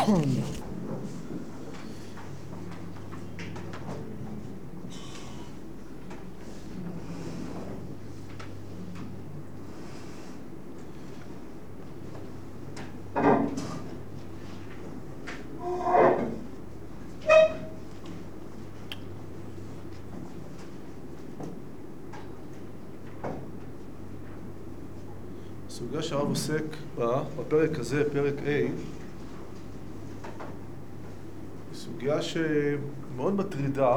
הסוגיה שהרב עוסק בפרק הזה, פרק A, היא סוגיה שמאוד מטרידה,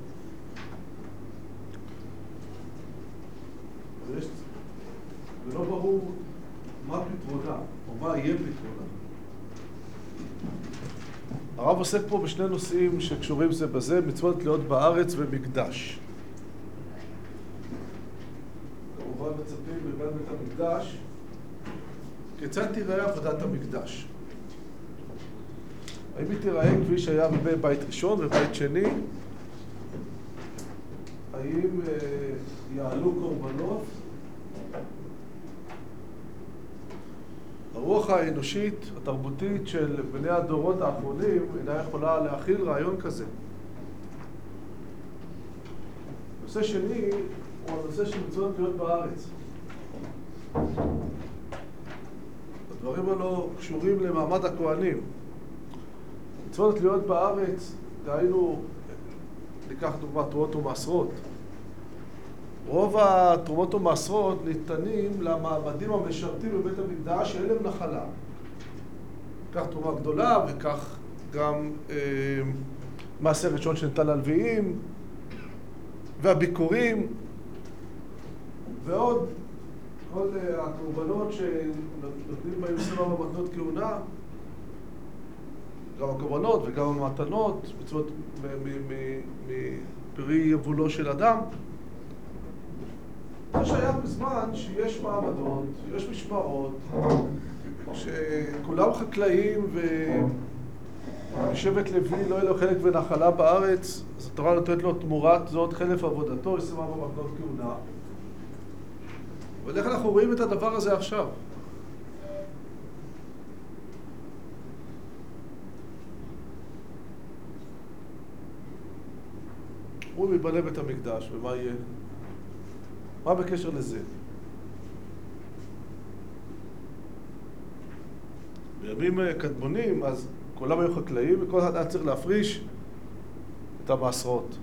ולא ברור מה פתרונה, או מה יהיה פתרונה. הרב עוסק פה בשני נושאים שקשורים זה בזה, מצוות להיות בארץ ומקדש. כמובן מצפים בבית המקדש, כיצד תיראה עבודת המקדש? האם היא תיראה כפי שהיה בבית ראשון ובית שני? האם יעלו קורבנות? הרוח האנושית, התרבותית של בני הדורות האחרונים אינה יכולה להכיל רעיון כזה. נושא שני הוא הנושא של מצוות להיות בארץ. הדברים האלו קשורים למעמד הכהנים. מצוות להיות בארץ, דהיינו, ניקח דוגמת תרומות ומעשרות. רוב התרומות ומעשרות ניתנים למעמדים המשרתים בבית המקדש שאין להם נחלה. כך תרומה גדולה וכך גם מעשר ראשון שניתן ללוויים והביקורים ועוד כל הקורבנות שנותנים בהם 24 מתנות כהונה, גם הקורבנות וגם המתנות, מצוות מפרי יבולו של אדם. מה שהיה בזמן שיש מעמדות, יש משמרות, שכולם חקלאים ושבט לוי לא יהיה לו חלק ונחלה בארץ, אז התורה נותנת לו תמורת זאת חלף עבודתו, 24 מתנות כהונה. אבל איך אנחנו רואים את הדבר הזה עכשיו? הוא מבנה בית המקדש, ומה יהיה? מה בקשר לזה? בימים קדמונים, אז כולם היו חקלאים, וכל אחד היה צריך להפריש את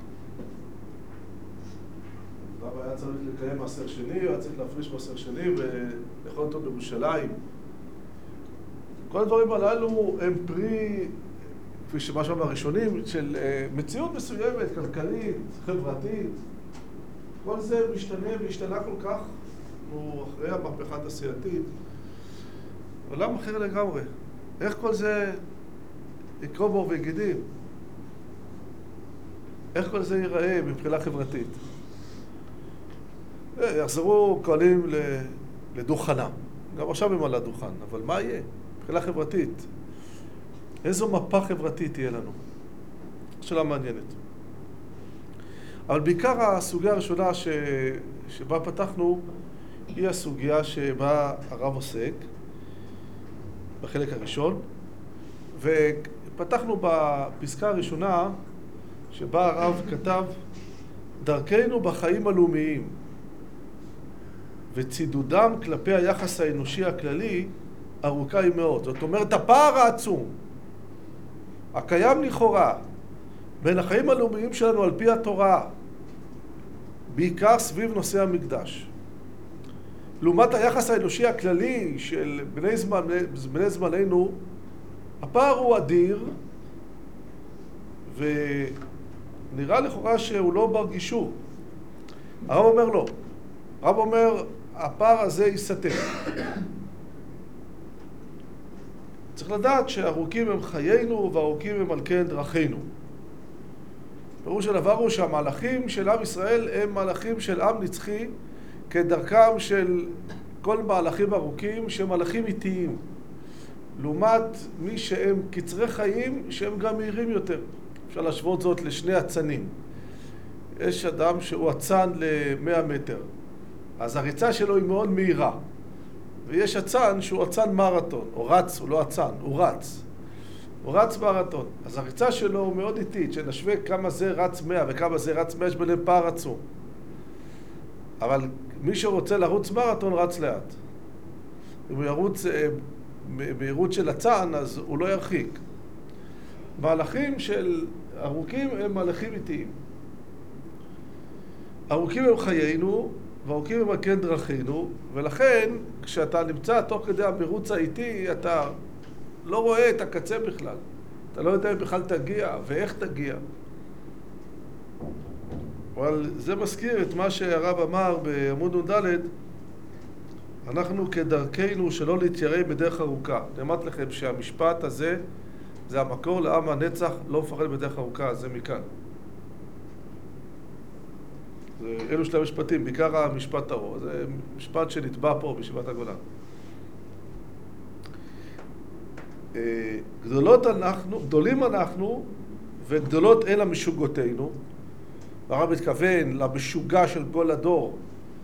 המעשרות. היה צריך לקיים מעשר שני, היה צריך להפריש מעשר שני ולאכול אותו בירושלים. כל הדברים הללו הם פרי, כפי שמשהו מהראשונים, של מציאות מסוימת, כלכלית, חברתית. כל זה משתנה והשתנה כל כך, הוא אחרי המהפכה התעשייתית. עולם אחר לגמרי. איך כל זה יקרום עור וגידים? איך כל זה ייראה מבחינה חברתית? יחזרו כהנים לדוכנם. גם עכשיו הם על הדוכן, אבל מה יהיה? מבחינה חברתית. איזו מפה חברתית תהיה לנו? שאלה מעניינת. אבל בעיקר הסוגיה הראשונה שבה פתחנו היא הסוגיה שבה הרב עוסק בחלק הראשון, ופתחנו בפסקה הראשונה שבה הרב כתב דרכנו בחיים הלאומיים וצידודם כלפי היחס האנושי הכללי ארוכה היא מאוד. זאת אומרת, הפער העצום הקיים לכאורה בין החיים הלאומיים שלנו על פי התורה, בעיקר סביב נושא המקדש, לעומת היחס האנושי הכללי של בני זמננו, הפער הוא אדיר, ונראה לכאורה שהוא לא בר גישור. הרב אומר לא. הרב אומר, הפער הזה יסתר. צריך לדעת שהארוכים הם חיינו והארוכים הם על כן דרכינו. פירוש הדבר הוא שהמהלכים של עם ישראל הם מהלכים של עם נצחי, כדרכם של כל מהלכים ארוכים שהם מהלכים איטיים. לעומת מי שהם קצרי חיים שהם גם מהירים יותר. אפשר להשוות זאת לשני אצנים. יש אדם שהוא אצן ל-100 מטר. אז הריצה שלו היא מאוד מהירה. ויש אצן שהוא אצן מרתון, או רץ, הוא לא אצן, הוא רץ. הוא רץ מרתון. אז הריצה שלו הוא מאוד איטית, שנשווה כמה זה רץ 100 וכמה זה רץ 100, יש ביניהם פער עצום. אבל מי שרוצה לרוץ מרתון רץ לאט. אם הוא ירוץ מהירות של הצען, אז הוא לא ירחיק. מהלכים של ארוכים הם מהלכים איטיים. ארוכים הם חיינו, וארוכים הם כן דרכינו, ולכן כשאתה נמצא תוך כדי המרוץ האיטי, אתה לא רואה את הקצה בכלל. אתה לא יודע אם בכלל תגיע ואיך תגיע. אבל זה מזכיר את מה שהרב אמר בעמוד נ"ד, אנחנו כדרכנו שלא להתיירא בדרך ארוכה. אני אמרתי לכם שהמשפט הזה זה המקור לעם הנצח לא מפחד בדרך ארוכה, זה מכאן. אלו שני המשפטים, בעיקר המשפט הרוע. זה משפט שנטבע פה בישיבת הגולן. גדולים אנחנו וגדולות הן המשוגותינו. הרב מתכוון למשוגע של כל הדור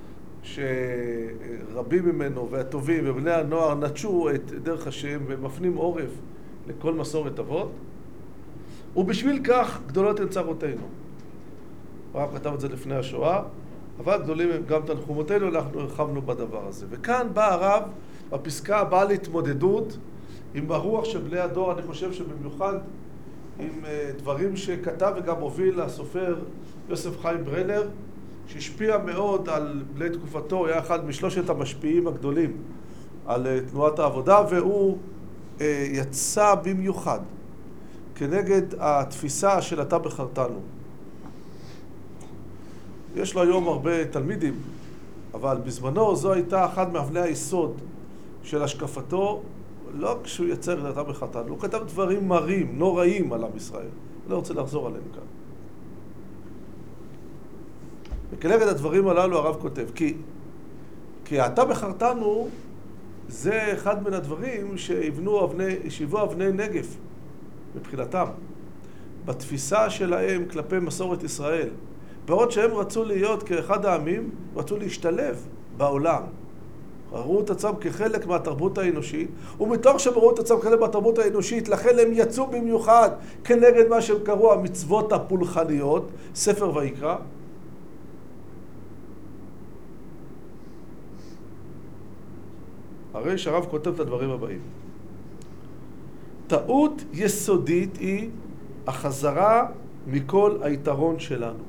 שרבים ממנו והטובים ובני הנוער נטשו את דרך השם ומפנים עורף לכל מסורת אבות, ובשביל כך גדולות הן צרותינו. הרב כתב את זה לפני השואה, אבל גדולים הם גם תנחומותינו, אנחנו הרחבנו בדבר הזה. וכאן בא הרב בפסקה הבאה להתמודדות עם הרוח של בני הדור, אני חושב שבמיוחד עם דברים שכתב וגם הוביל הסופר יוסף חיים ברנר, שהשפיע מאוד על בני תקופתו, היה אחד משלושת המשפיעים הגדולים על תנועת העבודה, והוא יצא במיוחד כנגד התפיסה של אתה בחרתנו. יש לו היום הרבה תלמידים, אבל בזמנו זו הייתה אחת מאבני היסוד של השקפתו, לא כשהוא יצר את אתה בחרתנו, הוא כתב דברים מרים, נוראים על עם ישראל. לא רוצה לחזור עליהם כאן. וכנגד הדברים הללו הרב כותב, כי אתה בחרתנו זה אחד מן הדברים שהיוו אבני נגף מבחינתם, בתפיסה שלהם כלפי מסורת ישראל. בעוד שהם רצו להיות כאחד העמים, רצו להשתלב בעולם. ראו את עצמם כחלק מהתרבות האנושית, ומתוך שהם ראו את עצמם כחלק מהתרבות האנושית, לכן הם יצאו במיוחד כנגד מה שהם קראו המצוות הפולחניות, ספר ויקרא. הרי שהרב כותב את הדברים הבאים. טעות יסודית היא החזרה מכל היתרון שלנו.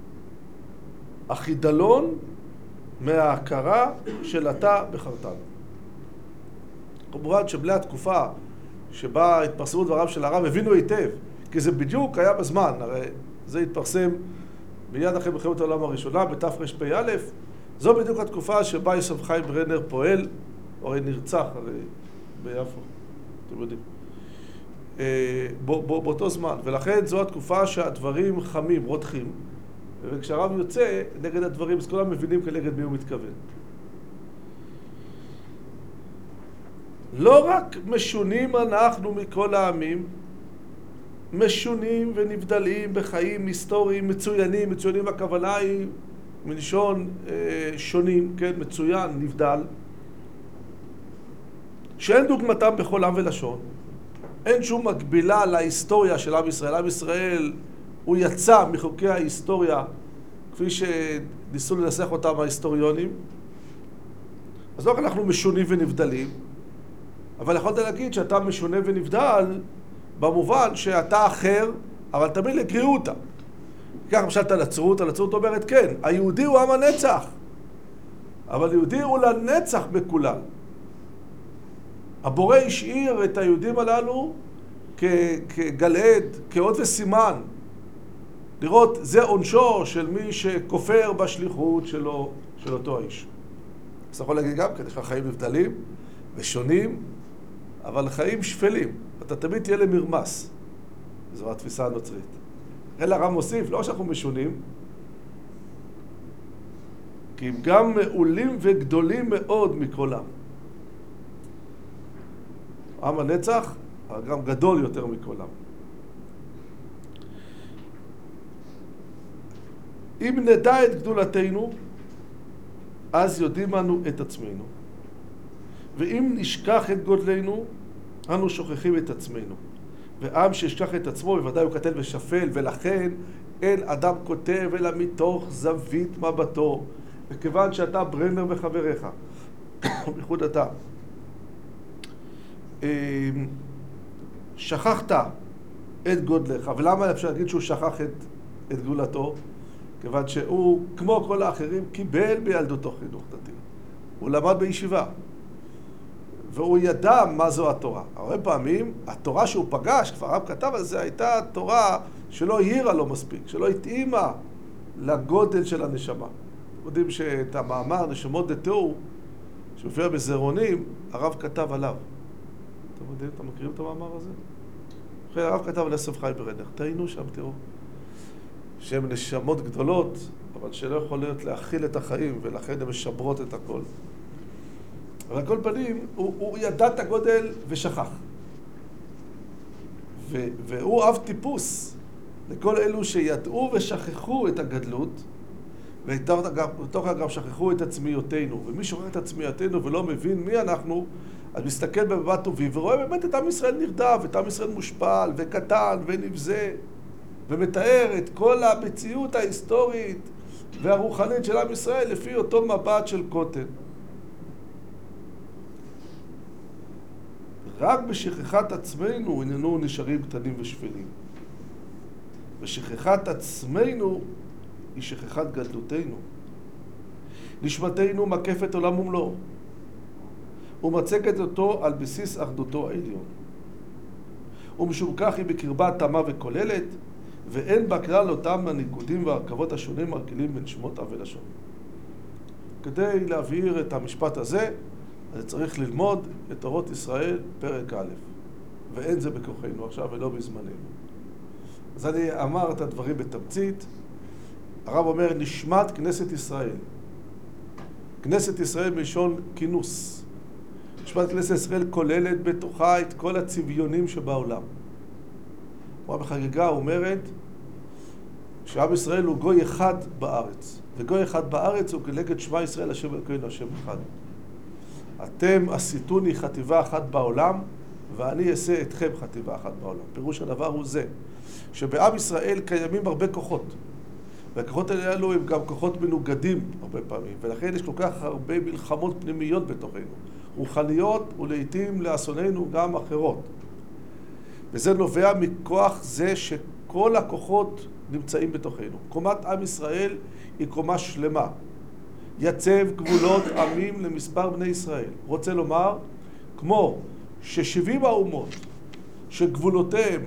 החידלון מההכרה של אתה בחרתנו. כמובן שבלי התקופה שבה התפרסמו דבריו של הרב הבינו היטב, כי זה בדיוק היה בזמן, הרי זה התפרסם מיד אחרי מלחמת העולם הראשונה בתרפ"א, זו בדיוק התקופה שבה יוסף חיים ברנר פועל, הרי נרצח הרי ביפו, אתם יודעים, באותו זמן, ולכן זו התקופה שהדברים חמים, רותחים, וכשהרב יוצא נגד הדברים, אז כולם מבינים כנגד מי הוא מתכוון. לא רק משונים אנחנו מכל העמים, משונים ונבדלים בחיים היסטוריים מצוינים, מצוינים הכוונה היא מלשון שונים, כן, מצוין, נבדל, שאין דוגמתם בכל עם ולשון, אין שום מקבילה להיסטוריה של עם ישראל. עם ישראל הוא יצא מחוקי ההיסטוריה כפי שניסו לנסח אותם ההיסטוריונים. אז לא רק אנחנו משונים ונבדלים, אבל יכולת להגיד שאתה משונה ונבדל במובן שאתה אחר, אבל תמיד לגריעותה. כך למשל את הנצרות, הנצרות אומרת כן, היהודי הוא עם הנצח, אבל יהודי הוא לנצח בכולם. הבורא השאיר את היהודים הללו כגלעד, כאות וסימן. לראות, זה עונשו של מי שכופר בשליחות שלו, של אותו האיש. אז אתה יכול להגיד גם, כדי שהחיים נבדלים ושונים, אבל חיים שפלים. אתה תמיד תהיה למרמס. זו התפיסה הנוצרית. אלא הרב מוסיף, לא שאנחנו משונים, כי הם גם מעולים וגדולים מאוד מכל עם. עם הנצח, גם גדול יותר מכל עם. אם נדע את גדולתנו, אז יודעים אנו את עצמנו. ואם נשכח את גודלנו, אנו שוכחים את עצמנו. ועם שישכח את עצמו בוודאי הוא קטן ושפל, ולכן אין אדם כותב אלא מתוך זווית מבטו, וכיוון שאתה ברנר וחבריך, בייחוד אתה, שכחת את גודלך. ולמה אפשר להגיד שהוא שכח את גדולתו? כיוון שהוא, כמו כל האחרים, קיבל בילדותו חינוך דתי. הוא למד בישיבה, והוא ידע מה זו התורה. הרבה פעמים, התורה שהוא פגש, כבר הרב כתב על זה, הייתה תורה שלא העירה לו מספיק, שלא התאימה לגודל של הנשמה. אתם יודעים שאת המאמר נשמות דתו, שמופיע בזרעונים, הרב כתב עליו. אתם יודעים, אתם מכירים את המאמר הזה? הרב כתב על יוסף חי ברנר. תהיינו שם, תראו. שהן נשמות גדולות, אבל שלא יכולות להכיל את החיים, ולכן הן משברות את הכל. אבל על כל פנים, הוא ידע את הגודל ושכח. והוא אב טיפוס לכל אלו שידעו ושכחו את הגדלות, ובתוך גם שכחו את עצמיותנו. ומי שוכח את עצמיותנו ולא מבין מי אנחנו, אז מסתכל במבט טובי ורואה באמת את עם ישראל נרדף, את עם ישראל מושפל וקטן ונבזה, ומתאר את כל המציאות ההיסטורית והרוחנית של עם ישראל לפי אותו מבט של קוטן. רק בשכחת עצמנו איננו נשארים קטנים ושפלים. ושכחת עצמנו היא שכחת גדלותנו. נשמתנו מקפת עולם ומלואו, ומצגת אותו על בסיס אחדותו העליון. ומשום כך היא בקרבה תמה וכוללת, ואין בה כלל אותם הניגודים והרכבות השונים מרכילים בין שמות אב ולשון. כדי להבהיר את המשפט הזה, אז צריך ללמוד את תורות ישראל פרק א', ואין זה בכוחנו עכשיו ולא בזמננו. אז אני אמר את הדברים בתמצית. הרב אומר, נשמת כנסת ישראל. כנסת ישראל מלשון כינוס. נשמת כנסת ישראל כוללת בתוכה את כל הצביונים שבעולם. בחגיגה אומרת שעם ישראל הוא גוי אחד בארץ, וגוי אחד בארץ הוא כנגד שמע ישראל השם אלוקינו השם אחד. אתם עשיתוני חטיבה אחת בעולם, ואני אעשה אתכם חטיבה אחת בעולם. פירוש הדבר הוא זה, שבעם ישראל קיימים הרבה כוחות, והכוחות האלו הם גם כוחות מנוגדים הרבה פעמים, ולכן יש כל כך הרבה מלחמות פנימיות בתוכנו, רוחניות ולעיתים לאסוננו גם אחרות. וזה נובע מכוח זה שכל הכוחות נמצאים בתוכנו. קומת עם ישראל היא קומה שלמה. יצב גבולות עמים למספר בני ישראל. רוצה לומר, כמו ש70 האומות שגבולותיהם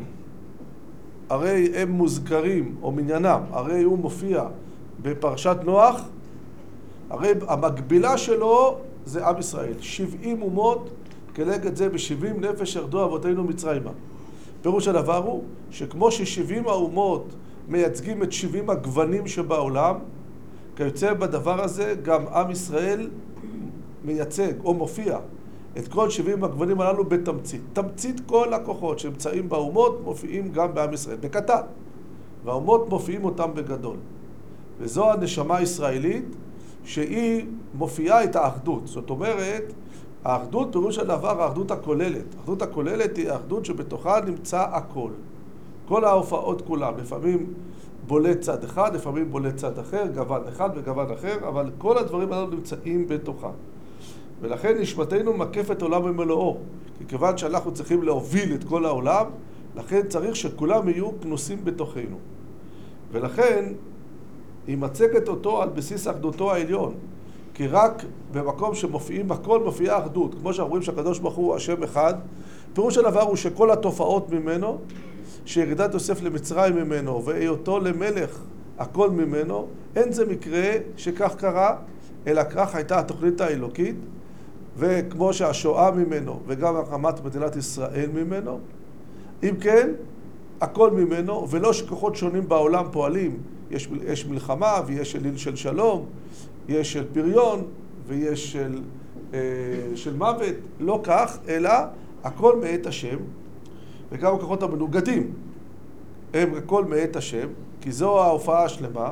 הרי הם מוזכרים, או מניינם, הרי הוא מופיע בפרשת נוח, הרי המקבילה שלו זה עם ישראל. 70 אומות, כנגד זה ב70 נפש ירדו אבותינו מצרימה. פירוש הדבר הוא שכמו ש70 האומות מייצגים את 70 הגוונים שבעולם, כיוצא בדבר הזה גם עם ישראל מייצג או מופיע את כל 70 הגוונים הללו בתמצית. תמצית כל הכוחות שנמצאים באומות מופיעים גם בעם ישראל, בקטן. והאומות מופיעים אותם בגדול. וזו הנשמה הישראלית שהיא מופיעה את האחדות. זאת אומרת, האחדות פירוש הדבר, האחדות הכוללת. האחדות הכוללת היא האחדות שבתוכה נמצא הכל. כל ההופעות כולם, לפעמים בולט צד אחד, לפעמים בולט צד אחר, גוון אחד וגוון אחר, אבל כל הדברים האלה נמצאים בתוכה. ולכן נשמתנו מקפת עולם במלואו. כי כיוון שאנחנו צריכים להוביל את כל העולם, לכן צריך שכולם יהיו כנוסים בתוכנו. ולכן היא מצגת אותו על בסיס אחדותו העליון. כי רק במקום שמופיעים הכל מופיעה אחדות. כמו שאנחנו רואים שהקדוש ברוך הוא השם אחד, פירוש הדבר הוא שכל התופעות ממנו, שירידת יוסף למצרים ממנו והיותו למלך הכל ממנו, אין זה מקרה שכך קרה, אלא כך הייתה התוכנית האלוקית, וכמו שהשואה ממנו וגם הקמת מדינת ישראל ממנו, אם כן, הכל ממנו, ולא שכוחות שונים בעולם פועלים, יש מלחמה ויש אליל של שלום, יש של פריון ויש של מוות, לא כך, אלא הכל מאת השם, וגם הכוחות המנוגדים הם הכל מאת השם, כי זו ההופעה השלמה,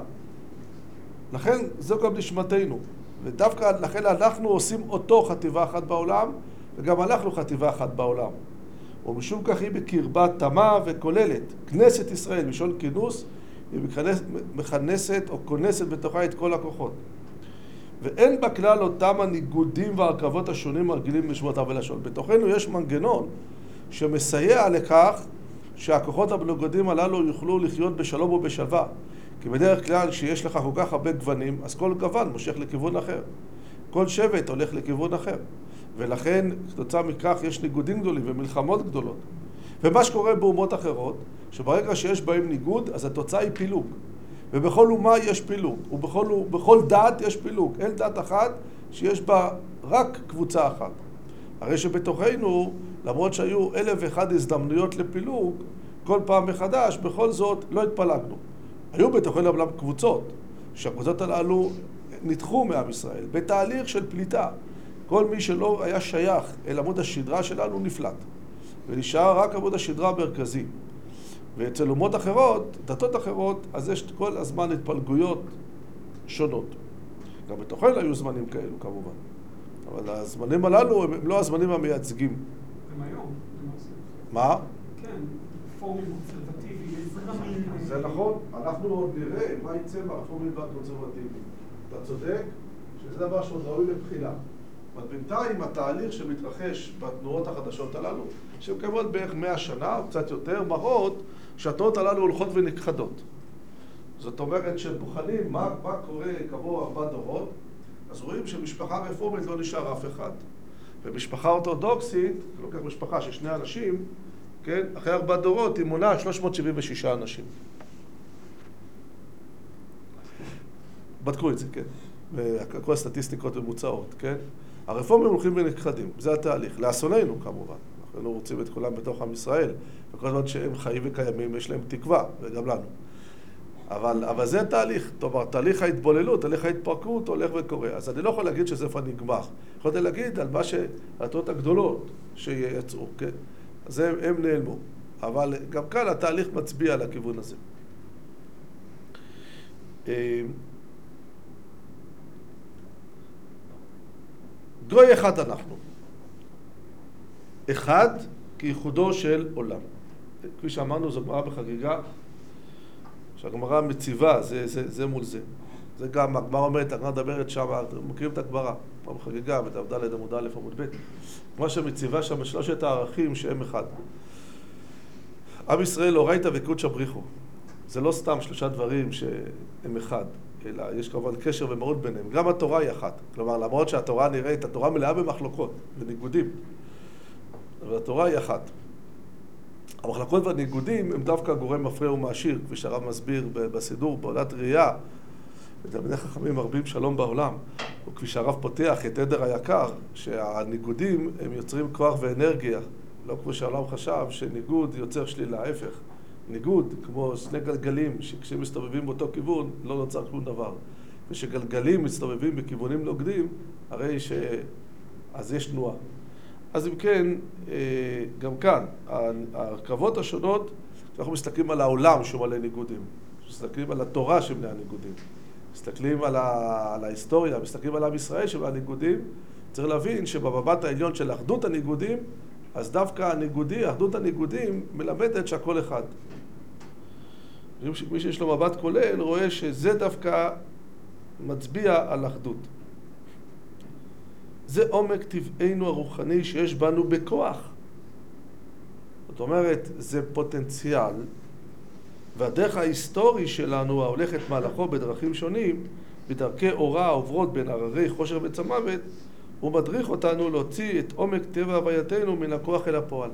לכן זו גם נשמתנו, ודווקא לכן אנחנו עושים אותו חטיבה אחת בעולם, וגם אנחנו חטיבה אחת בעולם. ומשום כך היא בקרבה תמה וכוללת. כנסת ישראל, משון כינוס, היא מכנסת או כונסת בתוכה את כל הכוחות. ואין בה כלל אותם הניגודים והרכבות השונים הרגילים בשבועות ולשון. בתוכנו יש מנגנון שמסייע לכך שהכוחות המנוגדים הללו יוכלו לחיות בשלום ובשלווה. כי בדרך כלל שיש לך כל כך הרבה גוונים, אז כל גוון מושך לכיוון אחר. כל שבט הולך לכיוון אחר. ולכן, כתוצאה מכך, יש ניגודים גדולים ומלחמות גדולות. ומה שקורה באומות אחרות, שברגע שיש בהם ניגוד, אז התוצאה היא פילוג. ובכל אומה יש פילוג, ובכל דת יש פילוג. אין דת אחת שיש בה רק קבוצה אחת. הרי שבתוכנו, למרות שהיו 1,001 הזדמנויות לפילוג, כל פעם מחדש, בכל זאת לא התפלגנו. היו בתוכנו אבל קבוצות, שהקבוצות הללו נדחו מעם ישראל, בתהליך של פליטה. כל מי שלא היה שייך אל עמוד השדרה שלנו נפלט, ונשאר רק עמוד השדרה המרכזי. ואצל אומות אחרות, דתות אחרות, אז יש כל הזמן התפלגויות שונות. גם בתוכנו היו זמנים כאלו כמובן, אבל הזמנים הללו הם לא הזמנים המייצגים. הם היום, למעשה. מה? כן, פורמים קונסרבטיבי, זרמים. זה נכון, אנחנו עוד נראה מה יצא מהפורמים והקונסרבטיביים. אתה צודק שזה דבר שעוד ראוי לבחינה. אבל בינתיים התהליך שמתרחש בתנועות החדשות הללו, שמקיימות בערך 100 שנה או קצת יותר, מראות שהתנועות הללו הולכות ונכחדות. זאת אומרת שבוחנים מה קורה כעבור 4 דורות, אז רואים שמשפחה רפורמית לא נשאר אף אחד. ומשפחה אורתודוקסית, לוקח משפחה של 2 אנשים, כן? אחרי 4 דורות היא מונה 376 אנשים. בדקו את זה, כן? וכל הסטטיסטיקות ממוצעות, כן? הרפורמים הולכים ונכחדים, זה התהליך. לאסוננו כמובן. אנחנו רוצים את כולם בתוך עם ישראל, וכל הזמן שהם חיים וקיימים, יש להם תקווה, וגם לנו. אבל זה התהליך, כלומר, תהליך ההתבוללות, תהליך ההתפרקות הולך וקורה. אז אני לא יכול להגיד שזה איפה נגמר. יכולתי להגיד על התנועות הגדולות שיצאו, כן? אז הם נעלמו. אבל גם כאן התהליך מצביע על הכיוון הזה. גוי אחד אנחנו. אחד כייחודו של עולם. כפי שאמרנו, זו גמרא בחגיגה, שהגמרא מציבה, זה מול זה. זה גם, הגמרא אומרת, הגמרא מדברת שם, אתם מכירים את הגמרא, בחגיגה, בדף עמוד א' עמוד ב', מה שמציבה שם 3 הערכים שהם אחד. עם ישראל אורייתא וקודשא בריחו. זה לא סתם 3 דברים שהם אחד, אלא יש כמובן קשר ומהות ביניהם. גם התורה היא אחת. כלומר, למרות שהתורה נראית, התורה מלאה במחלוקות, בניגודים. אבל התורה היא אחת. המחלוקות והניגודים הם דווקא גורם מפריע ומעשיר, כפי שהרב מסביר בסידור, בעולת ראייה, ותלמידי חכמים מרבים שלום בעולם, וכפי שהרב פותח את עדר היקר, שהניגודים הם יוצרים כוח ואנרגיה, לא כמו שהעולם חשב שניגוד יוצר שלילה, ההפך. ניגוד, כמו 2 גלגלים, שכשהם מסתובבים באותו כיוון, לא נוצר שום דבר. כשגלגלים מסתובבים בכיוונים נוגדים, הרי אז יש תנועה. אז אם כן, גם כאן, ההרכבות השונות, אנחנו מסתכלים על העולם שהוא מלא ניגודים, מסתכלים על התורה שמלא הניגודים, מסתכלים על ההיסטוריה, מסתכלים על עם ישראל שמלא הניגודים, צריך להבין שבמבט העליון של אחדות הניגודים, אז דווקא אחדות הניגודים מלמדת שהכל אחד. מי שיש לו מבט כולל רואה שזה דווקא מצביע על אחדות. זה עומק טבענו הרוחני שיש בנו בכוח. זאת אומרת, זה פוטנציאל, והדרך ההיסטורי שלנו, ההולכת מהלכו בדרכים שונים, בדרכי אורה העוברות בין הררי חושר וצמוות, הוא מדריך אותנו להוציא את עומק טבע הווייתנו מן הכוח אל הפועל.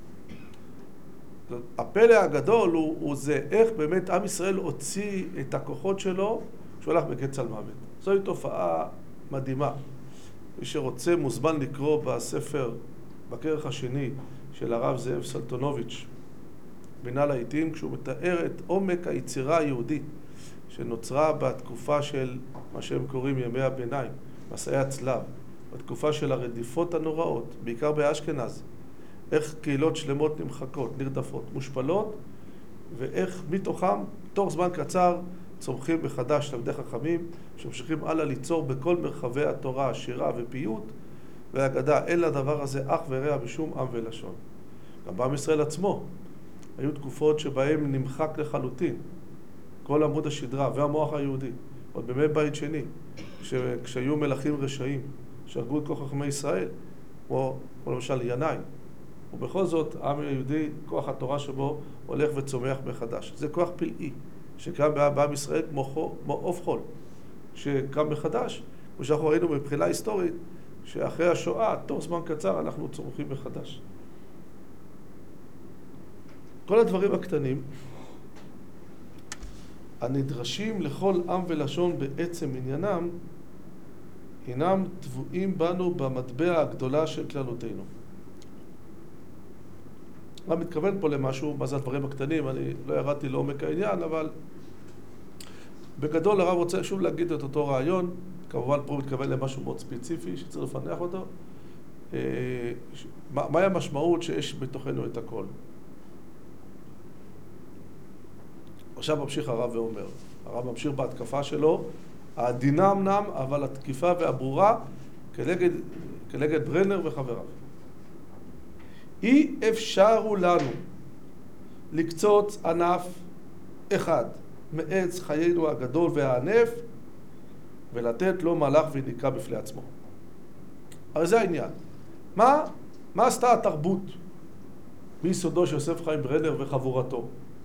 הפלא הגדול הוא זה איך באמת עם ישראל הוציא את הכוחות שלו כשהוא הלך בקץ על מוות. זוהי תופעה מדהימה. מי שרוצה מוזמן לקרוא בספר, בכרך השני של הרב זאב סלטונוביץ', בינה לעיתים, כשהוא מתאר את עומק היצירה היהודית שנוצרה בתקופה של מה שהם קוראים ימי הביניים, מסעי הצלב, בתקופה של הרדיפות הנוראות, בעיקר באשכנז, איך קהילות שלמות נמחקות, נרדפות, מושפלות, ואיך מתוכם, תוך זמן קצר, צומחים מחדש תלמידי חכמים, שממשיכים הלאה ליצור בכל מרחבי התורה, שירה ופיוט, והאגדה, אין לדבר הזה אח ורע בשום עם ולשון. גם בעם ישראל עצמו. היו תקופות שבהן נמחק לחלוטין כל עמוד השדרה והמוח היהודי. עוד בימי בית שני, כשהיו מלכים רשעים שהרגו את כל חכמי ישראל, כמו למשל ינאי. ובכל זאת, העם היהודי, כוח התורה שבו הולך וצומח מחדש. זה כוח פלאי, שקם בעם ישראל כמו עוף חול, שקם מחדש, ושאנחנו ראינו מבחינה היסטורית, שאחרי השואה, תוך זמן קצר, אנחנו צומחים מחדש. כל הדברים הקטנים, הנדרשים לכל עם ולשון בעצם עניינם, הינם טבועים בנו במטבע הגדולה של כללותינו. אני מתכוון פה למשהו, מה זה הדברים הקטנים, אני לא ירדתי לעומק העניין, אבל בגדול הרב רוצה שוב להגיד את אותו רעיון, כמובן פה הוא מתכוון למשהו מאוד ספציפי שצריך לפנח אותו. מהי המשמעות שיש בתוכנו את הכל? עכשיו ממשיך הרב ואומר, הרב ממשיך בהתקפה שלו, העדינה אמנם, אבל התקיפה והברורה כנגד ברנר וחבריו. אי אפשר הוא לנו לקצוץ ענף אחד מעץ חיינו הגדול והענף ולתת לו מהלך וניקה בפני עצמו. הרי זה העניין. מה עשתה התרבות ביסודו של יוסף חיים ברנר וחבורתו?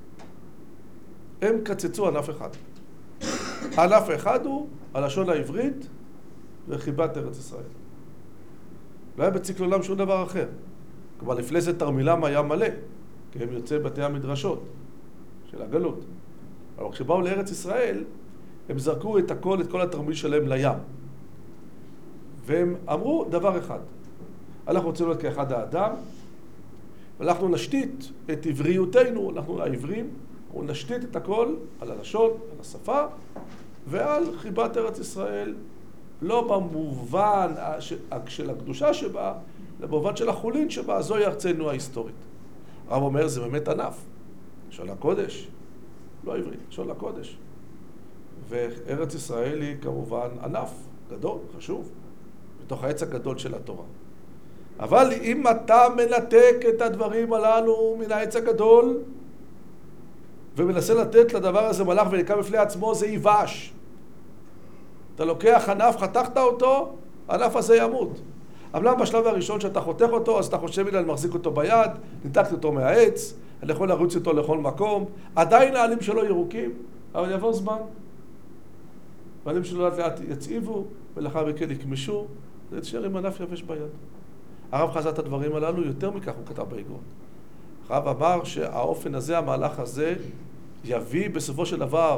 הם קצצו ענף אחד. הענף האחד הוא הלשון העברית וחיבת ארץ ישראל. לא היה בצקלולם שום דבר אחר. כלומר, לפני זה תרמילם היה מלא, כי הם יוצאי בתי המדרשות של הגלות. אבל כשבאו לארץ ישראל, הם זרקו את כל התרמיל שלהם לים. והם אמרו דבר אחד, אנחנו רוצים להיות כאחד האדם, ואנחנו נשתית את עבריותנו, אנחנו העברים, נשתית את הכל על הלשון, על השפה, ועל חיבת ארץ ישראל, לא במובן של הקדושה שבה, אלא במובן של החולין שבה, זוהי ארצנו ההיסטורית. הרב אומר, זה באמת ענף, לשון הקודש, לא עברית, לשון הקודש. וארץ ישראל היא כמובן ענף גדול, חשוב, בתוך העץ הגדול של התורה. אבל אם אתה מנתק את הדברים הללו מן העץ הגדול, ומנסה לתת לדבר הזה מלאך וניקה בפני עצמו, זה ייבש. אתה לוקח ענף, חתכת אותו, הענף הזה ימות. אבל בשלב הראשון שאתה חותך אותו, אז אתה חושב לי, אני מחזיק אותו ביד, ניתקתי אותו מהעץ, אני יכול לרוץ אותו לכל מקום, עדיין העלים שלו ירוקים, אבל יבוא זמן. העלים שלו לאט לאט יצעיבו, ולאחר מכן יקמשו, זה תשאר עם ענף יבש ביד. הרב חזה את הדברים הללו, יותר מכך הוא כתב באגרות. הרב אמר שהאופן הזה, המהלך הזה, יביא בסופו של דבר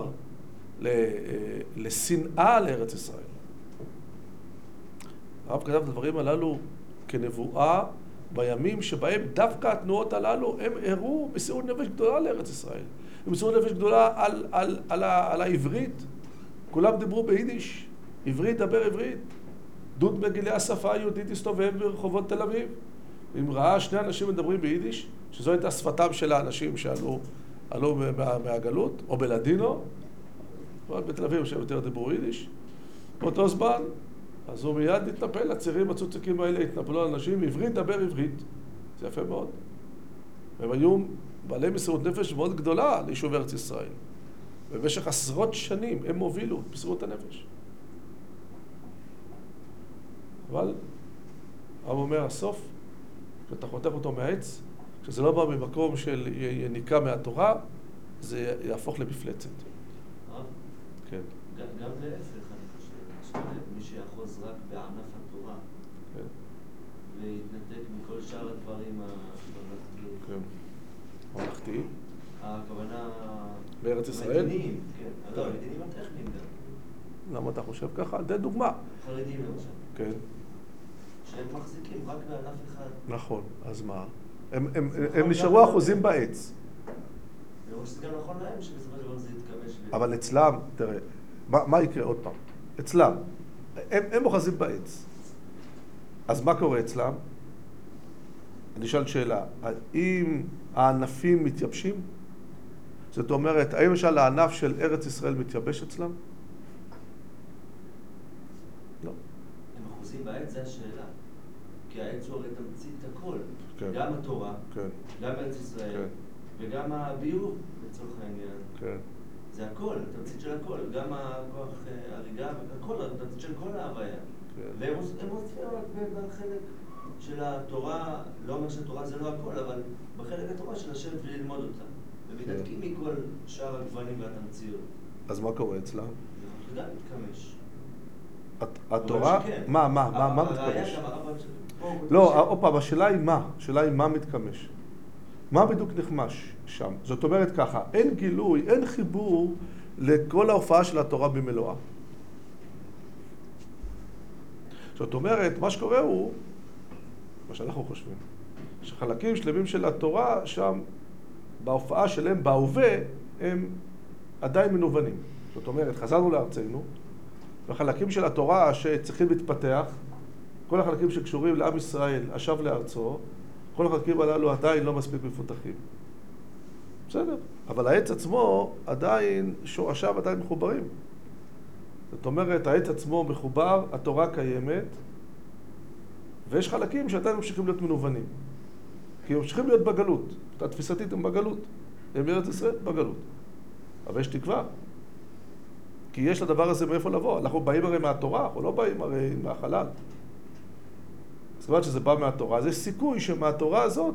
לשנאה לארץ ישראל. הרב כתב את הדברים הללו כנבואה בימים שבהם דווקא התנועות הללו הם הראו מסירות נפש גדולה לארץ ישראל. מסירות נפש גדולה על העברית. כולם דיברו ביידיש, עברית דבר עברית. דוד מגילי השפה היהודית הסתובב ברחובות תל אביב. אם ראה שני אנשים מדברים ביידיש, שזו הייתה שפתם של האנשים שעלו מהגלות, או בלדינו, אבל בתל אביב שיותר דיברו יידיש. באותו זמן, אז הוא מיד התנפל, הצירים הצוצקים האלה התנפלו על אנשים, עברית דבר עברית. זה יפה מאוד. והם היו בעלי מסירות נפש מאוד גדולה ליישוב ארץ ישראל. במשך עשרות שנים הם הובילו את מסירות הנפש. אבל, הרב אומר, הסוף, כשאתה חותך אותו מהעץ, כשזה לא בא ממקום של יניקה מהתורה, זה יהפוך למפלצת. כן. גם להפך, אני חושב, מי שיחוז רק בענף התורה, ויתנתק מכל שאר הדברים הממלכתיים. כן. ממלכתיים? הכוונה... בארץ ישראל? מדיניים, כן. לא, מדיניים הטכניים גם. למה אתה חושב ככה? די דוגמה. חרדים למשל. כן. שהם מחזיקים רק בענף אחד. נכון, אז מה? הם נשארו אחוזים בעץ. אני חושב שזה גם נכון להם שבסופו של דבר זה יתכבש. אבל אצלם, תראה, מה יקרה עוד פעם? אצלם, הם אוחזים בעץ. אז מה קורה אצלם? אני שואל שאלה, האם הענפים מתייבשים? זאת אומרת, האם למשל הענף של ארץ ישראל מתייבש אצלם? לא. הם אחוזים בעץ, זה השאלה. כי העץ הוא הרי תמצית הכל. כן. גם התורה, כן. גם ארץ ישראל, כן. וגם הביוב לצורך העניין. כן. זה הכל, תמצית של הכל, גם הכוח הריגה, הכל, תמצית של כל ההוויה. כן. והם עושים רק בחלק של התורה, לא אומר שהתורה זה לא הכל, אבל בחלק התורה של לשבת וללמוד אותה. ומתעתקים מכל שאר הגוונים והתמציות. אז מה קורה אצלם? זה גם מתקמש. התורה? מה מתקמש? לא, עוד פעם, השאלה היא מה? השאלה היא מה מתקמש. מה בדיוק נחמש שם? זאת אומרת ככה, אין גילוי, אין חיבור לכל ההופעה של התורה במלואה. זאת אומרת, מה שקורה הוא, מה שאנחנו חושבים, שחלקים שלמים של התורה שם, בהופעה שלהם, בהווה, הם עדיין מנוונים. זאת אומרת, חזרנו לארצנו, והחלקים של התורה שצריכים להתפתח, כל החלקים שקשורים לעם ישראל, השב לארצו, כל החלקים הללו עדיין לא מספיק מפותחים. בסדר, אבל העץ עצמו עדיין, שורשיו עדיין מחוברים. זאת אומרת, העץ עצמו מחובר, התורה קיימת, ויש חלקים שעדיין ממשיכים להיות מנוונים. כי הם ממשיכים להיות בגלות. התפיסתית הם בגלות. הם בארץ ישראל בגלות. אבל יש תקווה. כי יש לדבר הזה מאיפה לבוא. אנחנו באים הרי מהתורה, אנחנו לא באים הרי מהחלל. אז כמובן שזה בא מהתורה, אז יש סיכוי שמהתורה הזאת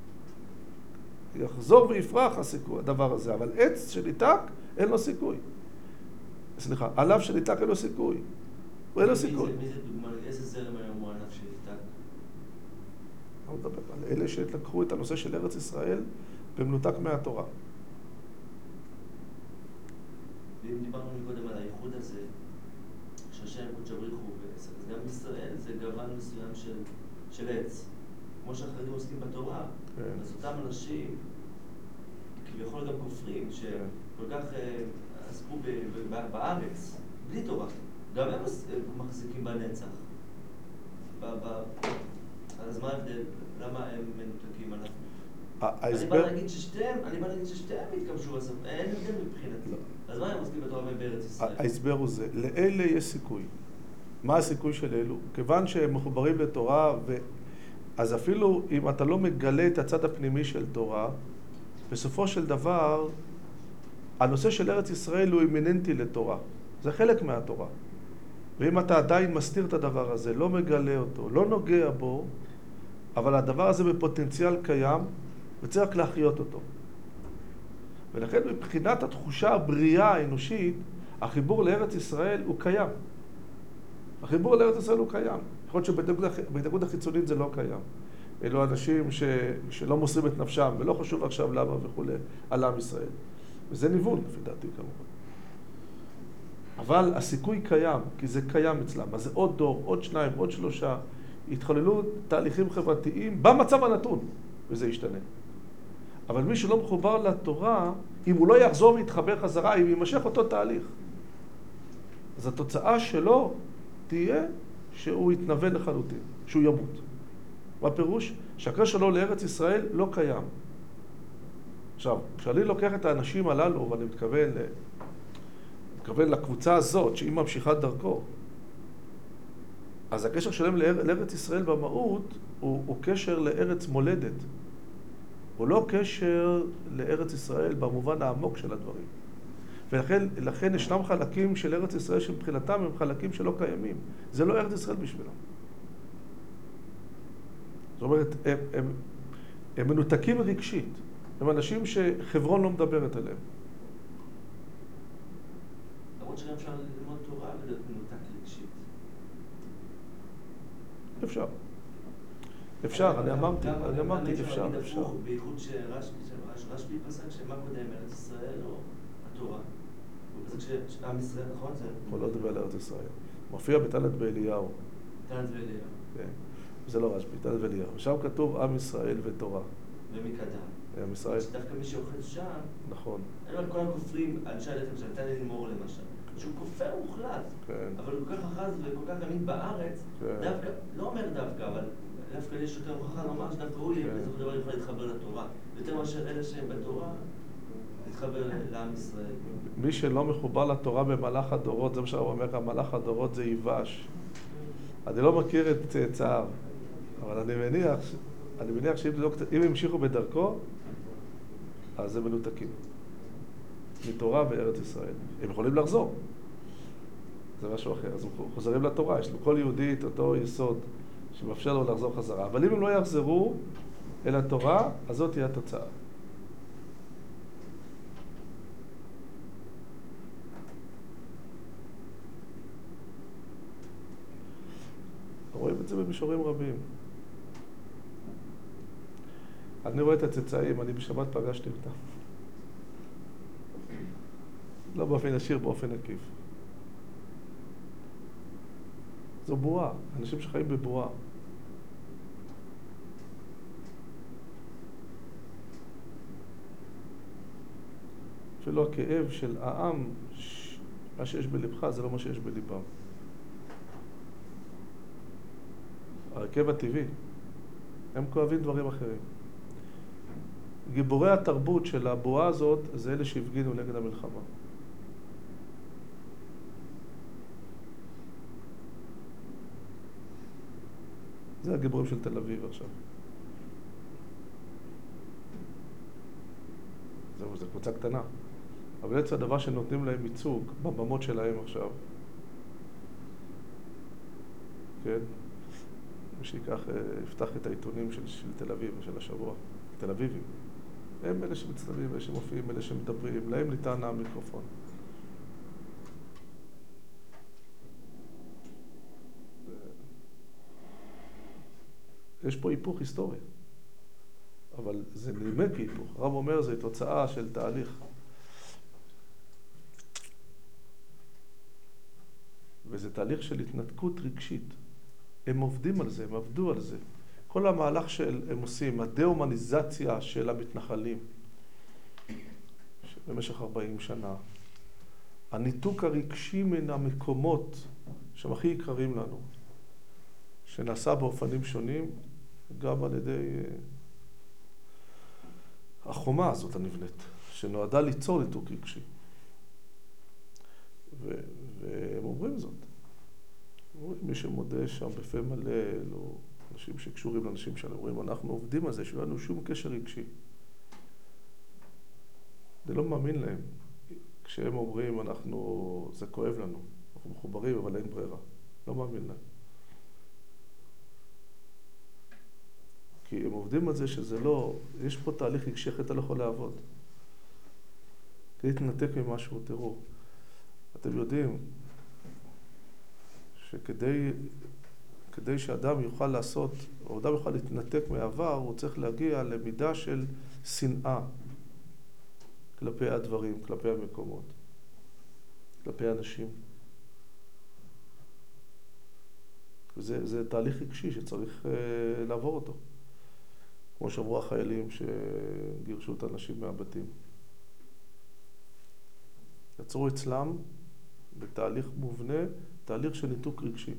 יחזור ויפרח הסיכוי, הדבר הזה. אבל עץ שניתק, אין לו סיכוי. סליחה, עליו שניתק אין לו סיכוי. אין לו סיכוי. מי זה דוגמה? איזה זרם היום הוא ענף שניתק? אני מדבר על אלה שלקחו את הנושא של ארץ ישראל במנותק מהתורה. ואם דיברנו מקודם על הייחוד הזה, שהשם קודש בריך הוא, אז גם ישראל זה גוון מסוים של עץ. כמו שהחרדים עוסקים בתורה, אז אותם אנשים, כביכול גם כופרים, שכל כך עסקו בארץ, בלי תורה, גם הם מחזיקים בנצח. אז מה ההבדל? למה הם מנותקים עליו? אני בא להגיד ששתיהם התקמשו בסוף, אין הבדל מבחינתי. אז מה הם עוסקים בתורה בארץ ישראל? ההסבר הוא זה, לאלה יש סיכוי. מה הסיכוי של אלו? כיוון שהם מחוברים לתורה, אז אפילו אם אתה לא מגלה את הצד הפנימי של תורה, בסופו של דבר, הנושא של ארץ ישראל הוא אימננטי לתורה. זה חלק מהתורה. ואם אתה עדיין מסתיר את הדבר הזה, לא מגלה אותו, לא נוגע בו, אבל הדבר הזה בפוטנציאל קיים, וצריך להחיות אותו. ולכן מבחינת התחושה הבריאה האנושית, החיבור לארץ ישראל הוא קיים. החיבור לארץ ישראל הוא קיים. יכול להיות שבהתנגדות החיצונית זה לא קיים. אלו אנשים שלא מוסרים את נפשם, ולא חשוב עכשיו למה וכו' על עם ישראל. וזה ניוון, לפי דעתי כמובן. אבל הסיכוי קיים, כי זה קיים אצלם. אז זה עוד דור, עוד שניים, עוד שלושה, התחוללו תהליכים חברתיים במצב הנתון, וזה ישתנה. אבל מי שלא מחובר לתורה, אם הוא לא יחזור ויתחבר חזרה, אם יימשך אותו תהליך, אז התוצאה שלו תהיה שהוא יתנוון לחלוטין, שהוא ימות. והפירוש שהקשר שלו לארץ ישראל לא קיים. עכשיו, כשאני לוקח את האנשים הללו, ואני מתכוון לקבוצה הזאת, שהיא ממשיכה דרכו, אז הקשר שלהם לארץ ישראל במהות הוא קשר לארץ מולדת. הוא לא קשר לארץ ישראל במובן העמוק של הדברים. ולכן ישנם חלקים של ארץ ישראל שמבחינתם הם חלקים שלא קיימים. זה לא ארץ ישראל בשבילם. זאת אומרת, הם מנותקים רגשית. הם אנשים שחברון לא מדברת עליהם. למרות שגם אפשר ללמוד תורה ולהיות מנותק רגשית. אפשר, אני אמרתי, אפשר. בייחוד שרשב"י פסק שמה קודם, ארץ ישראל או התורה? הוא פסק שעם ישראל, נכון? הוא לא דבר על ארץ ישראל. מופיע בתנת באליהו. תנת באליהו. כן. זה לא רשב"י, תנת באליהו. שם כתוב עם ישראל ותורה. ומי קדם? עם ישראל. שדווקא מי שאוכל שם... נכון. אני אומר, כל הכופרים, אנשי הלחם של תן לימור למשל, שהוא כופר מוחלט, אבל הוא כל כך אחז וכל כך תמיד בארץ, דווקא, לא אומר דווקא, אבל דווקא יש יותר הוכחה לומר שדווקא הוא יהיה בסופו של דבר יכול להתחבר לתורה. יותר מאשר אלה שהם בתורה, להתחבר לעם ישראל. מי שלא מחובר לתורה במהלך הדורות, זה מה שהוא אומר, המהלך הדורות זה ייבש. אני לא מכיר את צער, אבל אני מניח אני מניח שאם אם המשיכו בדרכו, אז הם מנותקים. מתורה בארץ ישראל. הם יכולים לחזור. זה משהו אחר. אז הם חוזרים לתורה. יש לכל יהודי את אותו יסוד שמאפשר לו לחזור חזרה. אבל אם הם לא יחזרו אל התורה, אז זאת תהיה התוצאה. רואים את זה במישורים רבים. אני רואה את הצאצאים, אני בשבת פגשתי אותם. לא באופן ישיר, באופן עקיף. זו בועה, אנשים שחיים בבועה. אפילו הכאב של העם, מה שיש בלבך זה לא מה שיש בליבם. הרכב הטבעי, הם כואבים דברים אחרים. גיבורי התרבות של הבועה הזאת זה אלה שהפגינו נגד המלחמה. זה הגיבורים של תל אביב עכשיו. זהו, זו קבוצה קטנה. אבל זה הדבר שנותנים להם ייצוג בבמות שלהם עכשיו. כן? מי שיקח, יפתח את העיתונים של תל אביב, של השבוע. תל אביבים. הם אלה שמצטלמים, אלה שמופיעים, אלה שמדברים. להם ניתן המיקרופון. יש פה היפוך היסטורי. אבל זה נראה כהיפוך. הרב אומר, זה תוצאה של תהליך. וזה תהליך של התנתקות רגשית. הם עובדים על זה, הם עבדו על זה. כל המהלך שהם עושים, הדה-הומניזציה של המתנחלים, במשך 40 שנה, הניתוק הרגשי מן המקומות שהם הכי יקרים לנו, שנעשה באופנים שונים, גם על ידי החומה הזאת הנבנית, שנועדה ליצור ניתוק רגשי. והם אומרים זאת. מי שמודה שם בפה מלא, או אנשים שקשורים לאנשים שלנו, אומרים, אנחנו עובדים על זה, שאין לנו שום קשר רגשי. אני לא מאמין להם. כשהם אומרים, זה כואב לנו, אנחנו מחוברים, אבל אין ברירה. לא מאמין להם. כי הם עובדים על זה שזה לא, יש פה תהליך רגשי, אתה לא יכול לעבוד. כדי להתנתק ממשהו, תראו. אתם יודעים שכדי שאדם יוכל לעשות, או אדם יוכל להתנתק מעבר, הוא צריך להגיע למידה של שנאה כלפי הדברים, כלפי המקומות, כלפי האנשים. זה תהליך רגשי שצריך לעבור אותו. כמו שאמרו החיילים שגירשו את האנשים מהבתים. יצרו אצלם בתהליך מובנה, תהליך של ניתוק רגשי.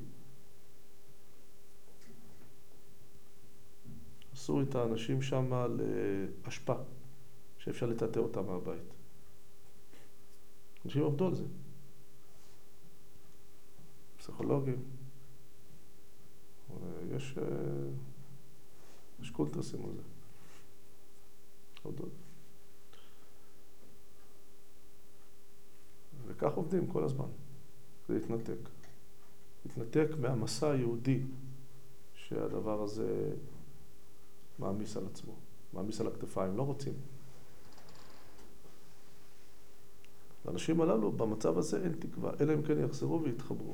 עשו את האנשים שם להשפעה, שאפשר לטאטא אותם מהבית. אנשים עבדו על זה. פסיכולוגים. יש קונטרסים על זה. עבדו על זה. וכך עובדים כל הזמן. זה להתנתק. להתנתק מהמסע היהודי שהדבר הזה מעמיס על עצמו, מעמיס על הכתפיים, לא רוצים. לאנשים הללו במצב הזה אין תקווה, אלא אם כן יחזרו ויתחברו.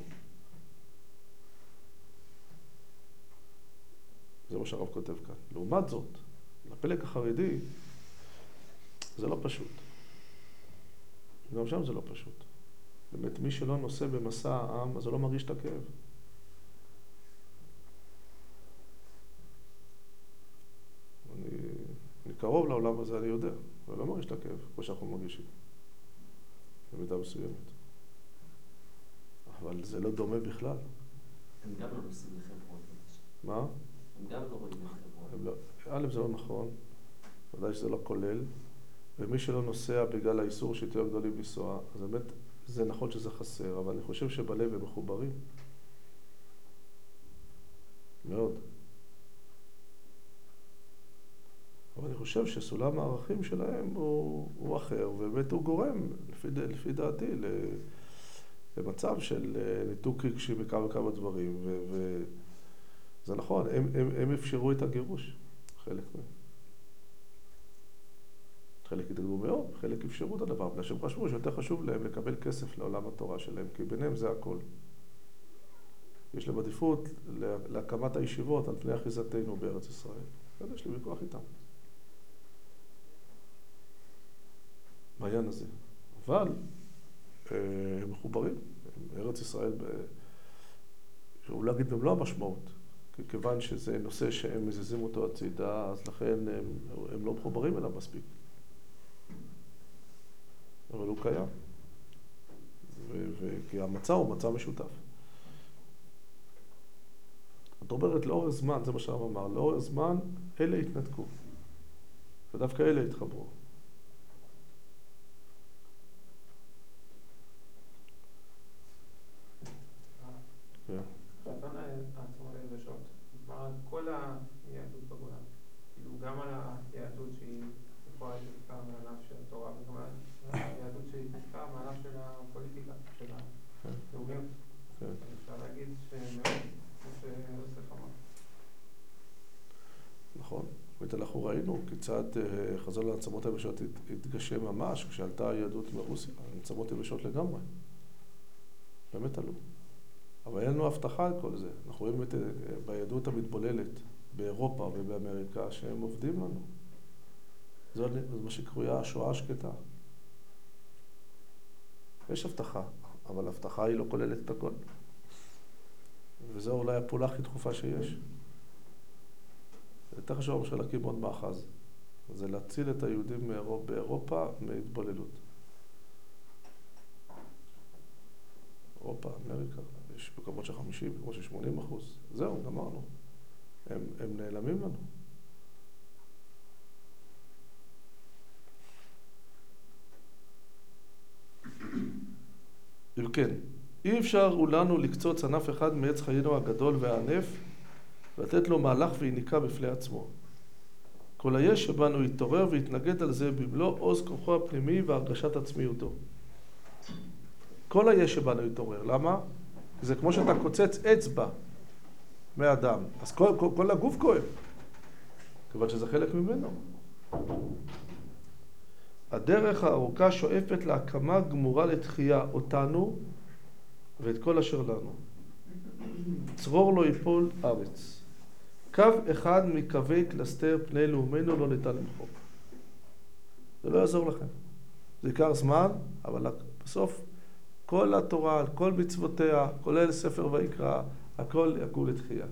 זה מה שהרב כותב כאן. לעומת זאת, לפלג החרדי זה לא פשוט. גם שם זה לא פשוט. באמת, מי שלא נושא במסע העם, אז הוא לא מרגיש את הכאב. אני קרוב לעולם הזה, אני יודע, אבל לא מרגיש את הכאב, כמו שאנחנו מרגישים. במידה מסוימת. אבל זה לא דומה בכלל. הם גם לא נוסעים לחברון. מה? הם גם לא רואים לחברון. א', זה לא נכון. ודאי שזה לא כולל. ומי שלא נוסע בגלל האיסור שתהיו גדולים לנסוע, אז באמת זה נכון שזה חסר, אבל אני חושב שבלב הם מחוברים. מאוד. אבל אני חושב שסולם הערכים שלהם הוא אחר, ובאמת הוא גורם, לפי דעתי, למצב של ניתוק רגשי בכמה וכמה דברים, וזה נכון, הם אפשרו את הגירוש, חלק מהם. חלק התנגדו מאוד, חלק אפשרו את הדבר, בגלל שהם חשבו שיותר חשוב להם לקבל כסף לעולם התורה שלהם, כי ביניהם זה הכל. יש להם עדיפות להקמת הישיבות על פני אחיזתנו בארץ ישראל. יש לי ויכוח איתם. בעניין הזה. אבל הם מחוברים. ארץ ישראל, אולי להגיד במלוא המשמעות, כיוון שזה נושא שהם מזיזים אותו הצידה, אז לכן הם לא מחוברים אליו מספיק. אבל הוא קיים. כי המצע הוא מצע משותף. את אומרת, לאורך זמן, זה מה שהרב אמר, לאורך זמן אלה התנתקו. ודווקא אלה התחברו. כשאתה העצמות היבשות, מדבר על כל היהדות בגולה, כאילו גם על היהדות שהיא יכולה להתפתחה מענף של התורה, וגם על היהדות שהיא התפתחה מענף של הפוליטיקה, של הלאומיות. אפשר להגיד שמאוד, כמו שיוסף אמר. נכון. אנחנו ראינו כיצד חזון העצמות היבשות התגשם ממש כשעלתה היהדות מרוסיה, העצמות היבשות לגמרי. באמת עלו. אבל אין לנו הבטחה על כל זה. אנחנו רואים ביהדות המתבוללת באירופה ובאמריקה שהם עובדים לנו. זה מה שקרויה השואה השקטה. יש הבטחה, אבל ההבטחה היא לא כוללת את הכל. וזו אולי הפעולה הכי דחופה שיש. יותר חשוב למשל להקים עוד מאחז. זה להציל את היהודים באירופה מהתבוללות. אירופה, אמריקה, יש מקומות של 50, מקומות של 80%. זהו, גמרנו. הם נעלמים לנו. אם כן, אי אפשר הוא לנו לקצוץ ענף אחד מעץ חיינו הגדול והענף, ולתת לו מהלך ויניקה בפני עצמו. כל היש שבנו יתעורר ויתנגד על זה במלוא עוז כוחו הפנימי והרגשת עצמיותו. כל היש שבנו יתעורר. למה? זה כמו שאתה קוצץ אצבע מאדם. אז כל הגוף כואב. כיוון שזה חלק ממנו. הדרך הארוכה שואפת להקמה גמורה לתחייה אותנו ואת כל אשר לנו. צרור לא יפול ארץ. קו אחד מקווי קלסתר פני לאומנו לא ניתן למחוק. זה לא יעזור לכם. זה ייקח זמן, אבל בסוף כל התורה, כל מצוותיה, כולל ספר ויקרא, הכל יקום לתחייה.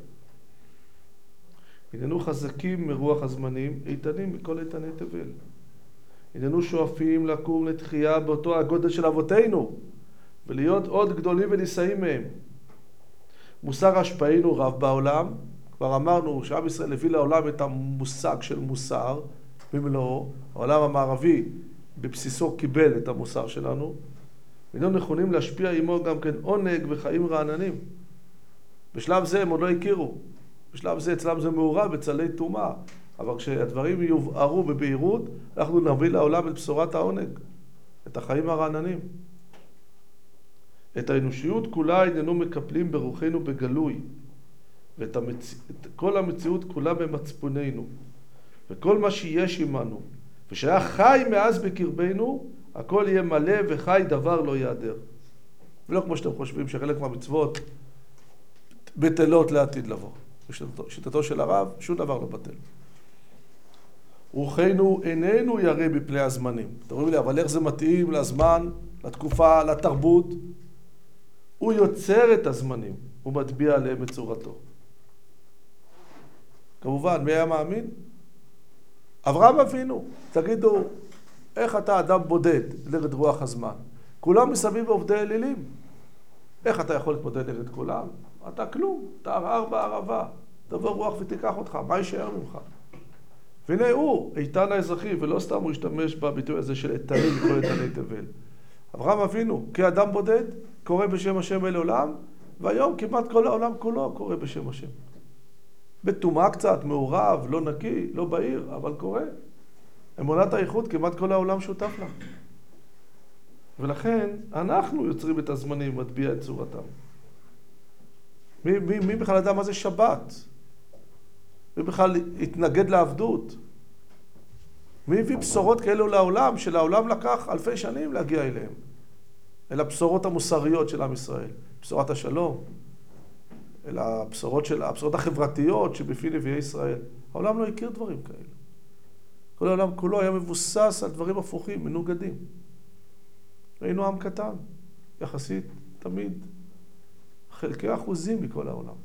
הננו חזקים מרוח הזמנים, איתנים מכל איתני תבל. הננו שואפים לקום לתחייה באותו הגודל של אבותינו, ולהיות עוד גדולים ונישאים מהם. מוסר השפענו רב בעולם, כבר אמרנו שעם ישראל הביא לעולם את המושג של מוסר, במלואו, העולם המערבי בבסיסו קיבל את המוסר שלנו, היינו נכונים להשפיע עמו גם כן עונג וחיים רעננים. בשלב זה הם עוד לא הכירו. בשלב זה אצלם זה מעורב בצלי טומאה. אבל כשהדברים יובהרו בבהירות, אנחנו נביא לעולם את בשורת העונג, את החיים הרעננים. את האנושיות כולה איננו מקפלים ברוחנו בגלוי, ואת כל המציאות כולה במצפוננו, וכל מה שיש עמנו, ושהיה חי מאז בקרבנו, הכל יהיה מלא וחי, דבר לא יעדר. ולא כמו שאתם חושבים שחלק מהמצוות בטלות לעתיד לבוא. בשיטתו של הרב, שום דבר לא בטל. רוחנו איננו ירא בפני הזמנים. אתם אומרים לי, אבל איך זה מתאים לזמן, לתקופה, לתרבות? הוא יוצר את הזמנים, הוא מטביע עליהם את צורתו. כמובן, מי היה מאמין? אברהם אבינו. תגידו, איך אתה אדם בודד נגד רוח הזמן? כולם מסביב עובדי אלילים. איך אתה יכול להתמודד נגד כולם? אתה כלום, אתה ערער בערבה. תבוא רוח ותיקח אותך, מה יישאר ממך? והנה הוא, איתן האזרחי, ולא סתם הוא השתמש בביטוי הזה של איתנים מכל איתני תבל. אברהם אבינו, כאדם בודד, קורא בשם השם אל עולם, והיום כמעט כל העולם כולו קורא בשם השם. בטומאה קצת, מעורב, לא נקי, לא בהיר, אבל קורה. אמונת הייחוד כמעט כל העולם שותף לה. ולכן אנחנו יוצרים את הזמנים, מטביע את צורתם. מי בכלל ידע מה זה שבת? מי בכלל התנגד לעבדות? מי הביא בשורות כאלו לעולם, שלעולם לקח אלפי שנים להגיע אליהם? אל הבשורות המוסריות של עם ישראל, בשורת השלום, אל הבשורות החברתיות שבפי נביאי ישראל. העולם לא הכיר דברים כאלה. כל העולם כולו היה מבוסס על דברים הפוכים, מנוגדים. היינו עם קטן, יחסית תמיד חלקי אחוזים מכל העולם.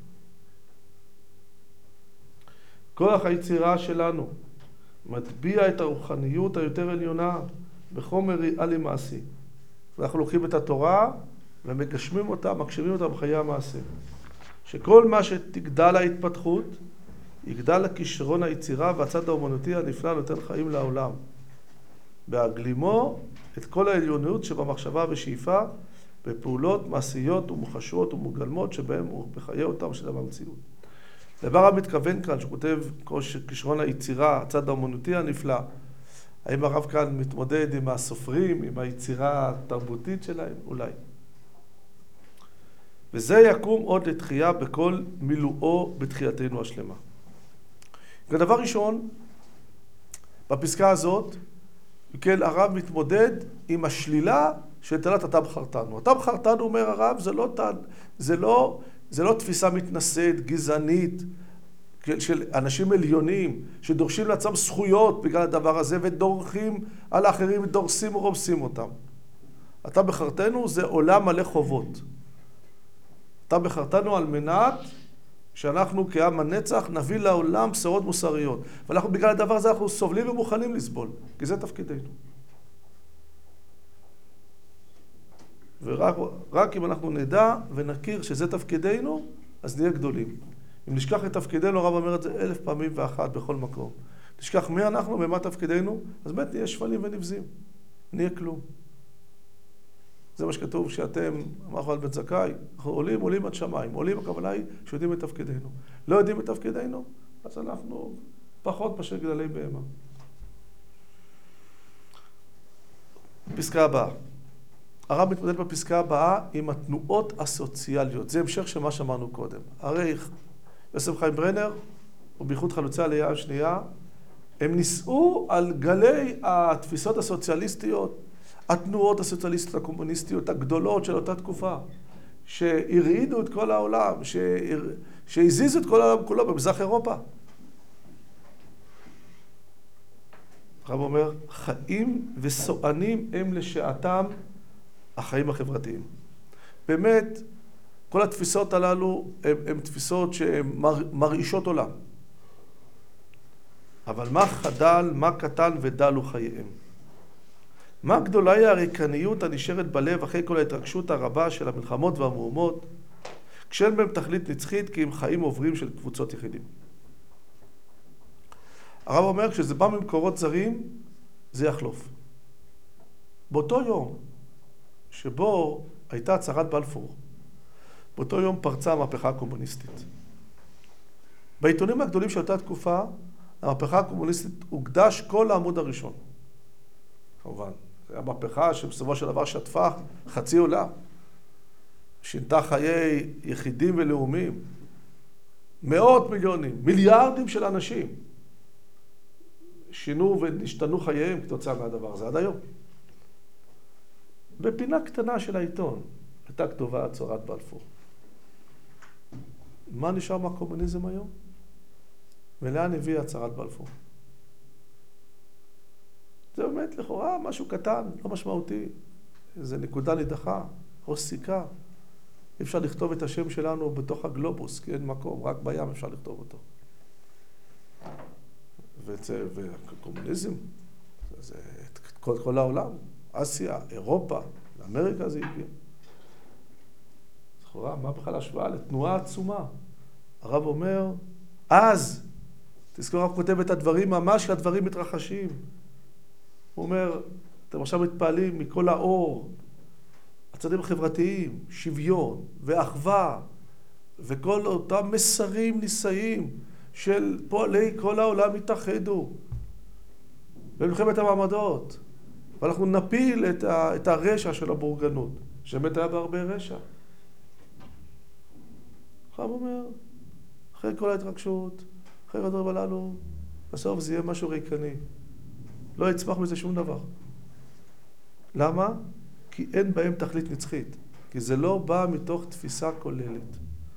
כוח היצירה שלנו מטביע את הרוחניות היותר עליונה בחומר ריאלי מעשי. אנחנו לוקחים את התורה ומגשמים אותה, מגשמים אותה בחיי המעשה. שכל מה שתגדל ההתפתחות, יגדל הכישרון היצירה והצד האומנותי הנפלא נותן חיים לעולם. בהגלימו את כל העליונות שבמחשבה ושאיפה, בפעולות מעשיות ומוחשות ומוגלמות שבהם הוא בחיי אותם של המציאות. דבר הרב מתכוון כאן, שכותב כישרון היצירה, הצד האומנותי הנפלא, האם הרב כאן מתמודד עם הסופרים, עם היצירה התרבותית שלהם? אולי. וזה יקום עוד לתחייה בכל מילואו בתחייתנו השלמה. ודבר ראשון, בפסקה הזאת, כן, הרב מתמודד עם השלילה של תלת אתה בחרתנו. אתה בחרתנו, אומר הרב, זה לא תפיסה מתנשאת, גזענית, של אנשים עליונים, שדורשים לעצמם זכויות בגלל הדבר הזה, ודורכים על האחרים, ודורסים ורומסים אותם. אתה בחרתנו זה עולם מלא חובות. אתה בחרתנו על מנת שאנחנו כעם הנצח נביא לעולם בשורות מוסריות. ואנחנו בגלל הדבר הזה אנחנו סובלים ומוכנים לסבול, כי זה תפקידנו. ורק אם אנחנו נדע ונכיר שזה תפקידנו, אז נהיה גדולים. אם נשכח את תפקידנו, הרב אומר את זה 1000 פעמים ואחת בכל מקום. נשכח מי אנחנו ומה תפקידנו, אז באמת נהיה שפלים ונבזים. נהיה כלום. זה מה שכתוב שאתם, אמר על בית זכאי, אנחנו עולים עד שמיים. עולים הכוונה היא שיודעים את תפקידנו. לא יודעים את תפקידנו, אז אנחנו פחות מאשר גדלי בהמה. פסקה הבאה. הרב מתמודד בפסקה הבאה עם התנועות הסוציאליות. זה המשך של מה שאמרנו קודם. הרי יוסף חיים ברנר, ובייחוד חלוצי העלייה השנייה, הם ניסו על גלי התפיסות הסוציאליסטיות, התנועות הסוציאליסטיות הקומוניסטיות הגדולות של אותה תקופה, שהרעידו את כל העולם, שהזיזו את כל העולם כולו במזרח אירופה. הרב אומר, חיים וסוענים הם לשעתם החיים החברתיים. באמת, כל התפיסות הללו הן תפיסות שהן מרעישות עולם. אבל מה חדל, מה קטן ודלו חייהם? מה גדולה היא הריקניות הנשארת בלב אחרי כל ההתרגשות הרבה של המלחמות והמהומות, כשאין בהם תכלית נצחית כי הם חיים עוברים של קבוצות יחידים. הרב אומר, כשזה בא ממקורות זרים, זה יחלוף. באותו יום שבו הייתה הצהרת בלפור, באותו יום פרצה המהפכה הקומוניסטית. בעיתונים הגדולים של אותה תקופה, המהפכה הקומוניסטית הוקדש כל העמוד הראשון. כמובן, זו המהפכה שבסופו של דבר שטפה חצי עולם. שינתה חיי יחידים ולאומים. מאות מיליונים, מיליארדים של אנשים שינו ונשתנו חייהם כתוצאה מהדבר הזה עד היום. בפינה קטנה של העיתון הייתה כתובה הצהרת בלפור. מה נשאר מהקומוניזם היום? ולאן הביא הצהרת בלפור? זה באמת לכאורה משהו קטן, לא משמעותי. זה נקודה נידחה, או סיכה. אי אפשר לכתוב את השם שלנו בתוך הגלובוס, כי אין מקום, רק בים אפשר לכתוב אותו. והקומוניזם, זה כל העולם, אסיה, אירופה, לאמריקה זה הגיע. לכאורה, מה בכלל השוואה? לתנועה עצומה. הרב אומר, אז, תזכור, הרב כותב את הדברים, ממש הדברים מתרחשים. הוא אומר, אתם עכשיו מתפעלים מכל האור, הצדדים החברתיים, שוויון ואחווה, וכל אותם מסרים נישאים של פועלי כל העולם התאחדו במלחמת המעמדות, ואנחנו נפיל את הרשע של הבורגנות, שבאמת היה בהרבה רשע. הרב אומר, אחרי כל ההתרגשות, אחרי הדברים הללו, בסוף זה יהיה משהו ריקני. לא יצמח מזה שום דבר. למה? כי אין בהם תכלית נצחית. כי זה לא בא מתוך תפיסה כוללת.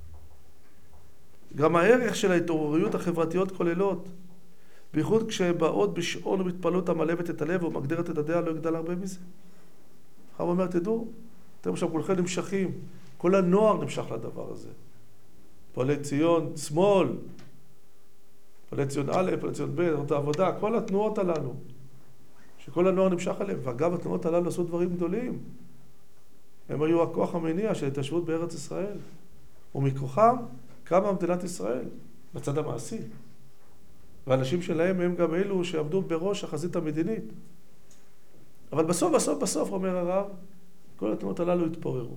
גם הערך של ההתעוררויות החברתיות כוללות, בייחוד כשהן באות בשעון ומתפעלות המלבת את הלב ומגדירת את הדעה, לא יגדל הרבה מזה. הרב אומר, תדעו, אתם שם כולכם נמשכים, כל הנוער נמשך לדבר הזה. פועלי ציון, שמאל, פועלי ציון א', פועלי ציון ב', תנועות העבודה, כל התנועות הללו, שכל הנוער נמשך עליהם, ואגב התנועות הללו עשו דברים גדולים. הם היו הכוח המניע של התיישבות בארץ ישראל, ומכוחם קמה מדינת ישראל, בצד המעשי. והאנשים שלהם הם גם אלו שעמדו בראש החזית המדינית. אבל בסוף, אומר הרב, כל התנועות הללו התפוררו.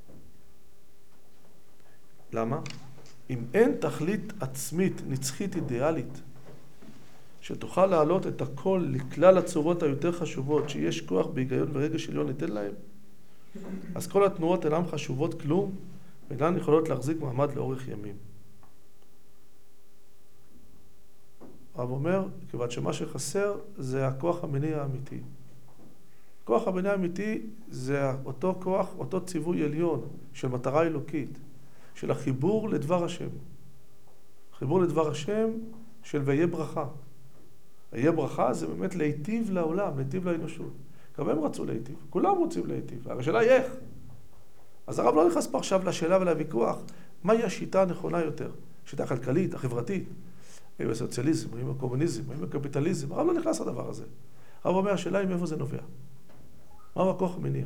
למה? אם אין תכלית עצמית, נצחית, אידיאלית, שתוכל להעלות את הכל לכלל הצורות היותר חשובות, שיש כוח בהיגיון ורגש עליון ניתן להם, אז כל התנועות אינן חשובות כלום, ואינן יכולות להחזיק מעמד לאורך ימים. הרב אומר, כיוון שמה שחסר זה הכוח המניע האמיתי. כוח המניע האמיתי זה אותו כוח, אותו ציווי עליון של מטרה אלוקית, של החיבור לדבר השם. חיבור לדבר השם של ויהיה ברכה. ויהיה ברכה זה באמת להיטיב לעולם, להיטיב לאנושות. גם הם רצו להיטיב, כולם רוצים להיטיב. השאלה היא איך. אז הרב לא נכנס פה עכשיו לשאלה ולוויכוח, מהי השיטה הנכונה יותר? השיטה הכלכלית, החברתית, האם הסוציאליזם, האם הקומוניזם, האם הקפיטליזם. הרב לא נכנס לדבר הזה. הרב אומר, השאלה היא מאיפה זה נובע. מהו הכוח המניע?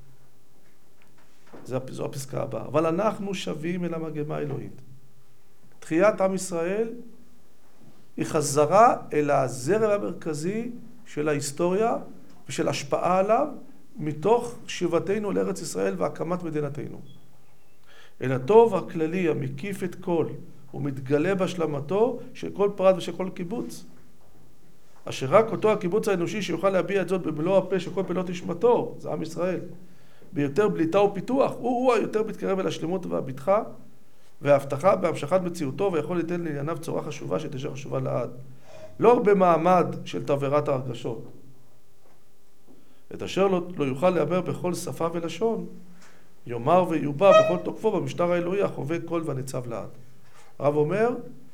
זו הפסקה הבאה. אבל אנחנו שווים אל המגמה האלוהית. תחיית עם ישראל היא חזרה אל הזרם המרכזי של ההיסטוריה ושל השפעה עליו מתוך שיבתנו לארץ ישראל והקמת מדינתנו. אל הטוב הכללי המקיף את כל ומתגלה בהשלמתו של כל פרט ושל כל קיבוץ. אשר רק אותו הקיבוץ האנושי שיוכל להביע את זאת במלוא הפה של כל פעילות נשמתו, זה עם ישראל, ביותר בליטה ופיתוח, הוא היותר מתקרב אל השלמות והבטחה וההבטחה בהמשכת מציאותו, ויכול ליתן לענייניו צורה חשובה שתשאר חשובה לעד. לא הרבה מעמד של תבערת הרגשות. את אשר לא יוכל להיאמר בכל שפה ולשון, יאמר ויובע בכל תוקפו במשטר האלוהי החובק כל והניצב לעד. הרב אומר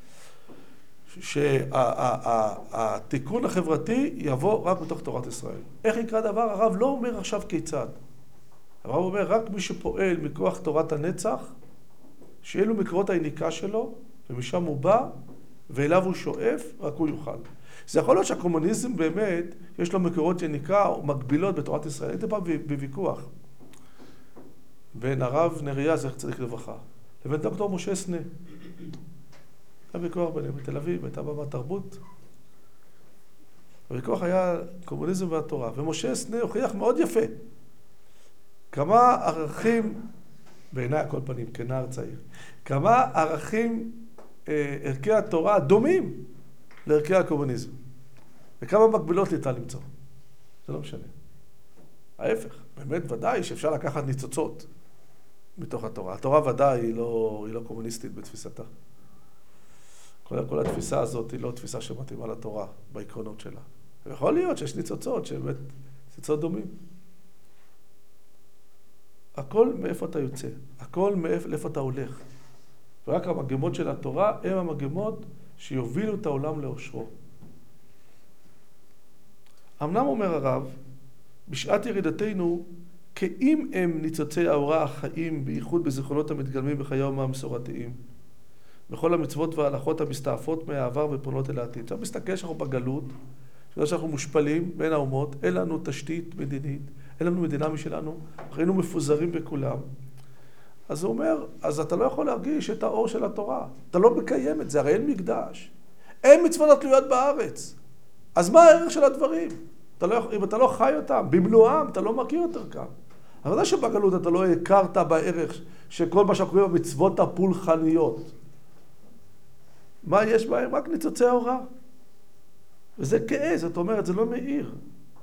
שהתיקון החברתי יבוא רק בתוך תורת ישראל. איך יקרא דבר? הרב לא אומר עכשיו כיצד. הרב אומר רק מי שפועל מכוח תורת הנצח, שאלו מקורות היניקה שלו, ומשם הוא בא, ואליו הוא שואף, רק הוא יוכל. זה יכול להיות שהקומוניזם באמת, יש לו מקורות יניקה או מקבילות בתורת ישראל. הייתי פעם בוויכוח בין הרב נריה, זכר צדיק לברכה, לבין דוקטור משה סנה. היה ויכוח ביניהם בתל אביב, הייתה במה תרבות. הוויכוח היה קומוניזם והתורה, ומשה סנה הוכיח מאוד יפה כמה ערכים, בעיניי הכל פנים, כנער צעיר, כמה ערכים, ערכי התורה דומים לערכי הקומוניזם. וכמה מקבילות ניתן למצוא. זה לא משנה. ההפך, באמת ודאי שאפשר לקחת ניצוצות מתוך התורה. התורה ודאי היא לא קומוניסטית בתפיסתה. כל התפיסה הזאת היא לא תפיסה שמתאימה לתורה בעקרונות שלה. יכול להיות שיש ניצוצות שבאמת ניצוצות דומים. הכל מאיפה אתה יוצא, הכל מאיפה אתה הולך. ורק המגמות של התורה הם המגמות שיובילו את העולם לאושרו. אמנם אומר הרב, בשעת ירידתנו, כאם הם ניצוצי האורה החיים, בייחוד בזיכרונות המתגלמים בחיי האומה המסורתיים, בכל המצוות וההלכות המסתעפות מהעבר ופונות אל העתיד. עכשיו מסתכל שאנחנו בגלות, שאנחנו מושפלים בין האומות, אין לנו תשתית מדינית, אין לנו מדינה משלנו, היינו מפוזרים בכולם. אז הוא אומר, אז אתה לא יכול להרגיש את האור של התורה. אתה לא מקיים את זה, הרי אין מקדש. אין מצוות התלויות בארץ. אז מה הערך של הדברים? אם אתה לא חי אותם, במלואם, אתה לא מכיר יותר כאן. אבל זה שבגלות אתה לא הכרת בערך שכל מה שקוראים במצוות הפולחניות. מה יש בהם? רק ניצוצי האורה. וזה כעס, זאת אומרת, זה לא מאיר.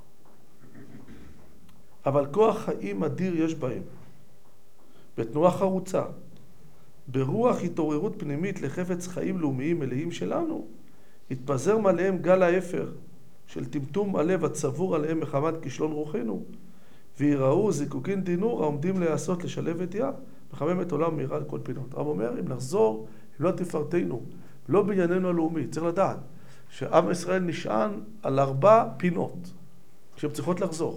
אבל כוח חיים אדיר יש בהם. בתנועה חרוצה, ברוח התעוררות פנימית לחפץ חיים לאומיים מלאים שלנו, התפזר מעליהם גל האפר של טמטום הלב הצבור עליהם מחמת כישלון רוחנו, ויראו זיקוקין דינור העומדים להיעשות לשלב ידיעה, מחמם את עולם מהירה על כל פינות. הרב אומר, אם נחזור, אם לא תפארתנו, לא בענייננו הלאומי, צריך לדעת שעם ישראל נשען על 4 פינות שהן צריכות לחזור.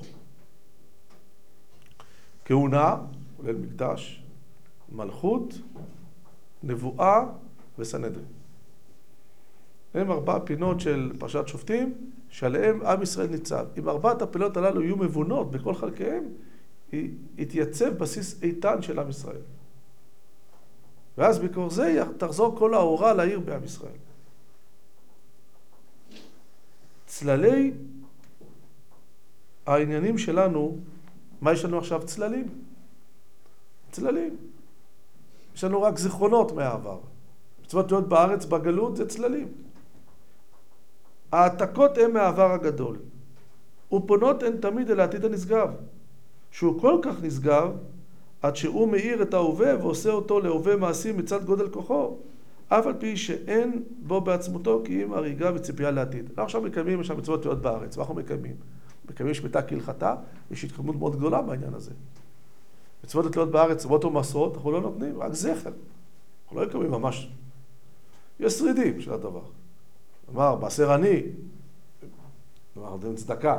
כהונה, כולל מקדש, מלכות, נבואה וסנהדרין. הם 4 פינות של פרשת שופטים, שעליהם עם ישראל ניצב. אם 4 הפינות הללו יהיו מבונות בכל חלקיהם, יתייצב בסיס איתן של עם ישראל. ואז בקור זה תחזור כל האורה לעיר בעם ישראל. צללי העניינים שלנו, מה יש לנו עכשיו? צללים. צללים. יש לנו רק זיכרונות מהעבר. מצוות להיות בארץ בגלות זה צללים. העתקות הן מהעבר הגדול. ופונות הן תמיד אל העתיד הנשגב. שהוא כל כך נשגב, עד שהוא מאיר את ההווה ועושה אותו להווה מעשי מצד גודל כוחו, אף על פי שאין בו בעצמותו כי אם הריגה וציפייה לעתיד. אנחנו עכשיו מקיימים, יש מצוות להיות בארץ, ואנחנו מקיימים שמיטה כהלכתה, יש התקדמות מאוד גדולה בעניין הזה. מצוות להיות בארץ, מצוות ומסורות, אנחנו לא נותנים, רק זכר. אנחנו לא מקיימים ממש. יש שרידים של הדבר. אמר, מעשר עני, צדקה.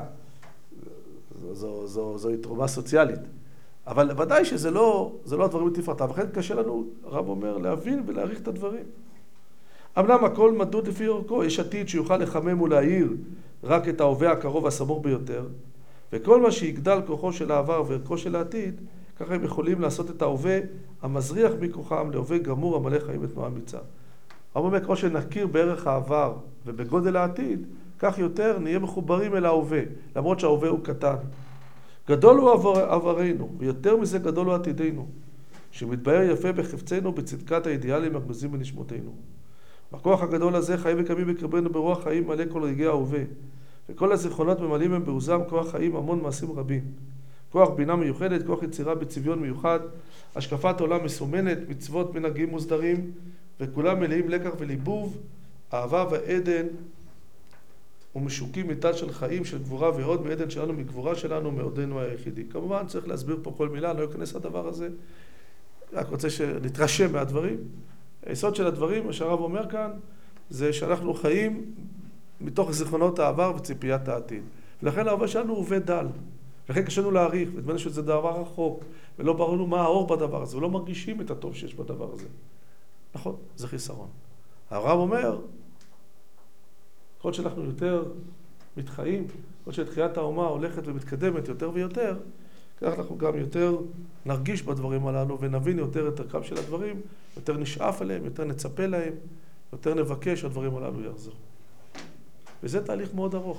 זו תרומה סוציאלית. אבל ודאי שזה לא הדברים בתפארתם. לכן קשה לנו, הרב אומר, להבין ולהעריך את הדברים. אמנם הכל מדוד לפי אורכו, יש עתיד שיוכל לחמם ולהאיר רק את ההווה הקרוב והסמוך ביותר, וכל מה שיגדל כוחו של העבר וערכו של העתיד, ככה הם יכולים לעשות את ההווה המזריח מכוחם להווה גמור המלא חיים ותנועה אמיצה. הרב אומר, כמו שנכיר בערך העבר ובגודל העתיד, כך יותר נהיה מחוברים אל ההווה, למרות שההווה הוא קטן. גדול הוא עברנו, ויותר מזה גדול הוא עתידנו, שמתבהר יפה בחפצנו בצדקת האידיאלים הגנוזים בנשמותינו. בכוח הגדול הזה חיים וקיימים בקרבנו ברוח חיים מלא כל רגעי ההווה, וכל הזיכרונות ממלאים הם בעוזם כוח חיים המון מעשים רבים. כוח בינה מיוחדת, כוח יצירה בצביון מיוחד, השקפת עולם מסומנת, מצוות מנהגים מוסדרים, וכולם מלאים לקח וליבוב, אהבה ועדן, ומשוקעים מתת של חיים, של גבורה ועוד, מעדן שלנו, מגבורה שלנו, מעודנו היחידי. כמובן צריך להסביר פה כל מילה, לא אכנס לדבר הזה, רק רוצה שנתרשם מהדברים. היסוד של הדברים, מה שהרב אומר כאן, זה שאנחנו חיים מתוך זיכרונות העבר וציפיית העתיד. ולכן ההווה שלנו הוא עובד דל. לכן קשה לנו להעריך, ודמנו שזה דבר רחוק, ולא ברור לנו מה האור בדבר הזה, ולא מרגישים את הטוב שיש בדבר הזה. נכון, זה חיסרון. הרב אומר, כל שאנחנו יותר מתחיים, כל שתחיית האומה הולכת ומתקדמת יותר ויותר, כך אנחנו גם יותר נרגיש בדברים הללו ונבין יותר את ערכם של הדברים, יותר נשאף עליהם, יותר נצפה להם, יותר נבקש שהדברים הללו יחזרו. וזה תהליך מאוד ארוך.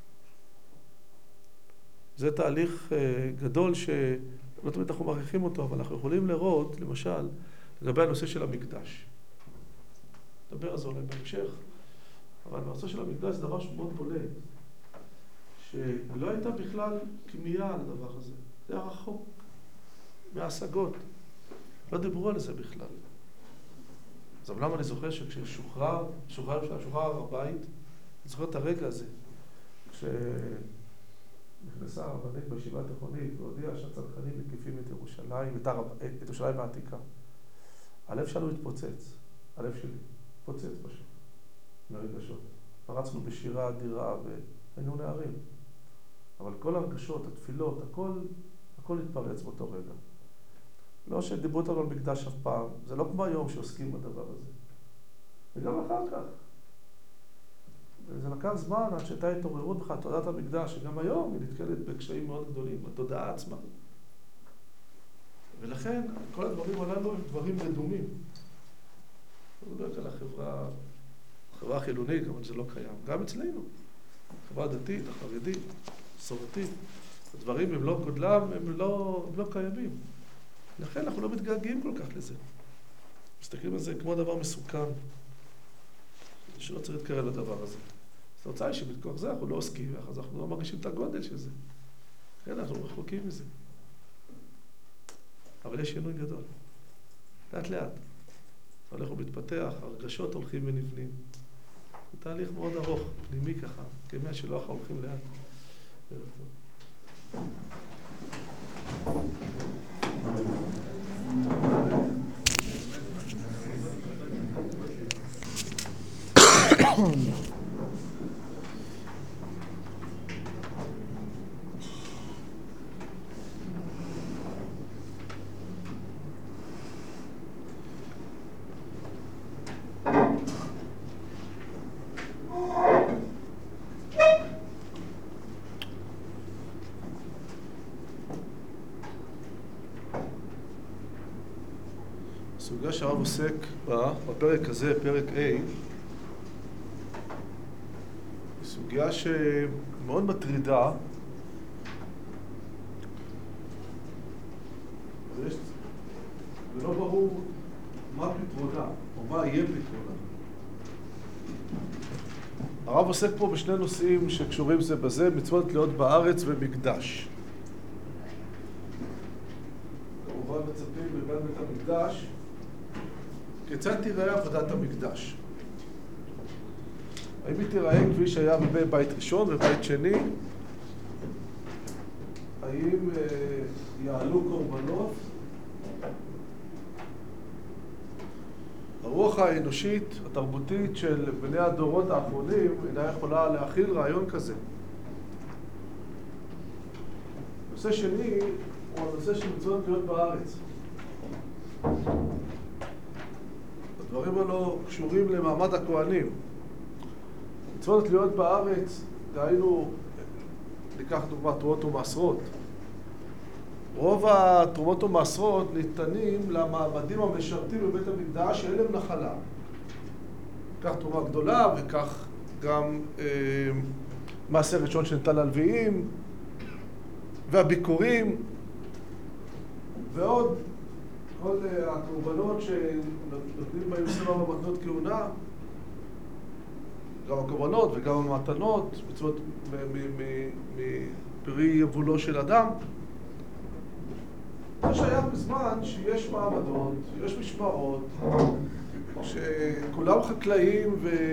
זה תהליך גדול שלא תמיד אנחנו מעריכים אותו, אבל אנחנו יכולים לראות, למשל, לגבי הנושא של המקדש. נדבר על זה אולי בהמשך, אבל הנושא של המקדש זה דבר שמאוד בולט, שלא הייתה בכלל כמיהה על הדבר הזה. זה היה רחוק מההשגות. לא דיברו על זה בכלל. אז למה אני זוכר שכששוחרר הר הבית, אני זוכר את הרגע הזה, כשנכנסה הרבנית בישיבה התיכונית והודיעה שהצנחנים מקיפים את ירושלים, את ירושלים העתיקה. הלב שלנו התפוצץ, הלב שלי התפוצץ פשוט, מהרגשות. פרצנו בשירה אדירה והיינו נערים. אבל כל הרגשות, התפילות, הכל התפרץ באותו רגע. לא שדיברו אותנו על מקדש אף פעם, זה לא כמו היום שעוסקים בדבר הזה. וגם אחר כך. וזה לקח זמן עד שהייתה התעוררות בכלל תודעת המקדש, שגם היום היא נתקלת בקשיים מאוד גדולים, בתודעה עצמה. ולכן, כל הדברים הללו הם דברים רדומים. לא יודע, החברה החילונית, אבל זה לא קיים. גם אצלנו. החברה הדתית, החרדית, מסורתית. הדברים הם לא גודלם, הם לא קיימים. לכן אנחנו לא מתגעגעים כל כך לזה. מסתכלים על זה כמו דבר מסוכן. שלא צריך להתקרב לדבר הזה. אז התוצאה היא שבתוך זה אנחנו לא עוסקים, אז אנחנו לא מרגישים את הגודל של זה. כן, אנחנו רחוקים מזה. אבל יש שינוי גדול. לאט לאט. הולך ומתפתח, הרגשות הולכים ונבנים. זה תהליך מאוד ארוך, פנימי ככה, כמי שלא אנחנו הולכים לאט. הסוגיה שהרב עוסק בה, בפרק הזה, פרק A, היא סוגיה שמאוד מטרידה, ולא ברור מה פתרונה, או מה יהיה פתרונה. הרב עוסק פה בשני נושאים שקשורים זה בזה, מצוות להיות בארץ ומקדש. כמובן מצפים בבית המקדש, כיצד תיראה עבודת המקדש? האם היא תיראה כפי שהיה בבית ראשון ובית שני? האם יעלו קורבנות? הרוח האנושית, התרבותית של בני הדורות האחרונים אינה יכולה להכיל רעיון כזה. נושא שני הוא הנושא של מצוות להיות בארץ. הדברים האלו קשורים למעמד הכהנים. מצוות להיות בארץ, דהיינו, ניקח דוגמה תרומות ומעשרות. רוב התרומות ומעשרות ניתנים למעמדים המשרתים בבית המקדש שאין להם נחלה. כך תרומה גדולה וכך גם מעשר ראשון שניתן ללוויים והביקורים ועוד כל הקורבנות שנותנים בהם סבב במתנות כהונה, גם הקורבנות וגם המתנות, מצוות מפרי יבולו של אדם. מה שהיה בזמן שיש מעמדות, יש משמרות, שכולם חקלאים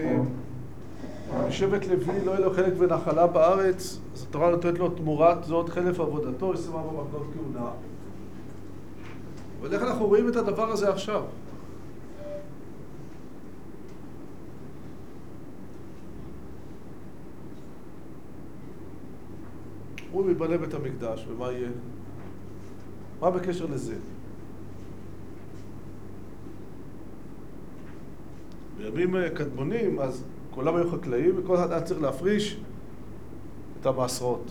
ושבט לוי לא יהיה לו חלק ונחלה בארץ, אז התורה נותנת לו תמורת זאת חלף עבודתו, יש סבב במתנות כהונה. אבל איך אנחנו רואים את הדבר הזה עכשיו? הוא מבנה בית המקדש, ומה יהיה? מה בקשר לזה? בימים קדמונים, אז כולם היו חקלאים, וכל אחד היה צריך להפריש את המעשרות.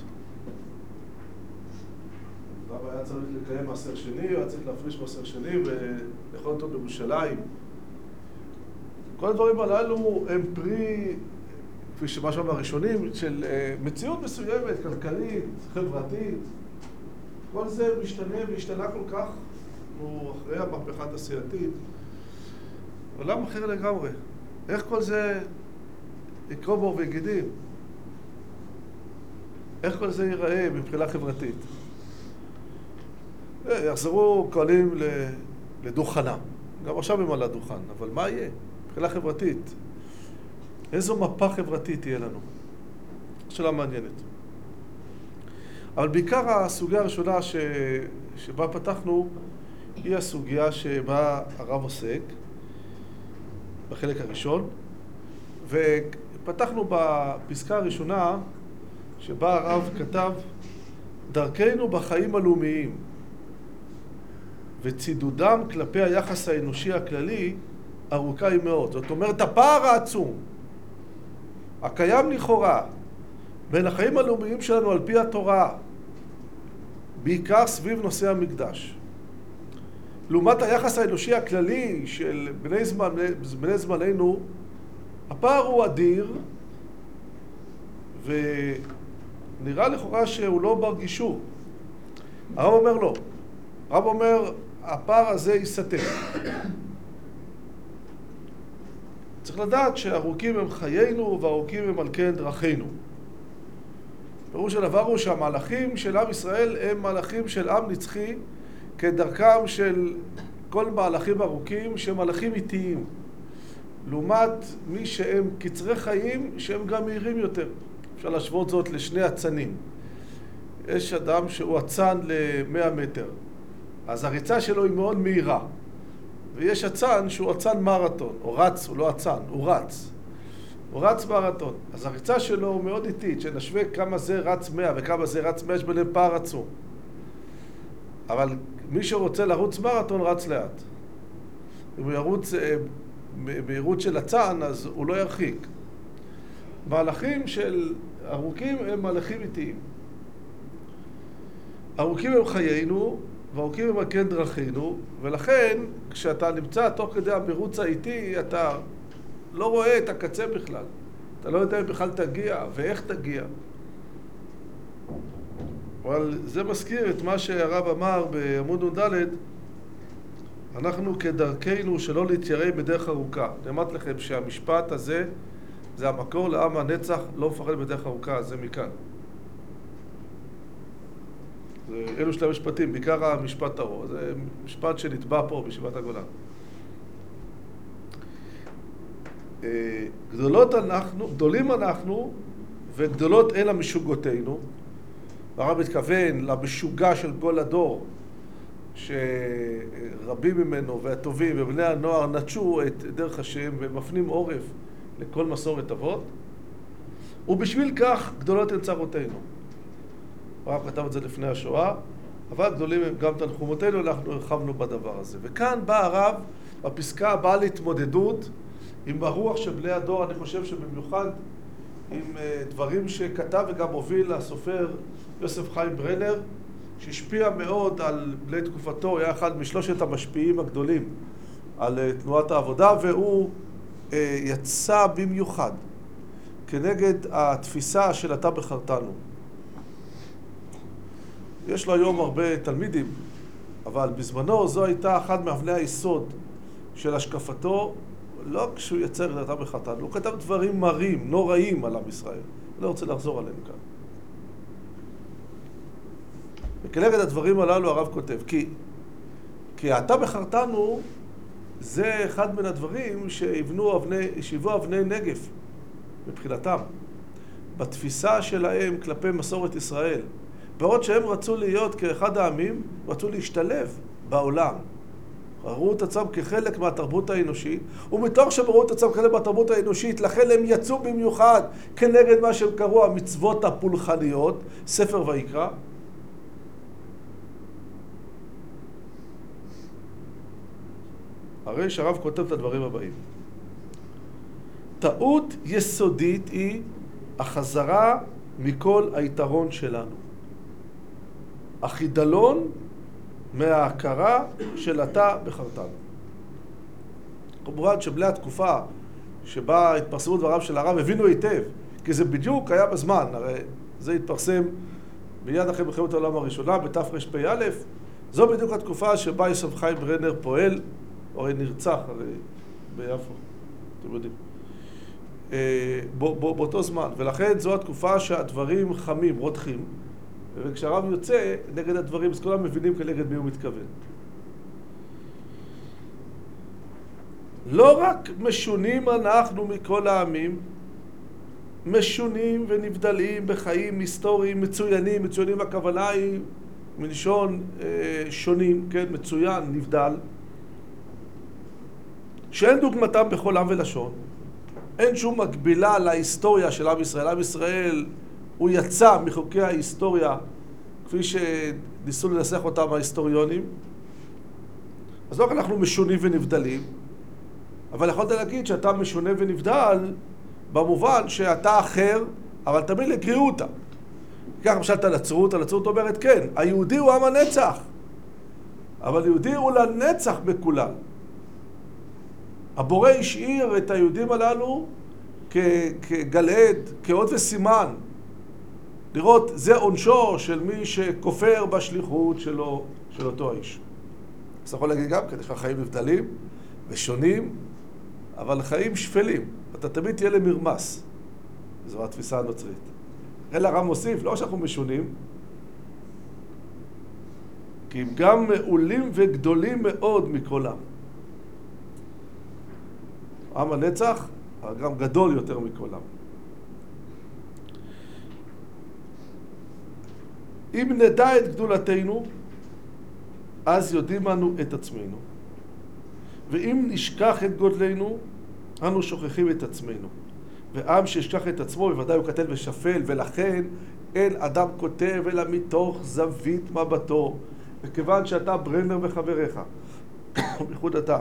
היה צריך לקיים מעשר שני, היה צריך להפריש מעשר שני ולאכול אותו בירושלים. כל הדברים הללו הם פרי, כפי שמשהו מהראשונים, של מציאות מסוימת, כלכלית, חברתית. כל זה משתנה והשתנה כל כך, הוא אחרי המהפכה התעשייתית. עולם אחר לגמרי. איך כל זה יקרום עור וגידים? איך כל זה ייראה מבחינה חברתית? יחזרו כהנים לדוכנם. גם עכשיו הם על הדוכן, אבל מה יהיה? מבחינה חברתית. איזו מפה חברתית תהיה לנו? שאלה מעניינת. אבל בעיקר הסוגיה הראשונה שבה פתחנו, היא הסוגיה שבה הרב עוסק, בחלק הראשון, ופתחנו בפסקה הראשונה, שבה הרב כתב, דרכנו בחיים הלאומיים, וצידודם כלפי היחס האנושי הכללי, ארוכה היא מאוד. זאת אומרת, הפער העצום, הקיים לכאורה, בין החיים הלאומיים שלנו על פי התורה, בעיקר סביב נושא המקדש. לעומת היחס האנושי הכללי של בני זמננו, הפער הוא אדיר, ונראה לכאורה שהוא לא ברגישו. הרב אומר לא. הרב אומר, הפער הזה יסתר. צריך לדעת שהארוכים הם חיינו והארוכים הם על כן דרכינו. פירוש של דבר הוא שהמהלכים של עם ישראל הם מהלכים של עם נצחי, כדרכם של כל מהלכים ארוכים שהם מהלכים איטיים, לעומת מי שהם קצרי חיים שהם גם מהירים יותר. אפשר להשוות זאת לשני אצנים. יש אדם שהוא אצן ל-100 מטר, אז הריצה שלו היא מאוד מהירה. ויש אצן שהוא אצן מרתון, או רץ, הוא לא אצן, הוא רץ. הוא רץ מרתון. אז הריצה שלו מאוד איטית, שנשווה כמה זה רץ 100 וכמה זה רץ 100, יש ביניהם פער עצום. אבל מי שרוצה לרוץ מרתון רץ לאט. אם הוא ירוץ מהירות של אצן, אז הוא לא ירחיק. מהלכים של ארוכים הם מהלכים איטיים. ארוכים הם חיינו, וארוכים הם על כן דרכינו, ולכן כשאתה נמצא תוך כדי המרוץ האיטי, אתה לא רואה את הקצה בכלל. אתה לא יודע אם בכלל תגיע ואיך תגיע. אבל זה מזכיר את מה שהרב אמר בעמוד נ"ד, אנחנו כדרכנו שלא להתיירא בדרך ארוכה. אני אמרתי לכם שהמשפט הזה זה המקור לעם הנצח לא מפחד בדרך ארוכה, זה מכאן. אלו שני המשפטים, בעיקר המשפט האור. זה משפט שנטבע פה בישיבת הגולן. גדולים אנחנו וגדולות הן המשוגותינו. הרב מתכוון למשוגע של כל הדור, שרבים ממנו והטובים ובני הנוער נטשו את דרך השם ומפנים עורף לכל מסורת אבות, ובשביל כך גדולות הן צרותינו. הרב כתב את זה לפני השואה, אבל גדולים הם גם תנחומותינו, אנחנו הרחבנו בדבר הזה. וכאן בא הרב, בפסקה הבאה להתמודדות עם הרוח של בני הדור, אני חושב שבמיוחד עם דברים שכתב וגם הוביל הסופר יוסף חיים ברנר, שהשפיע מאוד על בני תקופתו, הוא היה אחד משלושת המשפיעים הגדולים על תנועת העבודה, והוא יצא במיוחד כנגד התפיסה של אתה בחרתנו. יש לו היום הרבה תלמידים, אבל בזמנו זו הייתה אחת מאבני היסוד של השקפתו, לא כשהוא יצר את אתה בחרתנו, הוא כתב דברים מרים, נוראים על עם ישראל. אני לא רוצה לחזור עליהם כאן. וכנגד הדברים הללו הרב כותב, כי אתה בחרתנו זה אחד מן הדברים שהיוו אבני נגף מבחינתם, בתפיסה שלהם כלפי מסורת ישראל. בעוד שהם רצו להיות כאחד העמים, רצו להשתלב בעולם. ראו את עצמם כחלק מהתרבות האנושית, ומתוך שהם ראו את עצמם כחלק מהתרבות האנושית, לכן הם יצאו במיוחד כנגד מה שהם קראו המצוות הפולחניות, ספר ויקרא. הרי שהרב כותב את הדברים הבאים. טעות יסודית היא החזרה מכל היתרון שלנו. החידלון מההכרה של אתה בחרתנו. כמובן שבלי התקופה שבה התפרסמו דבריו של הרב הבינו היטב, כי זה בדיוק היה בזמן, הרי זה התפרסם מיד אחרי מלחמת העולם הראשונה בתרפ"א, זו בדיוק התקופה שבה יוסף חיים ברנר פועל, או נרצח הרי ביפו, אתם יודעים, באותו זמן, ולכן זו התקופה שהדברים חמים, רותחים, וכשהרב יוצא נגד הדברים, אז כולם מבינים כנגד מי הוא מתכוון. לא רק משונים אנחנו מכל העמים, משונים ונבדלים בחיים היסטוריים מצוינים, מצוינים הכוונה היא מלשון שונים, כן, מצוין, נבדל, שאין דוגמתם בכל עם ולשון, אין שום מקבילה להיסטוריה של עם ישראל. עם ישראל הוא יצא מחוקי ההיסטוריה כפי שניסו לנסח אותם ההיסטוריונים. אז לא רק אנחנו משונים ונבדלים, אבל יכולת להגיד שאתה משונה ונבדל במובן שאתה אחר, אבל תמיד לגריעותה. כך למשל את הנצרות, הנצרות אומרת כן, היהודי הוא עם הנצח, אבל יהודי הוא לנצח בכלל. הבורא השאיר את היהודים הללו כגלעד, כאות וסימן. לראות, זה עונשו של מי שכופר בשליחות שלו, של אותו האיש. אז אתה יכול להגיד גם, כדי שהחיים נבדלים ושונים, אבל חיים שפלים. אתה תמיד תהיה למרמס. זו התפיסה הנוצרית. אלא הרב מוסיף, לא שאנחנו משונים, כי הם גם מעולים וגדולים מאוד מכולם. עם הנצח, אבל גם גדול יותר מכולם. אם נדע את גדולתנו, אז יודעים אנו את עצמנו. ואם נשכח את גודלנו, אנו שוכחים את עצמנו. ועם שישכח את עצמו, בוודאי הוא קטן ושפל, ולכן אין אדם כותב אלא מתוך זווית מבטו. וכיוון שאתה ברנר וחבריך, בייחוד אתה,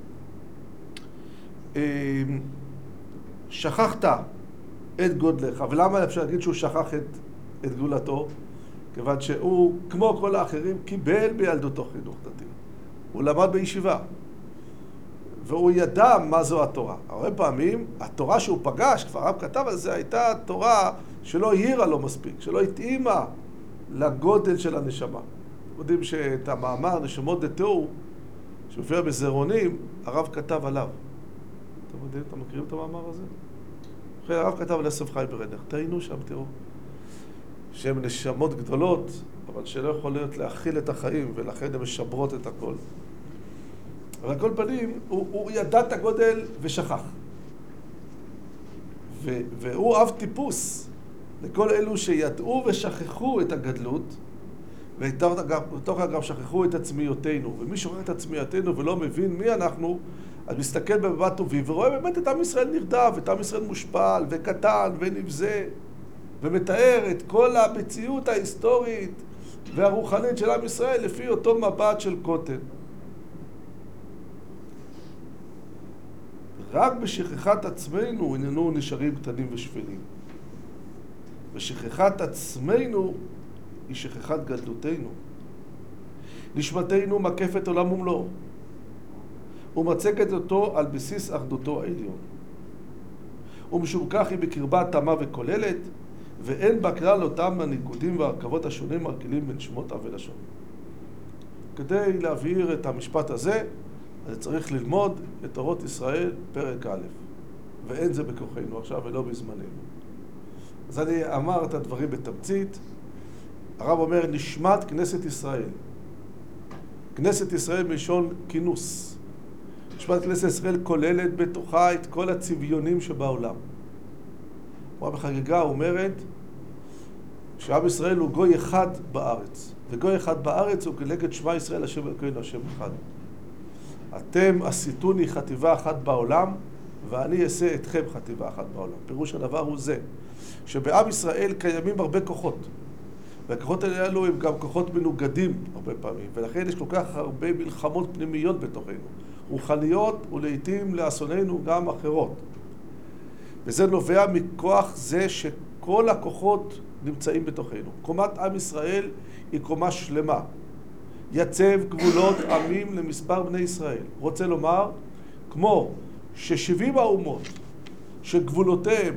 שכחת את גודלך. ולמה אפשר להגיד שהוא שכח את גדולתו? כיוון שהוא, כמו כל האחרים, קיבל בילדותו חינוך דתי. הוא למד בישיבה. והוא ידע מה זו התורה. הרבה פעמים, התורה שהוא פגש, כבר הרב כתב על זה, הייתה תורה שלא העירה לו מספיק, שלא התאימה לגודל של הנשמה. יודעים שאת המאמר נשמות דתו, שמופיע בזרעונים, הרב כתב עליו. אתם יודעים, אתם מכירים את המאמר הזה? אחרי הרב כתב על יוסף חי ברנר. תהיינו שם, תראו. שהן נשמות גדולות, אבל שלא יכולות להכיל את החיים, ולכן הן משברות את הכל. אבל על כל פנים, הוא ידע את הגודל ושכח. והוא אב טיפוס לכל אלו שידעו ושכחו את הגדלות, ובתוך גם שכחו את עצמיותנו. ומי שוכח את עצמיותנו ולא מבין מי אנחנו, אז מסתכל במבט טובי ורואה באמת את עם ישראל נרדף, את עם ישראל מושפל וקטן ונבזה, ומתאר את כל המציאות ההיסטורית והרוחנית של עם ישראל לפי אותו מבט של קוטן. רק בשכחת עצמנו איננו נשארים קטנים ושפלים. ושכחת עצמנו היא שכחת גדלותנו. נשמתנו מקפת עולם ומלואו, ומצגת אותו על בסיס אחדותו העליון. ומשום כך היא בקרבה תמה וכוללת, ואין בה כלל אותם הניגודים והרכבות השונים מרכילים בין שמות אב ולשון. כדי להבהיר את המשפט הזה, אז צריך ללמוד את אורות ישראל פרק א', ואין זה בכוחנו עכשיו ולא בזמננו. אז אני אמר את הדברים בתמצית. הרב אומר נשמת כנסת ישראל. כנסת ישראל מלשון כינוס. נשמת כנסת ישראל כוללת בתוכה את כל הצביונים שבעולם. כמו בחגיגה אומרת שעם ישראל הוא גוי אחד בארץ, וגוי אחד בארץ הוא כנגד שמע ישראל השם אלוקינו השם אחד. אתם עשיתוני חטיבה אחת בעולם, ואני אעשה אתכם חטיבה אחת בעולם. פירוש הדבר הוא זה, שבעם ישראל קיימים הרבה כוחות, והכוחות האלו הם גם כוחות מנוגדים הרבה פעמים, ולכן יש כל כך הרבה מלחמות פנימיות בתוכנו, רוחניות ולעיתים לאסוננו גם אחרות. וזה נובע מכוח זה שכל הכוחות נמצאים בתוכנו. קומת עם ישראל היא קומה שלמה. יצב גבולות עמים למספר בני ישראל. רוצה לומר, כמו ש70 האומות שגבולותיהם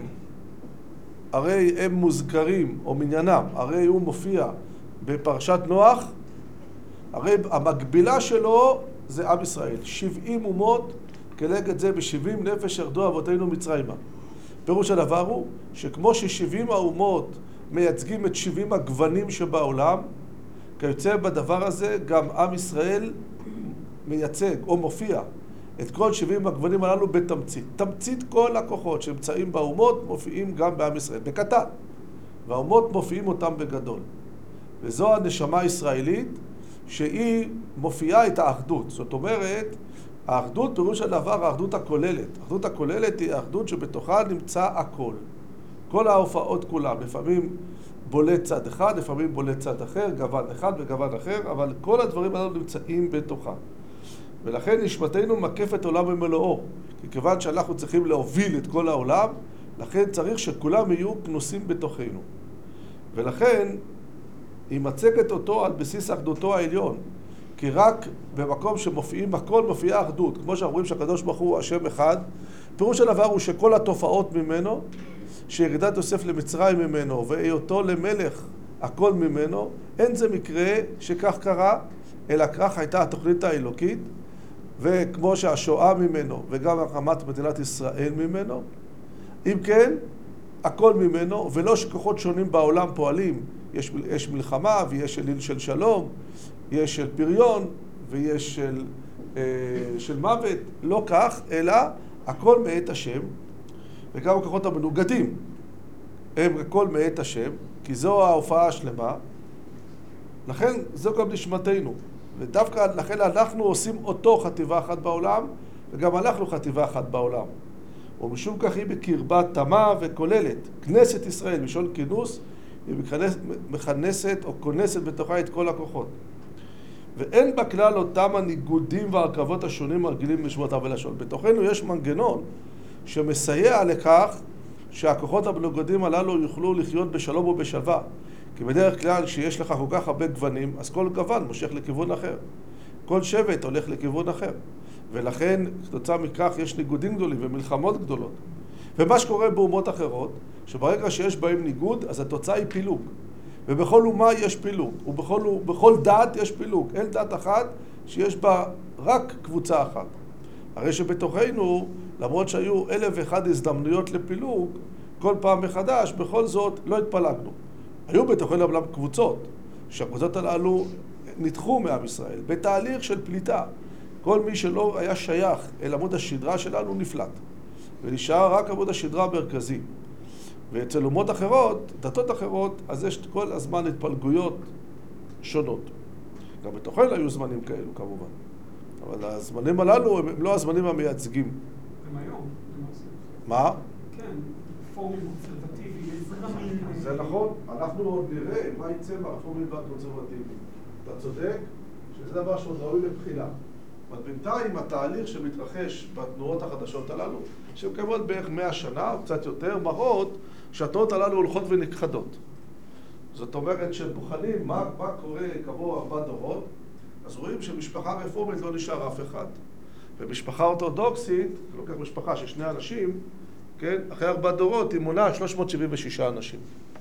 הרי הם מוזכרים, או מניינם, הרי הוא מופיע בפרשת נוח, הרי המקבילה שלו זה עם ישראל. 70 אומות כנגד זה ב70 נפש ירדו אבותינו מצרימה. פירוש הדבר הוא שכמו ש70 האומות מייצגים את 70 הגוונים שבעולם, כיוצא בדבר הזה גם עם ישראל מייצג או מופיע את כל 70 הגוונים הללו בתמצית. תמצית כל הכוחות שנמצאים באומות מופיעים גם בעם ישראל, בקטן. והאומות מופיעים אותם בגדול. וזו הנשמה הישראלית שהיא מופיעה את האחדות. זאת אומרת, האחדות פירוש הדבר, האחדות הכוללת. האחדות הכוללת היא האחדות שבתוכה נמצא הכל. כל ההופעות כולם, לפעמים בולט צד אחד, לפעמים בולט צד אחר, גוון אחד וגוון אחר, אבל כל הדברים האלה נמצאים בתוכה. ולכן נשמתנו מקפת עולם ומלואו, כי כיוון שאנחנו צריכים להוביל את כל העולם, לכן צריך שכולם יהיו כנוסים בתוכנו. ולכן היא מצגת אותו על בסיס אחדותו העליון, כי רק במקום שמופיעים הכל מופיעה אחדות, כמו שאנחנו רואים שהקדוש ברוך הוא השם אחד, פירוש הדבר הוא שכל התופעות ממנו, שירידת יוסף למצרים ממנו והיותו למלך הכל ממנו, אין זה מקרה שכך קרה, אלא כך הייתה התוכנית האלוקית, וכמו שהשואה ממנו, וגם הקמת מדינת ישראל ממנו, אם כן, הכל ממנו, ולא שכוחות שונים בעולם פועלים. יש מלחמה, ויש אליל של שלום, יש של פריון, ויש של מוות, לא כך, אלא הכל מאת השם, וגם הכוחות המנוגדים, הם הכל מאת השם, כי זו ההופעה השלמה, לכן זו גם נשמתנו, ודווקא לכן אנחנו עושים אותו חטיבה אחת בעולם, וגם אנחנו חטיבה אחת בעולם. ומשום כך היא בקרבה תמה וכוללת. כנסת ישראל, משון כינוס, היא מכנסת או כונסת בתוכה את כל הכוחות. ואין בה כלל אותם הניגודים והרכבות השונים הרגילים בשבועותיו ולשון. בתוכנו יש מנגנון שמסייע לכך שהכוחות המנוגדים הללו יוכלו לחיות בשלום ובשלווה. כי בדרך כלל כשיש לך כל כך הרבה גוונים, אז כל גוון מושך לכיוון אחר. כל שבט הולך לכיוון אחר. ולכן, כתוצאה מכך, יש ניגודים גדולים ומלחמות גדולות. ומה שקורה באומות אחרות, שברגע שיש בהם ניגוד, אז התוצאה היא פילוג. ובכל אומה יש פילוג, ובכל דת יש פילוג. אין דת אחת שיש בה רק קבוצה אחת. הרי שבתוכנו, למרות שהיו 1,001 הזדמנויות לפילוג, כל פעם מחדש, בכל זאת לא התפלגנו. היו בתוכנו אבל קבוצות, שהקבוצות הללו נדחו מעם ישראל, בתהליך של פליטה. כל מי שלא היה שייך אל עמוד השדרה שלנו נפלט, ונשאר רק עמוד השדרה המרכזי. ואצל אומות אחרות, דתות אחרות, אז יש כל הזמן התפלגויות שונות. גם בתוכנו היו זמנים כאלו כמובן, אבל הזמנים הללו הם לא הזמנים המייצגים. הם היום, למעשה. מה? כן, פורמים קונסרבטיביים, זרמים. זה נכון, אנחנו עוד נראה מה יצא מהרפורמים והקונסרבטיביים. אתה צודק שזה דבר שעוד ראוי לבחינה. אבל בינתיים התהליך שמתרחש בתנועות החדשות הללו, שמקיימות בערך 100 שנה או קצת יותר, מראות שהתנועות הללו הולכות ונכחדות. זאת אומרת שבוחנים מה קורה כעבור 4 דורות, אז רואים שמשפחה רפורמית לא נשאר אף אחד. ומשפחה אורתודוקסית, לא כך משפחה של 2 אנשים, כן? אחרי 4 דורות היא מונה 376 אנשים.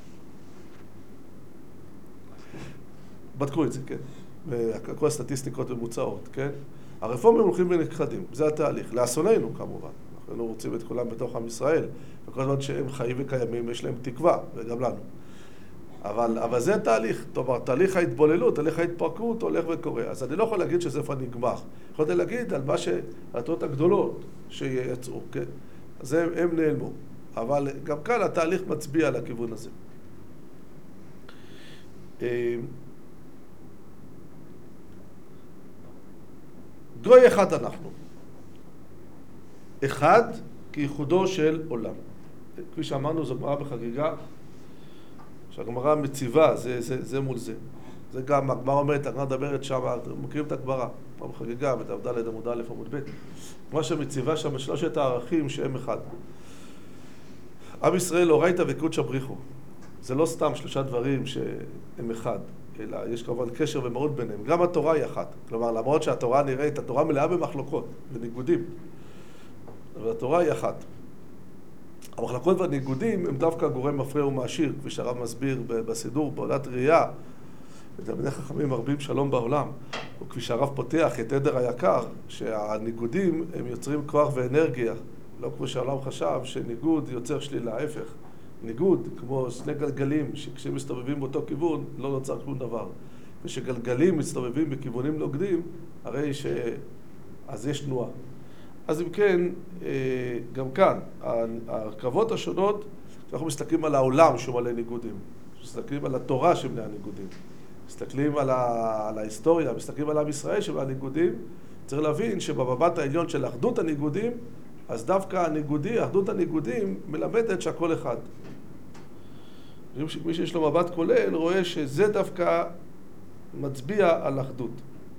בדקו את זה, כן? וכל הסטטיסטיקות ממוצעות, כן? הרפורמים הולכים ונכחדים, זה התהליך. לאסוננו כמובן. אנחנו רוצים את כולם בתוך עם ישראל, וכל הזמן שהם חיים וקיימים, יש להם תקווה, וגם לנו. אבל זה תהליך, כלומר, תהליך ההתבוללות, תהליך ההתפרקות הולך וקורה. אז אני לא יכול להגיד שזה איפה נגמר. יכולתי להגיד על מה התנועות הגדולות שיצאו, כן? אז הם נעלמו. אבל גם כאן התהליך מצביע על הכיוון הזה. גוי אחד אנחנו. אחד כייחודו של עולם. כפי שאמרנו, זו גמרא בחגיגה, שהגמרא מציבה, זה מול זה. זה גם, הגמרא אומרת, הגמרא מדברת שם, אתם מכירים את הגמרא, פעם בחגיגה, בדף ד' עמוד א' עמוד ב', כמו שמציבה שם 3 הערכים שהם אחד. עם ישראל אורייתא וקודשא בריחו. זה לא סתם 3 דברים שהם אחד, אלא יש כמובן קשר ומהות ביניהם. גם התורה היא אחת. כלומר, למרות שהתורה נראית, התורה מלאה במחלוקות וניגודים, אבל התורה היא אחת. המחלוקות והניגודים הם דווקא גורם מפריע ומעשיר, כפי שהרב מסביר בסידור, בעולת ראייה, ותלמידי חכמים מרבים שלום בעולם, וכפי שהרב פותח את עדר היקר, שהניגודים הם יוצרים כוח ואנרגיה, לא כמו שהעולם חשב שניגוד יוצר שלילה, ההפך. ניגוד, כמו 2 גלגלים, שכשהם מסתובבים באותו כיוון, לא נוצר שום דבר. ושגלגלים מסתובבים בכיוונים נוגדים, הרי אז יש תנועה. אז אם כן, גם כאן, ההרכבות השונות, אנחנו מסתכלים על העולם שהוא מלא ניגודים. מסתכלים על התורה שמלא הניגודים. מסתכלים על ההיסטוריה, מסתכלים על עם ישראל שמלא הניגודים. צריך להבין שבמבט העליון של אחדות הניגודים, אז דווקא אחדות הניגודים מלמדת שהכל אחד. מי שיש לו מבט כולל רואה שזה דווקא מצביע על אחדות.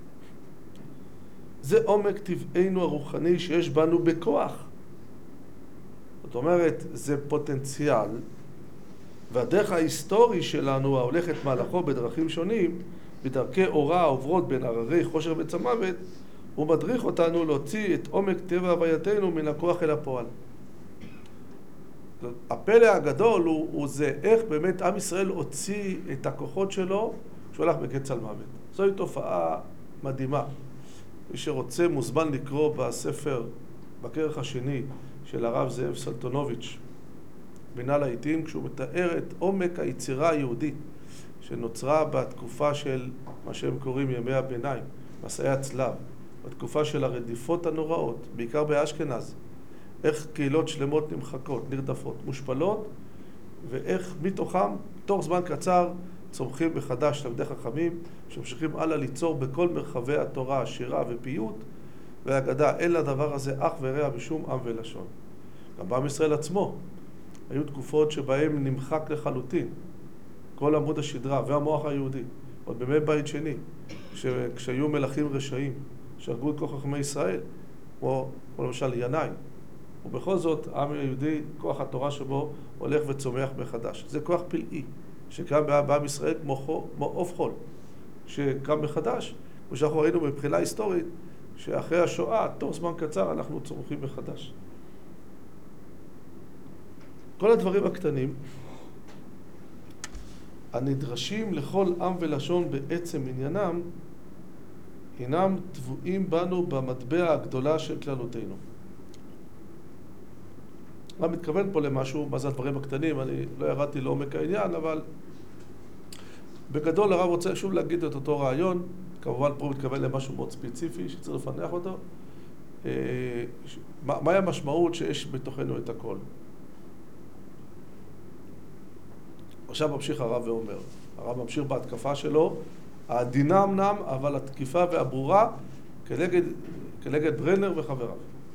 זה עומק טבענו הרוחני שיש בנו בכוח. זאת אומרת, זה פוטנציאל, והדרך ההיסטורי שלנו, ההולכת מהלכו בדרכים שונים, בדרכי אורה עוברות בין הררי חושר וצמוות, הוא מדריך אותנו להוציא את עומק טבע הווייתנו מן הכוח אל הפועל. הפלא הגדול הוא זה איך באמת עם ישראל הוציא את הכוחות שלו שהוא הלך בקץ על מוות. זוהי תופעה מדהימה. מי שרוצה מוזמן לקרוא בספר, בכרך השני של הרב זאב סלטונוביץ', בינה לעיתים, כשהוא מתאר את עומק היצירה היהודית שנוצרה בתקופה של מה שהם קוראים ימי הביניים, מסעי הצלב, בתקופה של הרדיפות הנוראות, בעיקר באשכנז, איך קהילות שלמות נמחקות, נרדפות, מושפלות, ואיך מתוכם, תוך זמן קצר, צומחים מחדש תלמידי חכמים, שממשיכים הלאה ליצור בכל מרחבי התורה, שירה ופיוט, והאגדה, אין לדבר הזה אח ורע בשום עם ולשון. גם בעם ישראל עצמו, היו תקופות שבהם נמחק לחלוטין כל עמוד השדרה והמוח היהודי, עוד בימי בית שני, כשהיו מלכים רשעים שהרגו את כל חכמי ישראל, כמו למשל ינאי, ובכל זאת העם היהודי, כוח התורה שבו הולך וצומח מחדש. זה כוח פלאי שקם בעם ישראל כמו עוף חול, שקם מחדש, כמו שאנחנו ראינו מבחינה היסטורית, שאחרי השואה, תוך זמן קצר, אנחנו צומחים מחדש. כל הדברים הקטנים הנדרשים לכל עם ולשון בעצם עניינם, הינם טבועים בנו במטבע הגדולה של כללותינו. אני מתכוון פה למשהו, מה זה הדברים הקטנים, אני לא ירדתי לעומק העניין, אבל בגדול הרב רוצה שוב להגיד את אותו רעיון, כמובן פה הוא מתכוון למשהו מאוד ספציפי שצריך לפנח אותו. מהי המשמעות שיש בתוכנו את הכל? עכשיו ממשיך הרב ואומר, הרב ממשיך בהתקפה שלו, העדינה אמנם, אבל התקיפה והברורה כנגד ברנר וחבריו.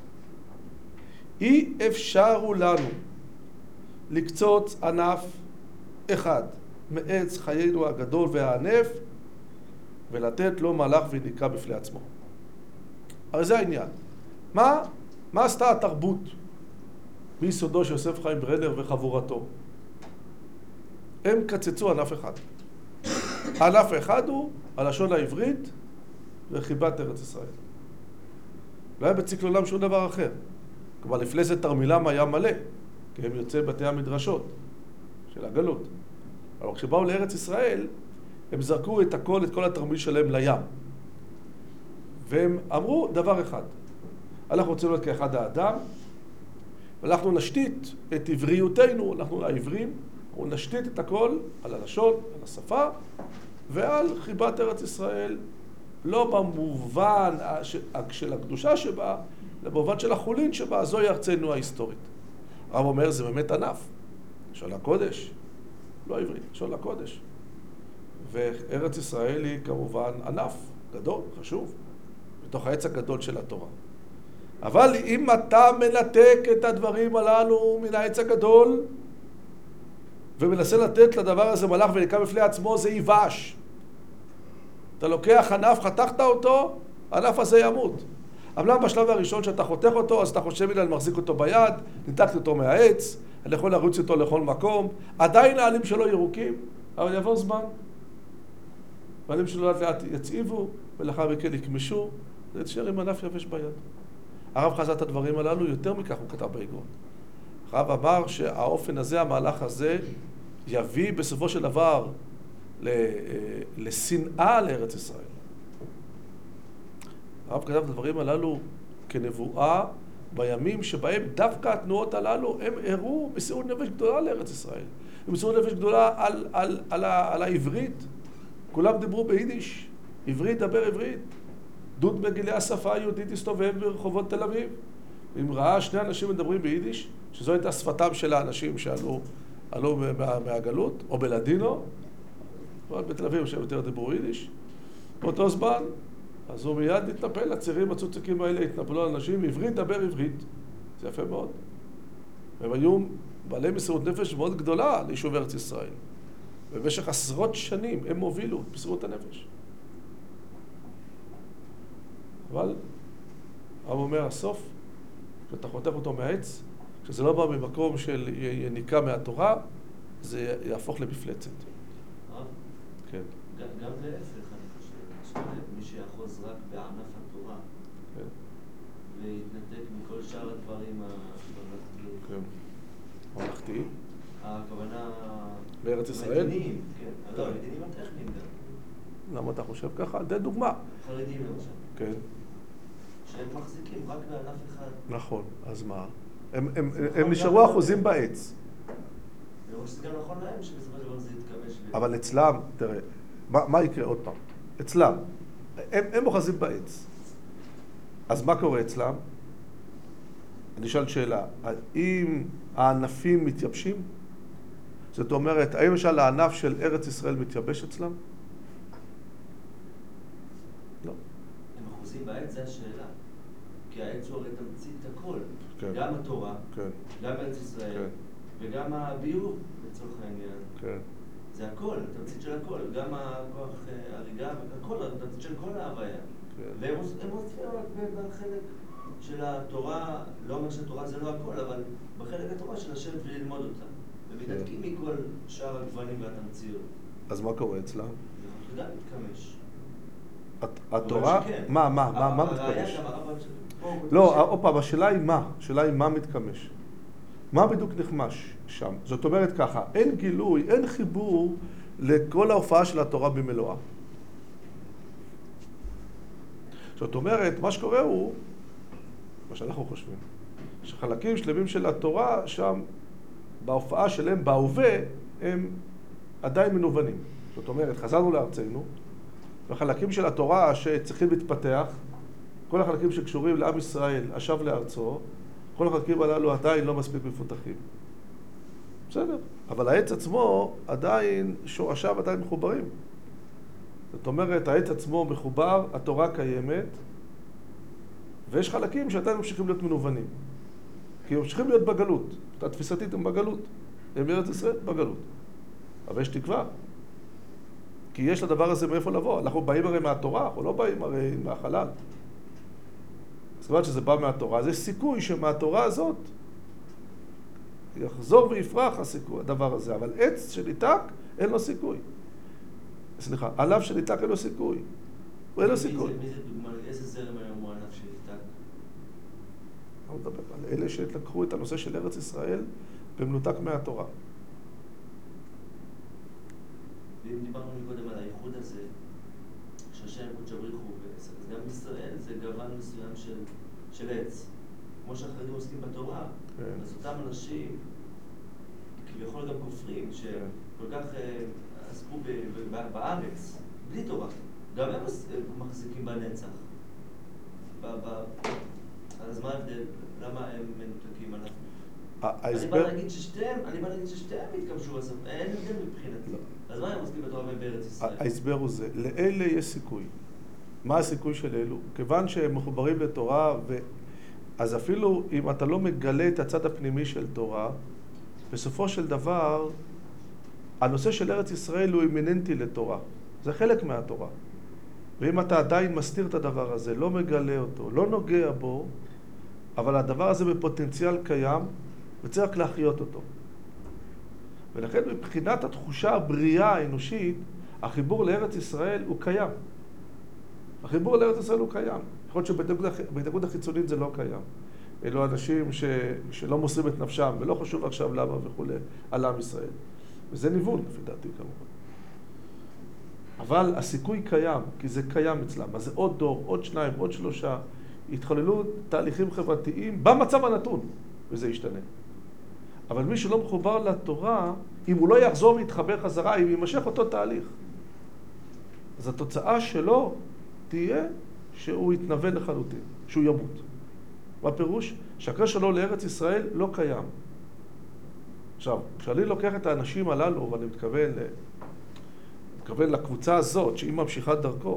אי אפשר הוא לנו לקצוץ ענף אחד מעץ חיינו הגדול והענף ולתת לו מהלך וניקה בפני עצמו. הרי זה העניין. מה עשתה התרבות מיסודו של יוסף חיים ברנר וחבורתו? הם קצצו ענף אחד. הענף האחד הוא הלשון העברית וחיבת ארץ ישראל. לא היה בצקלולם שום דבר אחר. כלומר, לפני זה תרמילם היה מלא, כי הם יוצאי בתי המדרשות של הגלות. אבל כשבאו לארץ ישראל, הם זרקו את הכל, את כל התרמיל שלהם לים. והם אמרו דבר אחד, אנחנו רוצים להיות כאחד האדם, ואנחנו נשתית את עבריותנו, אנחנו העברים, אנחנו נשתית את הכל על הלשון, על השפה, ועל חיבת ארץ ישראל, לא במובן של הקדושה שבה, אלא במובן של החולין שבה, זוהי ארצנו ההיסטורית. הרב אומר, זה באמת ענף, לשון הקודש, לא עברית, לשון הקודש. וארץ ישראל היא כמובן ענף גדול, חשוב, בתוך העץ הגדול של התורה. אבל אם אתה מנתק את הדברים הללו מן העץ הגדול, ומנסה לתת לדבר הזה מלאך וניקה בפני עצמו, זה ייבש. אתה לוקח ענף, חתכת אותו, הענף הזה ימות. אבל בשלב הראשון שאתה חותך אותו, אז אתה חושב לי, אני מחזיק אותו ביד, ניתקתי אותו מהעץ, אני יכול לרוץ אותו לכל מקום, עדיין העלים שלו ירוקים, אבל יבוא זמן. העלים שלו לאט לאט יצעיבו, ולאחר מכן יקמשו, זה יתשאר עם ענף יבש ביד. הרב חזה את הדברים הללו, יותר מכך הוא כתב באגרות. הרב אמר שהאופן הזה, המהלך הזה, יביא בסופו של דבר לשנאה לארץ ישראל. הרב כתב את הדברים הללו כנבואה בימים שבהם דווקא התנועות הללו הם הראו מסירות נפש גדולה לארץ ישראל. מסירות נפש גדולה על העברית. כולם דיברו ביידיש, עברית דבר עברית. דוד מגילי השפה היהודית הסתובב ברחובות תל אביב. אם ראה שני אנשים מדברים ביידיש, שזו הייתה שפתם של האנשים שעלו מהגלות, או בלדינו, אבל בתל אביב שהם יותר דיברו יידיש. באותו זמן, אז הוא מיד התנפל, הצירים הצוצקים האלה התנפלו על אנשים, עברית דבר עברית. זה יפה מאוד. והם היו בעלי מסירות נפש מאוד גדולה ליישוב ארץ ישראל. במשך עשרות שנים הם הובילו את מסירות הנפש. אבל, הרב אומר, הסוף, כשאתה חותך אותו מהעץ, כשזה לא בא ממקום של יניקה מהתורה, זה יהפוך למפלצת. כן. גם להפך, אני חושב, מי שיחוז רק בענף התורה, כן. ויתנתק מכל שאר הדברים הממלכתיים. כן. ממלכתי? הכוונה... בארץ ישראל? המדיניים, כן. לא, המדיניים הטכניים גם. למה אתה חושב ככה? די דוגמה. חרדים למשל. כן. שהם מחזיקים רק בענף אחד. נכון, אז מה? הם נשארו אחוזים בעץ. אני חושב שזה גם נכון להם שבסופו של דבר זה יתכמש. אבל אצלם, תראה, מה יקרה עוד פעם? אצלם, הם אוחזים בעץ. אז מה קורה אצלם? אני אשאל שאלה, האם הענפים מתייבשים? זאת אומרת, האם למשל הענף של ארץ ישראל מתייבש אצלם? לא. הם אחוזים בעץ, זה השאלה. כי העץ הוא הרי תמצית הכל. כן. גם התורה, כן. גם ארץ ישראל, כן. וגם הביוב, לצורך העניין. כן. זה הכל, תמצית של הכל. גם הכוח הריגה, הכל, תמצית של כל ההוויה. כן. והם עושים בחלק של התורה, לא אומר שהתורה זה לא הכל, אבל בחלק התורה של לשבת וללמוד אותה. ומתעדקים מכל שאר הגוונים והתמציות. אז מה קורה אצלם? זה גם מתכמש. התורה? מה מתכמש? לא, עוד פעם, השאלה היא מה? השאלה היא מה מתכמש. מה בדיוק נחמש שם? זאת אומרת ככה, אין גילוי, אין חיבור לכל ההופעה של התורה במלואה. זאת אומרת, מה שקורה הוא, מה שאנחנו חושבים, שחלקים שלמים של התורה שם, בהופעה שלהם, בהווה, הם עדיין מנוונים. זאת אומרת, חזרנו לארצנו, והחלקים של התורה שצריכים להתפתח, כל החלקים שקשורים לעם ישראל, השב לארצו, כל החלקים הללו עדיין לא מספיק מפותחים. בסדר, אבל העץ עצמו עדיין, שורשיו עדיין מחוברים. זאת אומרת, העץ עצמו מחובר, התורה קיימת, ויש חלקים שעדיין ממשיכים להיות מנוונים. כי הם ממשיכים להיות בגלות. התפיסתית הם בגלות. הם בארץ ישראל בגלות. אבל יש תקווה. כי יש לדבר הזה מאיפה לבוא. אנחנו באים הרי מהתורה, אנחנו לא באים הרי מהחלל. זאת אומרת שזה בא מהתורה. אז יש סיכוי שמהתורה הזאת יחזור ויפרח הסיכוי, הדבר הזה. אבל עץ שניתק, אין לו סיכוי. סליחה, עליו שניתק אין לו סיכוי. אין לו סיכוי. מי זה דוגמה? איזה זרם היום הוא ענף שניתק? אני מדבר על אלה שלקחו את הנושא של ארץ ישראל במנותק מהתורה. ואם דיברנו מקודם על הייחוד הזה, שהשם קודש בריך הוא בעצם, אז גם בישראל זה גוון מסוים של עץ. כמו שהחרדים עוסקים בתורה, אז אותם אנשים, כביכול גם כופרים, שכל כך עסקו בארץ, בלי תורה, גם הם מחזיקים בנצח. אז מה ההבדל? למה הם מנותקים אנחנו? אני בא להגיד ששתיהם התכבשו בסוף, אין הבדל מבחינתי. אז מה הם עוסקים בתורה בארץ ישראל? ההסבר הוא זה, לאלה יש סיכוי. מה הסיכוי של אלו? כיוון שהם מחוברים לתורה, אז אפילו אם אתה לא מגלה את הצד הפנימי של תורה, בסופו של דבר, הנושא של ארץ ישראל הוא אימננטי לתורה. זה חלק מהתורה. ואם אתה עדיין מסתיר את הדבר הזה, לא מגלה אותו, לא נוגע בו, אבל הדבר הזה בפוטנציאל קיים, וצריך להחיות אותו. ולכן מבחינת התחושה הבריאה האנושית, החיבור לארץ ישראל הוא קיים. החיבור לארץ ישראל הוא קיים. יכול להיות שבהתנגדות החיצונית זה לא קיים. אלו אנשים שלא מוסרים את נפשם, ולא חשוב עכשיו למה וכו' על עם ישראל. וזה ניוון, לפי דעתי כמובן. אבל הסיכוי קיים, כי זה קיים אצלם. אז זה עוד דור, עוד שניים, עוד שלושה, יתחוללו תהליכים חברתיים במצב הנתון, וזה ישתנה. אבל מי שלא מחובר לתורה, אם הוא לא יחזור ויתחבר חזרה, אם יימשך אותו תהליך, אז התוצאה שלו תהיה שהוא יתנוון לחלוטין, שהוא ימות. מה פירוש? שהקשר שלו לארץ ישראל לא קיים. עכשיו, כשאני לוקח את האנשים הללו, ואני מתכוון לקבוצה הזאת, שהיא ממשיכת דרכו,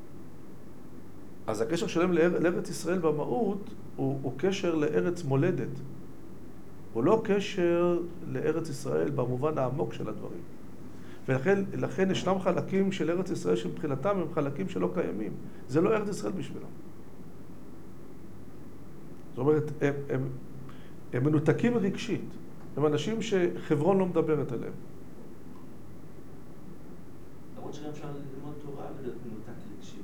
אז הקשר שלהם לארץ ישראל במהות הוא קשר לארץ מולדת. הוא לא קשר לארץ ישראל במובן העמוק של הדברים. ולכן ישנם חלקים של ארץ ישראל שמבחינתם הם חלקים שלא קיימים. זה לא ארץ ישראל בשבילם. זאת אומרת, הם מנותקים רגשית. הם אנשים שחברון לא מדברת עליהם. למרות שגם אפשר ללמוד תורה ולהיות מנותק רגשית.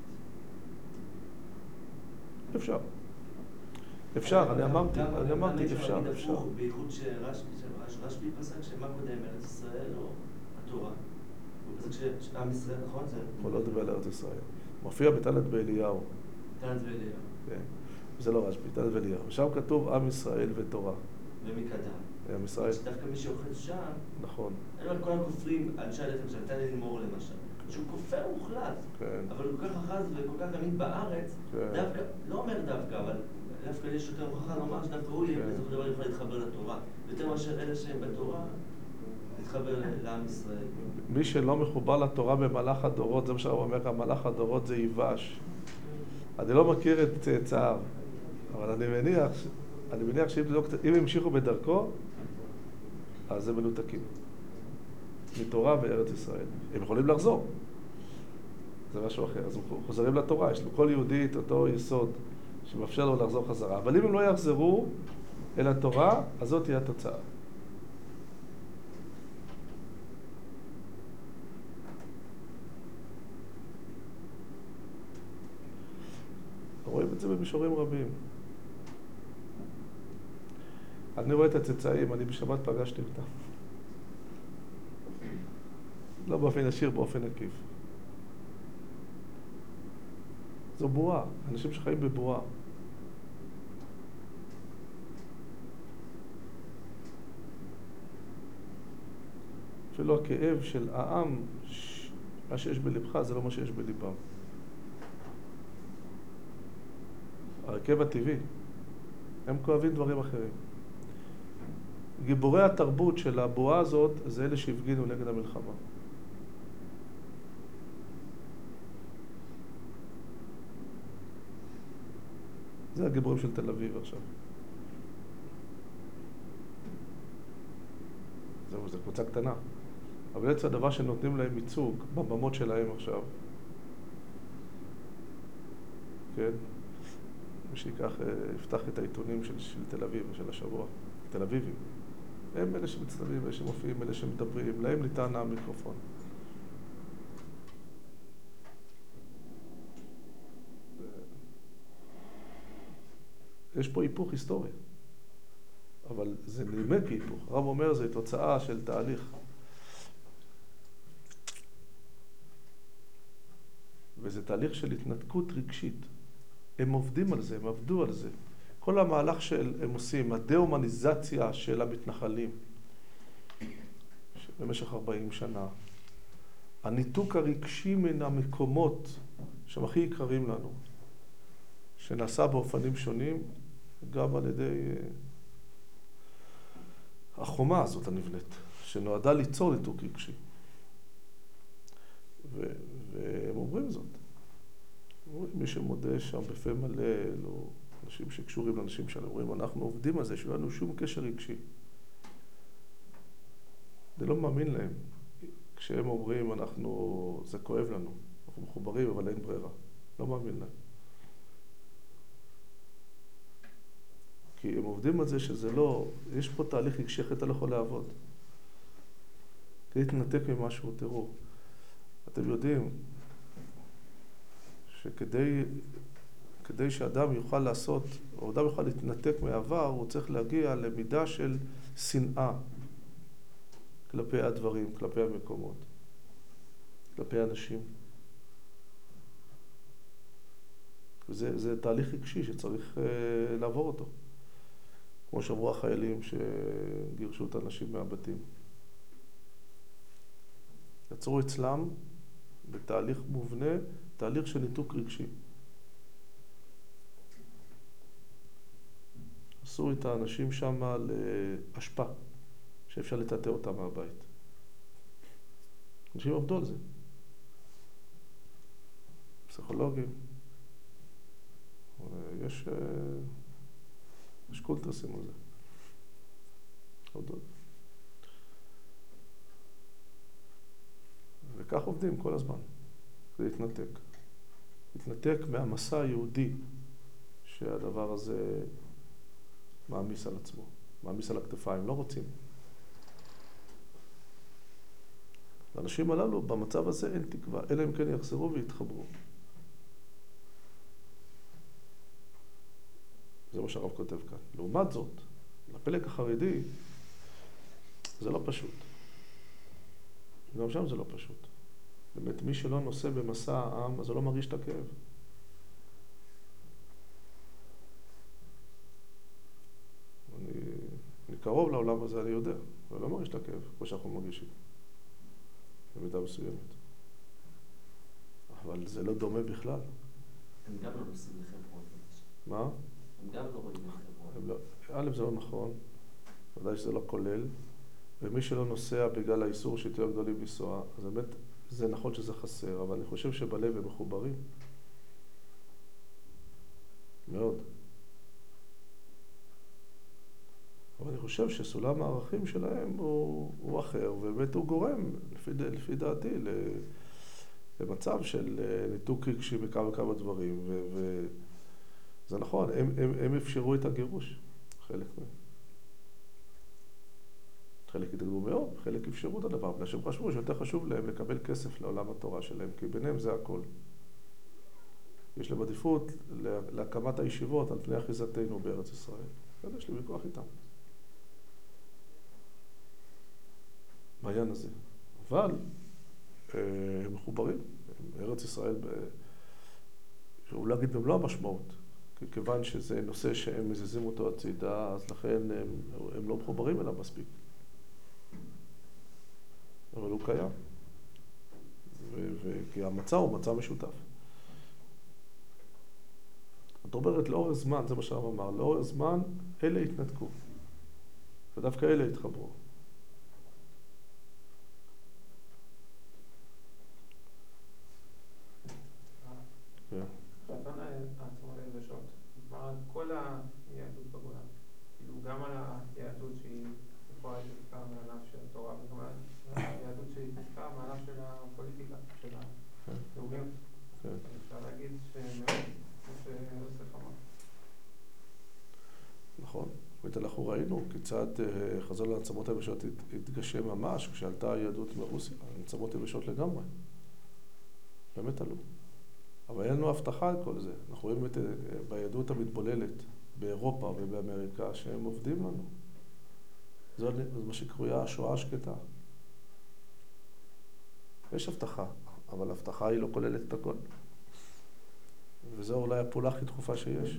אפשר. אפשר, אני אמרתי, אפשר. בייחוד שרשב"י פסק שמה קודם, ארץ ישראל או התורה? הוא פסק שעם ישראל, נכון? הוא לא דבר על ארץ ישראל. מופיע בתנת באליהו. תנת באליהו. כן. זה לא רשב"י, ד' ואליהו. שם כתוב עם ישראל ותורה. ומי קדם? עם ישראל. דווקא מי שאוחז שם, נכון. אני אומר, כל הכופרים, אנשי הלחם של נתן לימור למשל, שהוא כופר מוחלט, כן. אבל הוא כל כך אחז וכל כך אמין בארץ, כן. דווקא, לא אומר דווקא, אבל דווקא יש יותר הוכחה לומר שדווקא הוא יהיה בסופו של דבר יכול להתחבר לתורה, יותר מאשר אלה שהם בתורה, להתחבר לעם ישראל. מי שלא מחובר לתורה במהלך הדורות, זה מה שהוא אומר, מלאך הדורות זה ייבש. אני לא מכיר את צאצאיו, אבל אני מניח שאם המשיכו בדרכו, אז הם מנותקים. מתורה וארץ ישראל. הם יכולים לחזור. זה משהו אחר. אז הם חוזרים לתורה. יש לו כל יהודי את אותו יסוד שמאפשר לו לחזור חזרה. אבל אם הם לא יחזרו אל התורה, אז זאת תהיה התוצאה. רואים את זה במישורים רבים. אני רואה את הצאצאים, אני בשבת פגשתי אותם. לא באופן ישיר, באופן עקיף. זו בועה, אנשים שחיים בבועה. אפילו הכאב של העם, מה שיש בלבך זה לא מה שיש בליבם. הרכב הטבעי, הם כואבים דברים אחרים. גיבורי התרבות של הבועה הזאת זה אלה שהפגינו נגד המלחמה. זה הגיבורים של תל אביב עכשיו. זו קבוצה קטנה. אבל בעצם הדבר שנותנים להם ייצוג בבמות שלהם עכשיו, כן? מי שיקח, יפתח את העיתונים של תל אביב ושל השבוע, תל אביבים. הם אלה שמצטלבים, אלה שמופיעים, אלה שמדברים, להם ניתן המיקרופון. יש פה היפוך היסטורי, אבל זה נראה כהיפוך. הרב אומר, זה תוצאה של תהליך. וזה תהליך של התנתקות רגשית. הם עובדים על זה, הם עבדו על זה. כל המהלך שהם עושים, הדה-הומניזציה של המתנחלים במשך 40 שנה, הניתוק הרגשי מן המקומות שהם הכי יקרים לנו, שנעשה באופנים שונים, גם על ידי החומה הזאת הנבנית, שנועדה ליצור ניתוק רגשי. והם אומרים זאת. מי שמודה שם בפה מלא, או אנשים שקשורים לאנשים שלנו, אומרים, אנחנו עובדים על זה, שאין לנו שום קשר רגשי. אני לא מאמין להם. כשהם אומרים, זה כואב לנו, אנחנו מחוברים, אבל אין ברירה. לא מאמין להם. כי הם עובדים על זה שזה לא, יש פה תהליך רגשי, אחרי אתה לא יכול לעבוד. כדי להתנתק ממשהו, תראו. אתם יודעים שכדי שאדם יוכל לעשות, או אדם יוכל להתנתק מהעבר, הוא צריך להגיע למידה של שנאה כלפי הדברים, כלפי המקומות, כלפי האנשים. וזה תהליך רגשי שצריך לעבור אותו. כמו שאמרו החיילים שגירשו את האנשים מהבתים. יצרו אצלם בתהליך מובנה, תהליך של ניתוק רגשי. עשו את האנשים שם להשפעה, שאפשר לטאטא אותם מהבית. אנשים עבדו על זה. פסיכולוגים. יש קונטרסים על זה. עבדו. וכך עובדים כל הזמן. זה להתנתק. להתנתק מהמסע היהודי שהדבר הזה מעמיס על עצמו, מעמיס על הכתפיים, לא רוצים. לאנשים הללו במצב הזה אין תקווה, אלא אם כן יחזרו ויתחברו. זה מה שהרב כותב כאן. לעומת זאת, לפלג החרדי זה לא פשוט. גם שם זה לא פשוט. באמת, מי שלא נושא במסע העם, אז הוא לא מרגיש את הכאב. קרוב לעולם הזה אני יודע, אבל לא מרגיש את הכאב, כמו שאנחנו מרגישים, במידה מסוימת. אבל זה לא דומה בכלל. הם גם לא נוסעים לחברון. מה? הם גם לא רואים לחברון. א', זה לא נכון, ודאי שזה לא כולל, ומי שלא נוסע בגלל האיסור שיותר גדולים לנסוע, אז באמת זה נכון שזה חסר, אבל אני חושב שבלב הם מחוברים. מאוד. אבל אני חושב שסולם הערכים שלהם הוא אחר, ובאמת הוא גורם, לפי דעתי, למצב של ניתוק רגשי בכמה וכמה דברים, וזה נכון, הם אפשרו את הגירוש, חלק מהם. חלק התנגדו מאוד, חלק אפשרו את הדבר, בגלל שהם חשבו שיותר חשוב להם לקבל כסף לעולם התורה שלהם, כי ביניהם זה הכל. יש להם עדיפות להקמת הישיבות על פני אחיזתנו בארץ ישראל. יש לי ויכוח איתם. בעניין הזה. אבל הם מחוברים. ארץ ישראל, שאולי להגיד במלוא המשמעות, כיוון שזה נושא שהם מזיזים אותו הצידה, אז לכן הם לא מחוברים אליו מספיק. אבל הוא קיים. כי המצע הוא מצע משותף. את אומרת, לאורך זמן, זה מה שהרב אמר, לאורך זמן אלה התנתקו. ודווקא אלה התחברו. חזון העצמות היבשות, מדבר על כל היהדות בגולן, כאילו גם על היהדות שהיא יכולה להתפתחה מענף של התורה, וגם על היהדות שהיא התפתחה מענף של הפוליטיקה, של הלאומיות. אפשר להגיד שמאוד, כמו שיוסף אמר. נכון. אנחנו ראינו כיצד חזון העצמות היבשות התגשם ממש כשעלתה היהדות מרוסיה, העצמות היבשות לגמרי. באמת עלו. אבל אין לנו הבטחה על כל זה. אנחנו רואים ביהדות המתבוללת באירופה ובאמריקה שהם עובדים לנו. זה מה שקרויה השואה השקטה. יש הבטחה, אבל ההבטחה היא לא כוללת את הכל. וזו אולי הפעולה הכי דחופה שיש.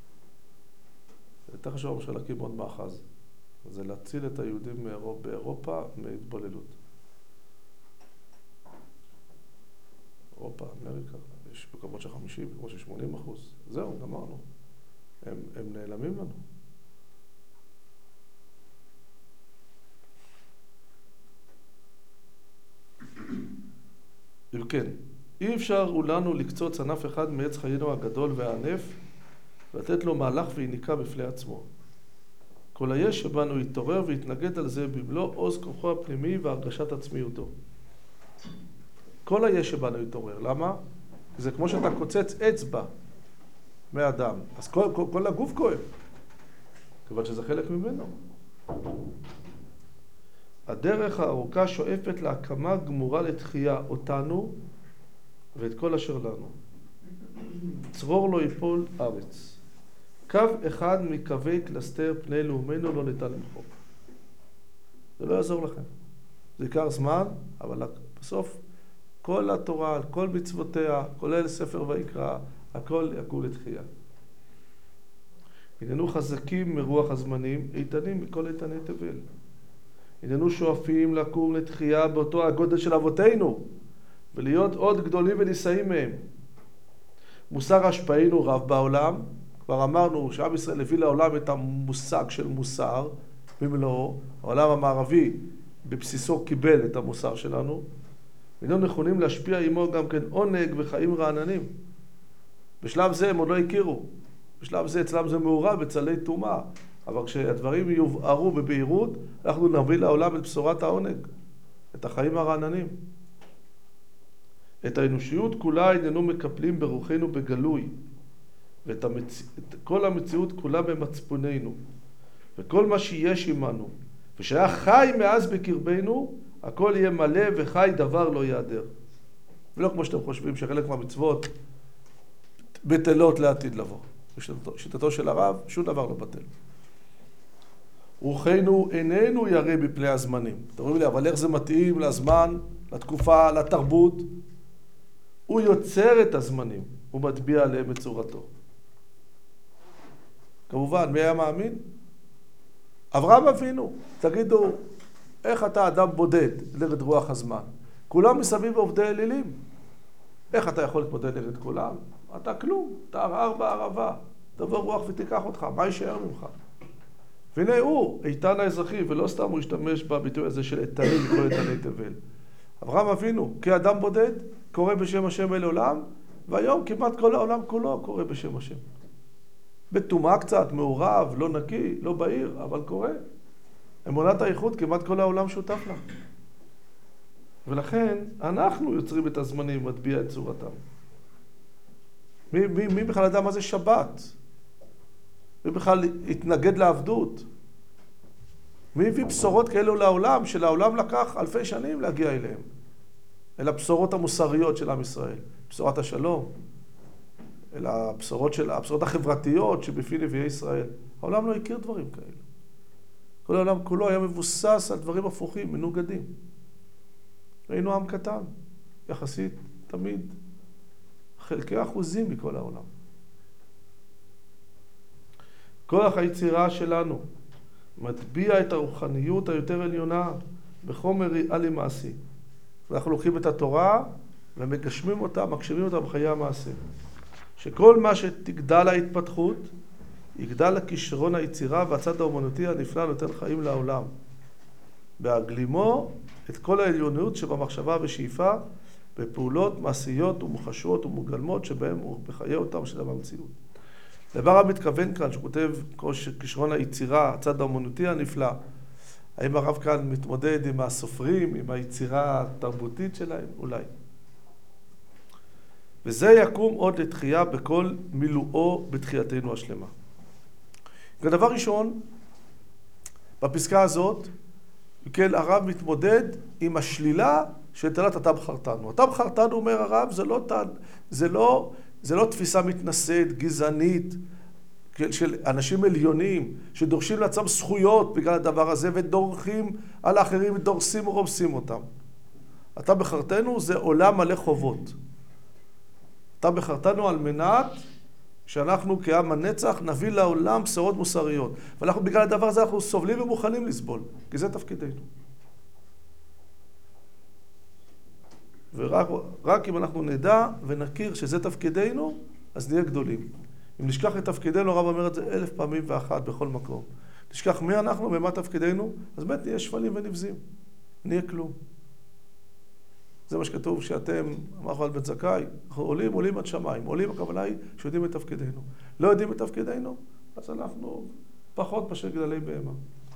יותר חשוב של להקים עוד מאחז. זה להציל את היהודים באירופה מהתבוללות. אירופה, אמריקה, יש מקומות של 50, מקומות של 80%. זהו, גמרנו. הם נעלמים לנו. אם כן, אי אפשר הוא לנו לקצוץ ענף אחד מעץ חיינו הגדול והענף, ולתת לו מהלך ויניקה בפני עצמו. כל היש שבנו יתעורר ויתנגד על זה במלוא עוז כוחו הפנימי והרגשת עצמיותו. כל היש שבנו יתעורר. למה? זה כמו שאתה קוצץ אצבע מאדם. אז כל הגוף כואב. כיוון שזה חלק ממנו. הדרך הארוכה שואפת להקמה גמורה לתחייה אותנו ואת כל אשר לנו. צרור לא יפול ארץ. קו אחד מקווי קלסתר פני לאומנו לא ניתן למחוק. זה לא יעזור לכם. זה ייקח זמן, אבל בסוף כל התורה, כל מצוותיה, כולל ספר ויקרא, הכל יקום לתחייה. הננו חזקים מרוח הזמנים, איתנים מכל איתני תבל. הננו שואפים לקום לתחייה באותו הגודל של אבותינו, ולהיות עוד גדולים ונישאים מהם. מוסר השפענו רב בעולם, כבר אמרנו שעם ישראל הביא לעולם את המושג של מוסר במלואו, העולם המערבי בבסיסו קיבל את המוסר שלנו, ואיננו נכונים להשפיע עמו גם כן עונג וחיים רעננים. בשלב זה הם עוד לא הכירו, בשלב זה אצלם זה מעורב בצלי תומה, אבל כשהדברים יובהרו בבהירות, אנחנו נביא לעולם את בשורת העונג, את החיים הרעננים. את האנושיות כולה איננו מקפלים ברוחנו בגלוי, ואת כל המציאות כולה במצפוננו, וכל מה שיש עמנו, ושהיה חי מאז בקרבנו, הכל יהיה מלא וחי, דבר לא יעדר. ולא כמו שאתם חושבים שחלק מהמצוות בטלות לעתיד לבוא. בשיטתו של הרב, שום דבר לא בטל. רוחנו איננו ירא בפני הזמנים. אתם אומרים לי, אבל איך זה מתאים לזמן, לתקופה, לתרבות? הוא יוצר את הזמנים, הוא מטביע עליהם את צורתו. כמובן, מי היה מאמין? אברהם אבינו, תגידו, איך אתה אדם בודד נגד רוח הזמן? כולם מסביב עובדי אלילים. איך אתה יכול להתמודד נגד כולם? אתה כלום, אתה ערער בערבה. תבוא רוח ותיקח אותך, מה יישאר ממך? והנה הוא, איתן האזרחי, ולא סתם הוא השתמש בביטוי הזה של איתנים לכל איתני תבל. אברהם אבינו, כאדם בודד, קורא בשם השם אל עולם, והיום כמעט כל העולם כולו קורא בשם השם. בטומאה קצת, מעורב, לא נקי, לא בהיר, אבל קורא. אמונת האיחוד, כמעט כל העולם שותף לה. ולכן, אנחנו יוצרים את הזמנים, מטביע את צורתם. מי בכלל ידע מה זה שבת? מי בכלל התנגד לעבדות? מי הביא בשורות כאלו לעולם, שלעולם לקח אלפי שנים להגיע אליהם? אל הבשורות המוסריות של עם ישראל. בשורת השלום. אל הבשורות החברתיות שבפי נביאי ישראל. העולם לא הכיר דברים כאלה. כל העולם כולו היה מבוסס על דברים הפוכים, מנוגדים. היינו עם קטן, יחסית תמיד חלקי אחוזים מכל העולם. כוח היצירה שלנו מטביע את הרוחניות היותר עליונה בחומר ריאלי מעשי. ואנחנו לוקחים את התורה ומגשמים אותה, מגשימים אותה בחיי המעשה. שכל מה שתגדל ההתפתחות, יגדל הכישרון היצירה והצד האומנותי הנפלא נותן חיים לעולם. בהגלימו את כל העליונות שבמחשבה ושאיפה, בפעולות מעשיות ומוחשות ומוגלמות שבהם הוא בחיי אותם של המציאות. דבר המתכוון כאן, שכותב כישרון היצירה, הצד האומנותי הנפלא, האם הרב כאן מתמודד עם הסופרים, עם היצירה התרבותית שלהם? אולי. וזה יקום עוד לתחייה בכל מילואו בתחייתנו השלמה. כדבר ראשון, בפסקה הזאת, כן, הרב מתמודד עם השלילה של תלת אתה בחרתנו. אתה בחרתנו, אומר הרב, זה לא תפיסה מתנשאת, גזענית, של אנשים עליונים, שדורשים לעצמם זכויות בגלל הדבר הזה, ודורכים על האחרים, ודורסים ורומסים אותם. אתה בחרתנו זה עולם מלא חובות. אתה בחרתנו על מנת שאנחנו כעם הנצח נביא לעולם בשורות מוסריות. ואנחנו בגלל הדבר הזה אנחנו סובלים ומוכנים לסבול, כי זה תפקידנו. ורק אם אנחנו נדע ונכיר שזה תפקידנו, אז נהיה גדולים. אם נשכח את תפקידנו, הרב אומר את זה 1000 פעמים ואחת בכל מקום. נשכח מי אנחנו ומה תפקידנו, אז באמת נהיה שפלים ונבזים. נהיה כלום. זה מה שכתוב שאתם, אמר חבל בן זכאי, אנחנו עולים עד שמיים. עולים, הכוונה היא שיודעים את תפקידנו. לא יודעים את תפקידנו, אז אנחנו פחות מאשר גדלי בהמה.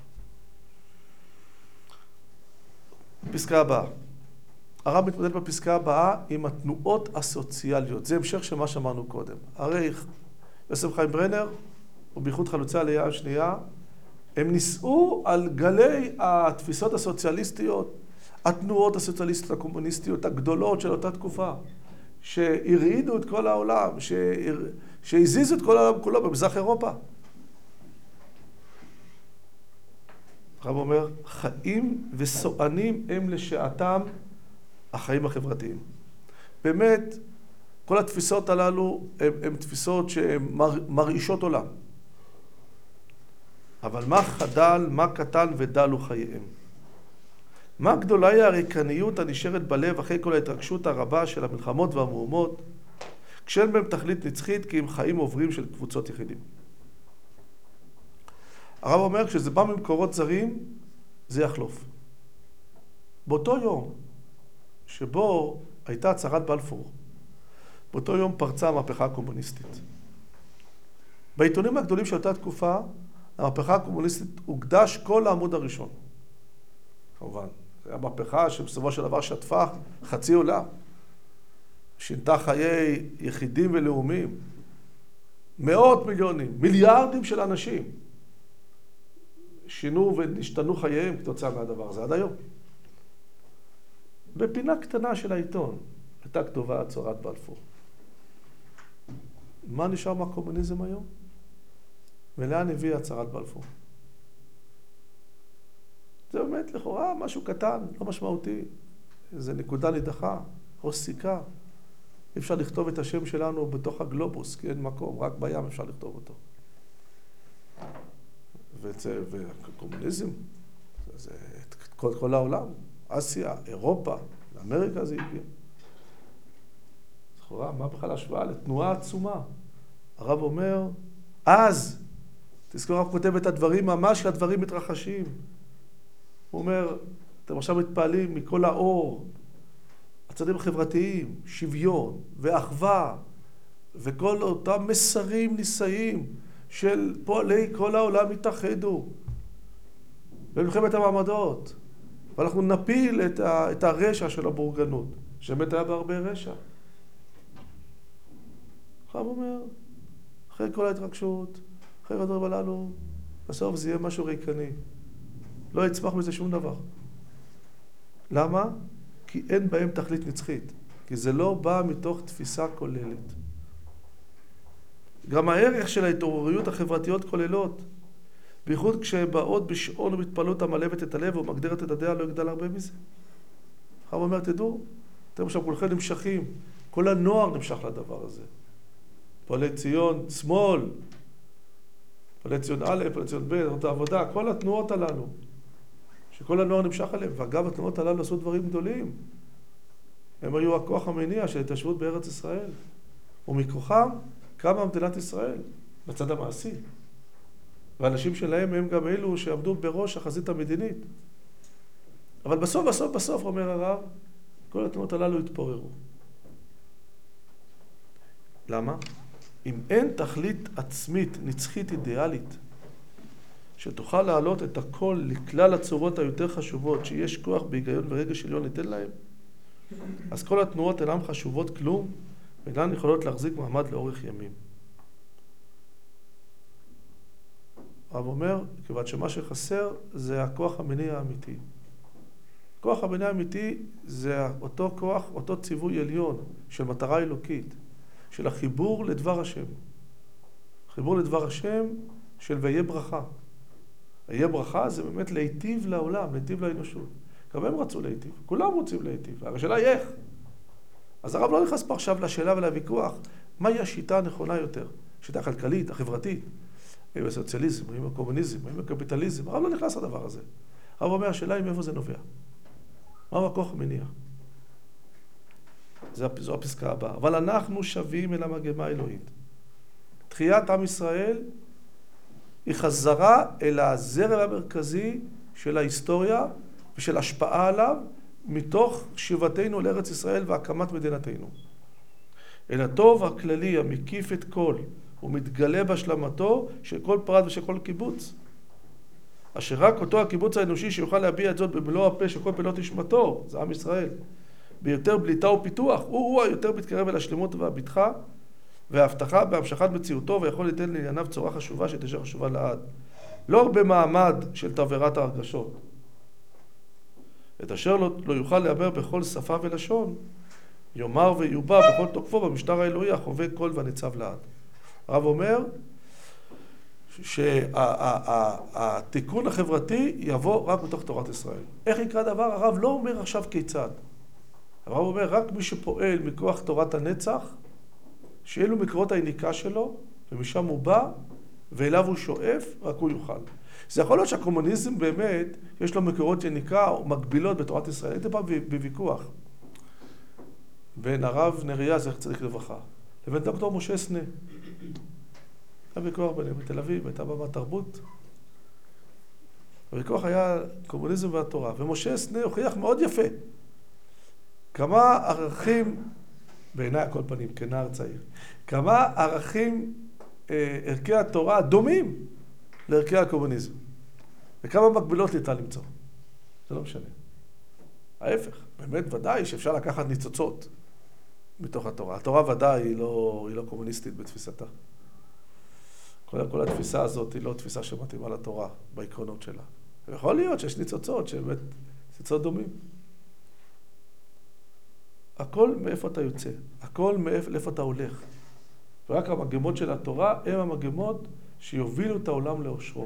פסקה הבאה. הרב מתמודד בפסקה הבאה עם התנועות הסוציאליות. זה המשך של מה שאמרנו קודם. הרי יוסף חיים ברנר, ובייחוד חלוצי העלייה השנייה, הם נישאו על גלי התפיסות הסוציאליסטיות, התנועות הסוציאליסטיות הקומוניסטיות הגדולות של אותה תקופה, שהרעידו את כל העולם, שהזיזו את כל העולם כולו במזרח אירופה. הרב אומר, חיים וסוענים הם לשעתם החיים החברתיים. באמת, כל התפיסות הללו הן תפיסות שהן מרעישות עולם. אבל מה חדל, מה קטן ודלו חייהם? מה גדולה היא הריקניות הנשארת בלב אחרי כל ההתרגשות הרבה של המלחמות והמהומות, כשאין בהם תכלית נצחית כי הם חיים עוברים של קבוצות יחידים. הרב אומר, כשזה בא ממקורות זרים, זה יחלוף. באותו יום שבו הייתה הצהרת בלפור, באותו יום פרצה המהפכה הקומוניסטית. בעיתונים הגדולים של אותה תקופה, המהפכה הקומוניסטית הוקדש כל העמוד הראשון. כמובן, זו המהפכה שבסופו של דבר שטפה חצי עולם. שינתה חיי יחידים ולאומים. מאות מיליונים, מיליארדים של אנשים שינו ונשתנו חייהם כתוצאה מהדבר הזה עד היום. בפינה קטנה של העיתון הייתה כתובה הצהרת בלפור. מה נשאר מהקומוניזם היום? ולאן הביאה הצהרת בלפור? זה באמת לכאורה משהו קטן, לא משמעותי. זה נקודה נידחה, ראש סיכה. אי אפשר לכתוב את השם שלנו בתוך הגלובוס, כי אין מקום, רק בים אפשר לכתוב אותו. וקומוניזם, זה כל העולם, אסיה, אירופה, לאמריקה זה הגיע. זכורה, מה בכלל השוואה? לתנועה עצומה. הרב אומר, אז, תזכור, הרב כותב את הדברים, ממש הדברים מתרחשים. הוא אומר, אתם עכשיו מתפעלים מכל האור, הצדדים החברתיים, שוויון ואחווה, וכל אותם מסרים ניסיים של פועלי כל העולם התאחדו במלחמת המעמדות, ואנחנו נפיל את הרשע של הבורגנות, שבאמת היה בהרבה רשע. הרב אומר, אחרי כל ההתרגשות, אחרי הדברים הללו, בסוף זה יהיה משהו ריקני. לא יצמח מזה שום דבר. למה? כי אין בהם תכלית נצחית. כי זה לא בא מתוך תפיסה כוללת. גם הערך של ההתעוררויות החברתיות כוללות, בייחוד כשהן באות בשעון ומתפעלות המלבת את הלב ומגדרת את הדעה, לא יגדל הרבה מזה. הרב אומר, תדעו, אתם עכשיו כולכם נמשכים, כל הנוער נמשך לדבר הזה. פועלי ציון, שמאל, פועלי ציון א', פועלי ציון ב', תנועות העבודה, כל התנועות הללו, שכל הנוער נמשך עליהם, ואגב התנועות הללו עשו דברים גדולים. הם היו הכוח המניע של התיישבות בארץ ישראל, ומכוחם קמה מדינת ישראל, בצד המעשי. והאנשים שלהם הם גם אלו שעמדו בראש החזית המדינית. אבל בסוף, אומר הרב, כל התנועות הללו התפוררו. למה? אם אין תכלית עצמית, נצחית, אידיאלית, שתוכל להעלות את הכל לכלל הצורות היותר חשובות, שיש כוח בהיגיון ורגש עליון ניתן להם, אז כל התנועות אינן חשובות כלום, ואינן יכולות להחזיק מעמד לאורך ימים. הרב אומר, כיוון שמה שחסר זה הכוח המניע האמיתי. כוח המניע האמיתי זה אותו כוח, אותו ציווי עליון של מטרה אלוקית, של החיבור לדבר השם. חיבור לדבר השם של ויהיה ברכה. ויהיה ברכה זה באמת להיטיב לעולם, להיטיב לאנושות. גם הם רצו להיטיב, כולם רוצים להיטיב. הרי השאלה היא איך. אז הרב לא נכנס פה עכשיו לשאלה ולוויכוח, מהי השיטה הנכונה יותר? השיטה הכלכלית, החברתית, האם הסוציאליזם, האם הקומוניזם, האם הקפיטליזם. הרב לא נכנס לדבר הזה. הרב אומר, השאלה היא מאיפה זה נובע. מהו הכוח המניע? זו הפסקה הבאה. אבל אנחנו שווים אל המגמה האלוהית. תחיית עם ישראל היא חזרה אל הזרם המרכזי של ההיסטוריה ושל השפעה עליו מתוך שיבתנו לארץ ישראל והקמת מדינתנו. אל הטוב הכללי המקיף את כל ומתגלה בהשלמתו של כל פרט ושל כל קיבוץ. אשר רק אותו הקיבוץ האנושי שיוכל להביע את זאת במלוא הפה של כל פעילות נשמתו, זה עם ישראל, ביותר בליטה ופיתוח, הוא היותר מתקרב אל השלמות והבטחה וההבטחה בהמשכת מציאותו, ויכול ליתן לענייניו צורה חשובה שתשאר חשובה לעד. לא רק במעמד של תבערת ההרגשות. את אשר לא יוכל להיאמר בכל שפה ולשון, יאמר ויובע בכל תוקפו במשטר האלוהי החווה כל והניצב לעד. הרב אומר שהתיקון החברתי יבוא רק בתוך תורת ישראל. איך יקרה דבר? הרב לא אומר עכשיו כיצד. הרב אומר רק מי שפועל מכוח תורת הנצח, שאלו מקורות היניקה שלו, ומשם הוא בא, ואליו הוא שואף, רק הוא יוכל. זה יכול להיות שהקומוניזם באמת, יש לו מקורות יניקה או מקבילות בתורת ישראל. הייתי בא בוויכוח בין הרב נריה, זכר צדיק לברכה, לבין דוקטור משה סנה. היה ויכוח ביניהם בתל אביב, הייתה במה תרבות. הוויכוח היה קומוניזם והתורה, ומשה סנה הוכיח מאוד יפה כמה ערכים, בעיניי הכל פנים, כנער צעיר, כמה ערכים, ערכי התורה דומים לערכי הקומוניזם. וכמה מקבילות ניתן למצוא. זה לא משנה. ההפך, באמת ודאי שאפשר לקחת ניצוצות מתוך התורה. התורה ודאי היא לא קומוניסטית בתפיסתה. כל התפיסה הזאת היא לא תפיסה שמתאימה לתורה בעקרונות שלה. ויכול להיות שיש ניצוצות שבאמת ניצוצות דומים. הכל מאיפה אתה יוצא, הכל מאיפה אתה הולך. ורק המגמות של התורה הם המגמות שיובילו את העולם לאושרו.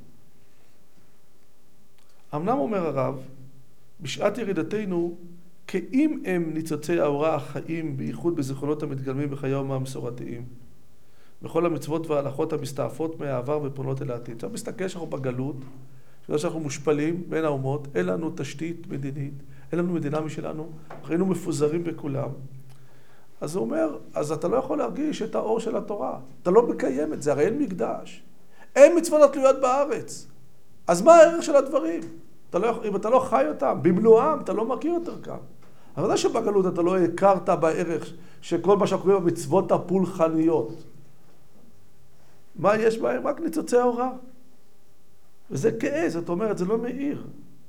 אמנם אומר הרב, בשעת ירידתנו, כאם הם ניצוצי האורה החיים, בייחוד בזיכרונות המתגלמים בחיי האומה המסורתיים, בכל המצוות וההלכות המסתעפות מהעבר ופונות אל העתיד. עכשיו מסתכל שאנחנו בגלות, שאנחנו מושפלים בין האומות, אין לנו תשתית מדינית, אין לנו מדינה משלנו, היינו מפוזרים בכולם. אז הוא אומר, אז אתה לא יכול להרגיש את האור של התורה. אתה לא מקיים את זה, הרי אין מקדש. אין מצוות התלויות בארץ. אז מה הערך של הדברים? אם אתה לא חי אותם, במלואם, אתה לא מכיר יותר כאן. אבל זה שבגלות אתה לא הכרת בערך שכל מה שקוראים במצוות הפולחניות. מה יש בהם? רק ניצוצי אורה. וזה כעס, זאת אומרת, זה לא מאיר.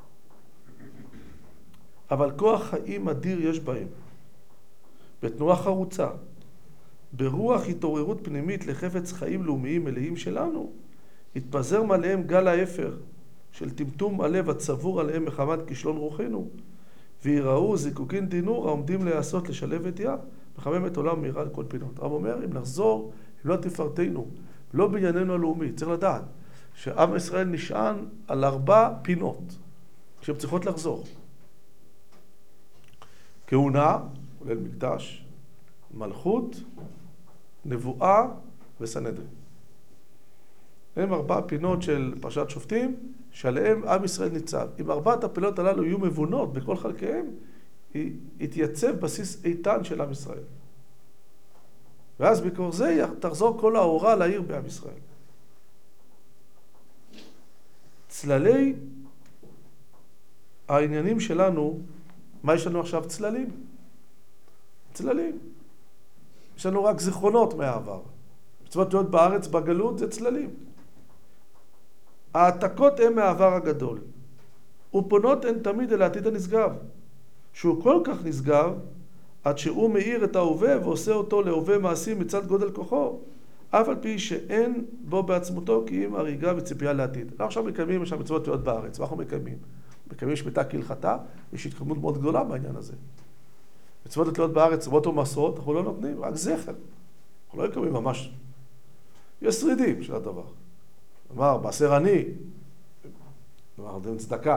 אבל כוח חיים אדיר יש בהם. בתנועה חרוצה, ברוח התעוררות פנימית לחפץ חיים לאומיים מלאים שלנו, התפזר מעליהם גל האפר של טמטום הלב הצבור עליהם מחמת כישלון רוחנו, ויראו זיקוקין דינור העומדים להיעשות לשלב ידיעה, מחמם את עולם מהירה על כל פינות. הרב אומר, אם נחזור, אם לא תפארתנו, לא בענייננו הלאומי, צריך לדעת שעם ישראל נשען על 4 פינות שהן צריכות לחזור. כהונה, כולל מקדש, מלכות, נבואה וסנהדרין. הם 4 פינות של פרשת שופטים, שעליהם עם ישראל ניצב. אם 4 הפינות הללו יהיו מבונות בכל חלקיהם, יתייצב בסיס איתן של עם ישראל. ואז בקור זה תחזור כל האורה לעיר בעם ישראל. צללי העניינים שלנו, מה יש לנו עכשיו? צללים. צללים. יש לנו רק זיכרונות מהעבר. מצוות להיות בארץ בגלות זה צללים. העתקות הן מהעבר הגדול. ופונות הן תמיד אל העתיד הנשגב. שהוא כל כך נשגב, עד שהוא מאיר את ההווה ועושה אותו להווה מעשי מצד גודל כוחו, אף על פי שאין בו בעצמותו כי אם הריגה וציפייה לעתיד. אנחנו עכשיו מקיימים יש מצוות להיות בארץ. מה אנחנו מקיימים? מקיימים שמיטה כהלכתה, יש התקדמות מאוד גדולה בעניין הזה. מצוות להיות בארץ, מצוות ומסורות, אנחנו לא נותנים, רק זכר. אנחנו לא מקיימים ממש. יש שרידים של הדבר. אמר, מעשר עני, אמר, דין צדקה.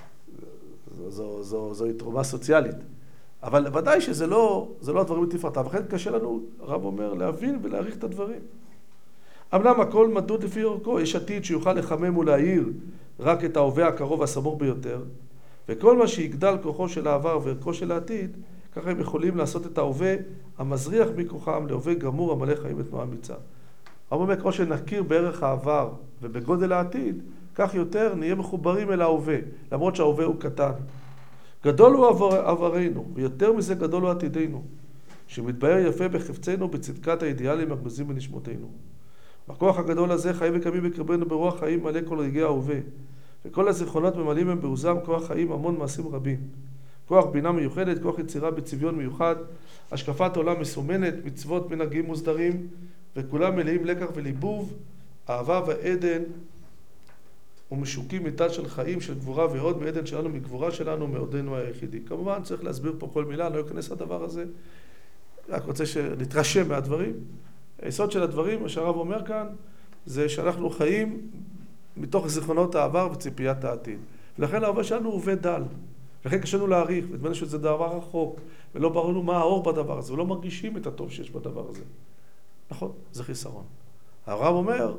זו תרומה סוציאלית. אבל ודאי שזה לא הדברים בתפארתם. וכן קשה לנו, הרב אומר, להבין ולהעריך את הדברים. אמנם הכל מדוד לפי אורכו, יש עתיד שיוכל לחמם ולהאיר רק את ההווה הקרוב והסמוך ביותר, וכל מה שיגדל כוחו של העבר וערכו של העתיד, ככה הם יכולים לעשות את ההווה המזריח מכוחם להווה גמור המלא חיים ותנועה אמיצה. הרב אומר, כמו שנכיר בערך העבר ובגודל העתיד, כך יותר נהיה מחוברים אל ההווה, למרות שההווה הוא קטן. גדול הוא עברנו, ויותר מזה גדול הוא עתידנו, שמתבהר יפה בחפצנו בצדקת האידיאלים הגנוזים בנשמותינו. הכוח הגדול הזה חיים וקמים בקרבנו ברוח חיים מלא כל רגעי ההווה, וכל הזיכרונות ממלאים הם בעוזם כוח חיים המון מעשים רבים. כוח בינה מיוחדת, כוח יצירה בצביון מיוחד, השקפת עולם מסומנת, מצוות מנהגים מוסדרים, וכולם מלאים לקח וליבוב, אהבה ועדן, ומשוקים מיטל של חיים, של גבורה ועוד מעדן שלנו, מגבורה שלנו, מעודנו היחידי. כמובן צריך להסביר פה כל מילה, לא אכנס לדבר הזה, רק רוצה שנתרשם מהדברים. היסוד של הדברים, מה שהרב אומר כאן, זה שאנחנו חיים מתוך זיכרונות העבר וציפיית העתיד. ולכן ההווה שלנו הוא דל. לכן קשה לנו להעריך, ודמנו שזה דבר רחוק, ולא ברור לנו מה האור בדבר הזה, ולא מרגישים את הטוב שיש בדבר הזה. נכון, זה חיסרון. הרב אומר,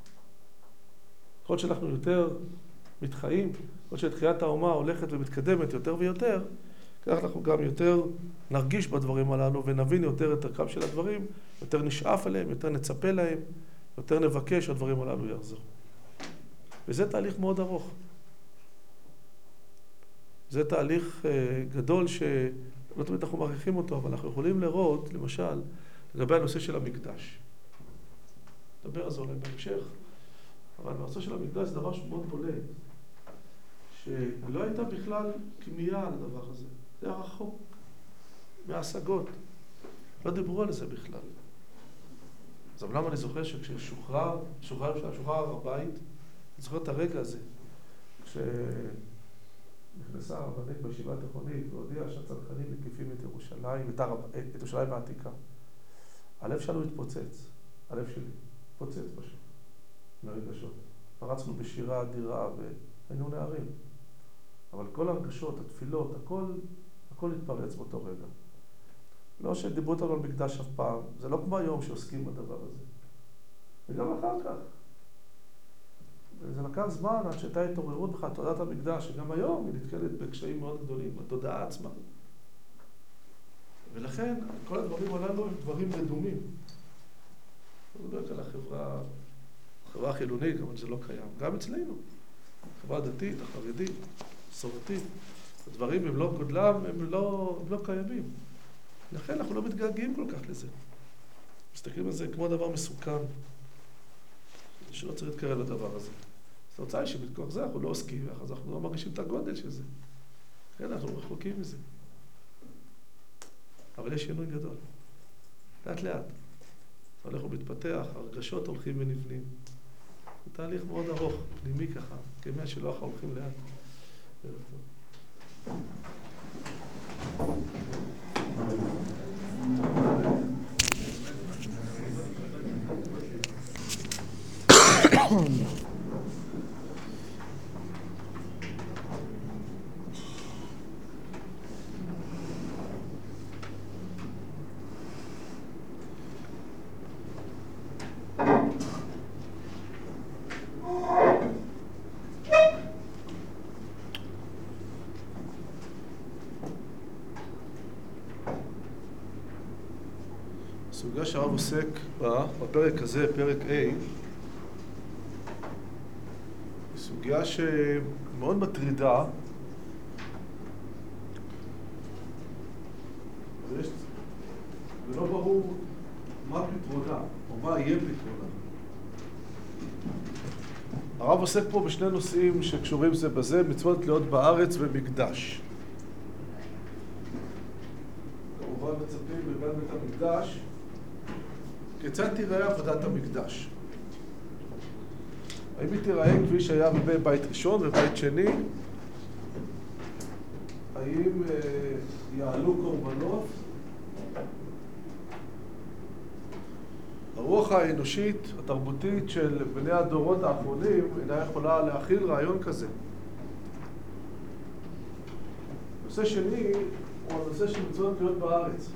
כל שאנחנו יותר מתחיים, כל שתחיית האומה הולכת ומתקדמת יותר ויותר, כך אנחנו גם יותר נרגיש בדברים הללו ונבין יותר את ערכם של הדברים, יותר נשאף עליהם, יותר נצפה להם, יותר נבקש שהדברים הללו יחזרו. וזה תהליך מאוד ארוך. זה תהליך גדול שלא תמיד אנחנו מעריכים אותו, אבל אנחנו יכולים לראות, למשל, לגבי הנושא של המקדש. נדבר על זה אולי בהמשך, אבל הנושא של המקדש זה דבר שמאוד בולט, שלא הייתה בכלל כמיהה על הדבר הזה. זה היה רחוק מההשגות. לא דיברו על זה בכלל. אז למה אני זוכר שכששוחרר הר הבית, אני זוכר את הרגע הזה, כשנכנסה הרבנית בישיבה התיכונית והודיעה שהצנחנים מקיפים את ירושלים, את ירושלים העתיקה. הלב שלנו התפוצץ, הלב שלי התפוצץ פשוט, מרגשות. פרצנו בשירה אדירה והיינו נערים. אבל כל הרגשות, התפילות, הכל התפרץ באותו רגע. לא שדיברו אותנו על מקדש אף פעם, זה לא כמו היום שעוסקים בדבר הזה. וגם אחר כך. וזה לקח זמן עד שהייתה התעוררות בכלל תודעת המקדש, שגם היום היא נתקלת בקשיים מאוד גדולים, בתודעה עצמה. ולכן כל הדברים הללו הם דברים רדומים. זה לא רק על החברה החילונית, אבל זה לא קיים. גם אצלנו, חברה דתית, החרדית, מסורתית, הדברים הם לא גודלם, הם לא קיימים. לכן אנחנו לא מתגעגעים כל כך לזה. מסתכלים על זה כמו דבר מסוכן, שלא צריך להתקרב לדבר הזה. אז ההוצאה היא שבתכוח זה אנחנו לא עוסקים, אז אנחנו לא מרגישים את הגודל של זה. כן, אנחנו רחוקים מזה. אבל יש שינוי גדול. לאט לאט. הולך ומתפתח, הרגשות הולכים ונבנים. זה תהליך מאוד ארוך, פנימי ככה, כמי שלא אנחנו הולכים לאט. הסוגיה שהרב עוסק בה, בפרק הזה, פרק A, היא סוגיה שמאוד מטרידה, ולא ברור מה פתרונה, או מה יהיה פתרונה. הרב עוסק פה בשני נושאים שקשורים זה בזה, מצוות להיות בארץ ומקדש. כמובן מצפים בבית המקדש, כיצד תיראה עבודת המקדש? האם היא תיראה כפי שהיה בבית ראשון ובית שני? האם יעלו קורבנות? הרוח האנושית, התרבותית של בני הדורות האחרונים אינה יכולה להכיל רעיון כזה. נושא שני הוא הנושא של מצוות להיות בארץ.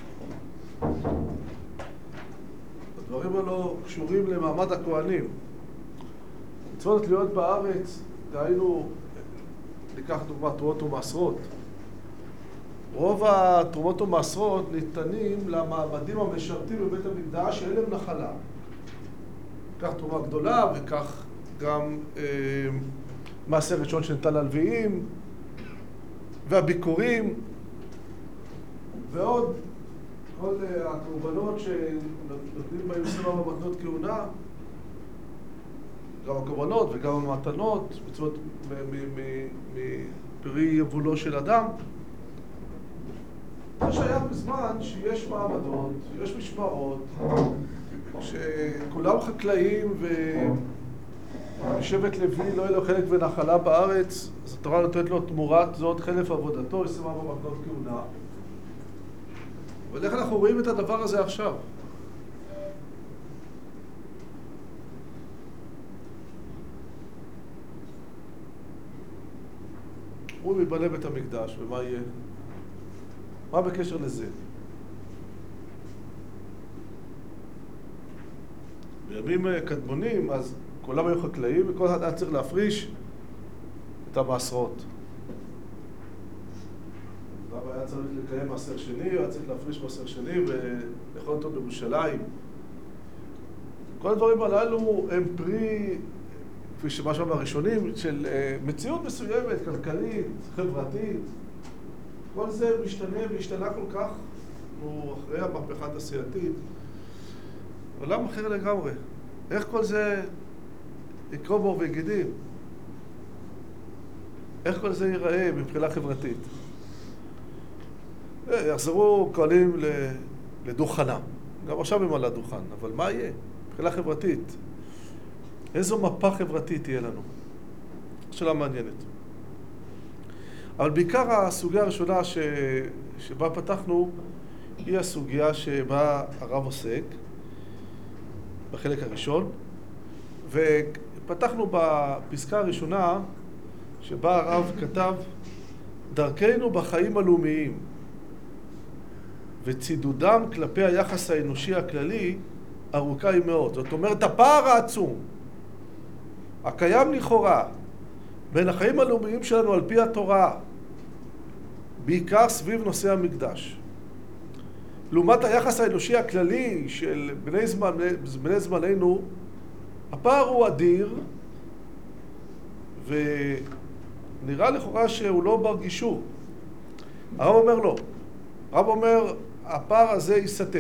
הדברים האלו קשורים למעמד הכהנים. מצוות להיות בארץ, דהיינו, ניקח דוגמת תרומות ומעשרות. רוב התרומות ומעשרות ניתנים למעמדים המשרתים בבית המקדש שאין להם נחלה. כך תרומה גדולה וכך גם מעשר ראשון שניתן ללוויים והביקורים ועוד כל הקורבנות שנותנים בהם 24 מתנות כהונה, גם הקורבנות וגם המתנות, מצוות מפרי יבולו של אדם. מה שהיה בזמן שיש מעמדות, יש משמרות, שכולם חקלאים ושבט לוי לא יהיה לו חלק ונחלה בארץ, אז התורה נותנת לו תמורת זאת חלף עבודתו, 24 מתנות כהונה. אבל איך אנחנו רואים את הדבר הזה עכשיו? הוא מבנה בית המקדש, ומה יהיה? מה בקשר לזה? בימים קדמונים, אז כולם היו חקלאים, וכל אחד היה צריך להפריש את המעשרות. היה צריך לקיים מעשר שני, היה צריך להפריש מעשר שני ולאכול אותו בירושלים. כל הדברים הללו הם פרי, כפי שמשהו מהראשונים, של מציאות מסוימת, כלכלית, חברתית. כל זה משתנה והשתנה כל כך, הוא אחרי המהפכה התעשייתית. עולם אחר לגמרי. איך כל זה יקרום עור וגידים? איך כל זה ייראה מבחינה חברתית? יחזרו כהנים לדוכנם. גם עכשיו הם על הדוכן, אבל מה יהיה? מבחינה חברתית. איזו מפה חברתית תהיה לנו? שאלה מעניינת. אבל בעיקר הסוגיה הראשונה שבה פתחנו היא הסוגיה שבה הרב עוסק בחלק הראשון, ופתחנו בפסקה הראשונה שבה הרב כתב דרכנו בחיים הלאומיים וצידודם כלפי היחס האנושי הכללי ארוכה היא מאוד. זאת אומרת, הפער העצום, הקיים לכאורה, בין החיים הלאומיים שלנו על פי התורה, בעיקר סביב נושא המקדש, לעומת היחס האנושי הכללי של בני זמננו, הפער הוא אדיר, ונראה לכאורה שהוא לא בר גישור. הרב אומר לא. הרב אומר, הפער הזה יסתר.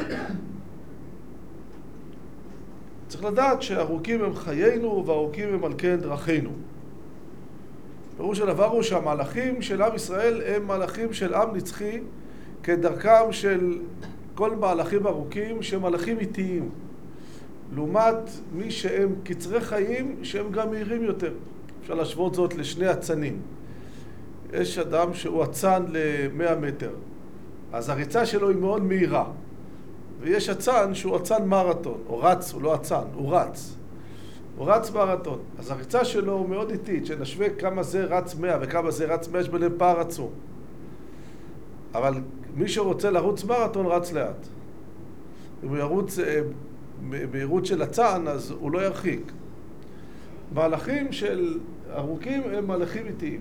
צריך לדעת שהארוכים הם חיינו והארוכים הם על כן דרכינו. פירוש הדבר הוא שהמהלכים של עם ישראל הם מהלכים של עם נצחי, כדרכם של כל מהלכים ארוכים שהם מהלכים איטיים. לעומת מי שהם קצרי חיים שהם גם מהירים יותר. אפשר להשוות זאת לשני אצנים. יש אדם שהוא אצן ל-100 מטר, אז הריצה שלו היא מאוד מהירה. ויש אצן שהוא אצן מרתון, או רץ, הוא לא אצן, הוא רץ. הוא רץ מרתון. אז הריצה שלו הוא מאוד איטית, שנשווה כמה זה רץ 100 וכמה זה רץ 100, יש ביניהם פער עצום. אבל מי שרוצה לרוץ מרתון רץ לאט. אם הוא ירוץ מהירות של אצן, אז הוא לא ירחיק. מהלכים של ארוכים הם מהלכים איטיים.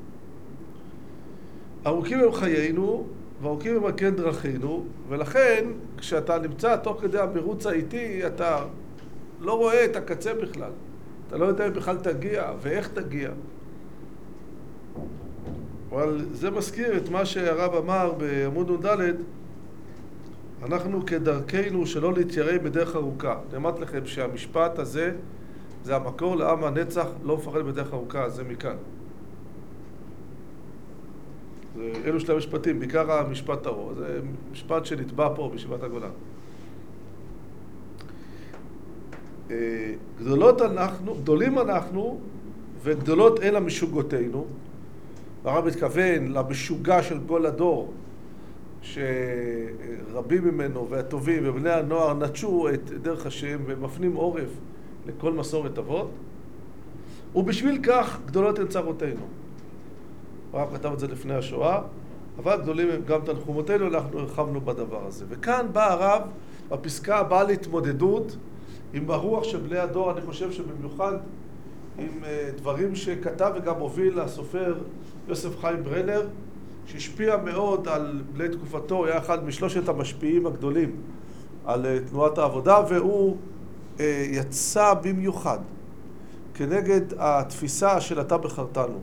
ארוכים הם חיינו, וארוכים הם על כן דרכינו, ולכן כשאתה נמצא תוך כדי המרוץ האיטי, אתה לא רואה את הקצה בכלל. אתה לא יודע אם בכלל תגיע ואיך תגיע. אבל זה מזכיר את מה שהרב אמר בעמוד נ"ד, אנחנו כדרכנו שלא להתיירא בדרך ארוכה. אני אמרתי לכם שהמשפט הזה זה המקור לעם הנצח לא מפחד בדרך ארוכה, זה מכאן. אלו שני המשפטים, בעיקר המשפט הרוע. זה משפט שנטבע פה בישיבת הגולן. גדולים אנחנו וגדולות אלה משוגותינו. הרב מתכוון למשוגע של כל הדור, שרבים ממנו והטובים ובני הנוער נטשו את דרך השם ומפנים עורף לכל מסורת אבות, ובשביל כך גדולות הן צרותינו. הרב כתב את זה לפני השואה, אבל גדולים הם גם תנחומותינו, אנחנו הרחבנו בדבר הזה. וכאן בא הרב בפסקה הבאה להתמודדות עם הרוח של בני הדור. אני חושב שבמיוחד עם דברים שכתב וגם הוביל הסופר יוסף חיים ברנר, שהשפיע מאוד על בני תקופתו, היה אחד משלושת המשפיעים הגדולים על תנועת העבודה, והוא יצא במיוחד כנגד התפיסה של אתה בחרתנו.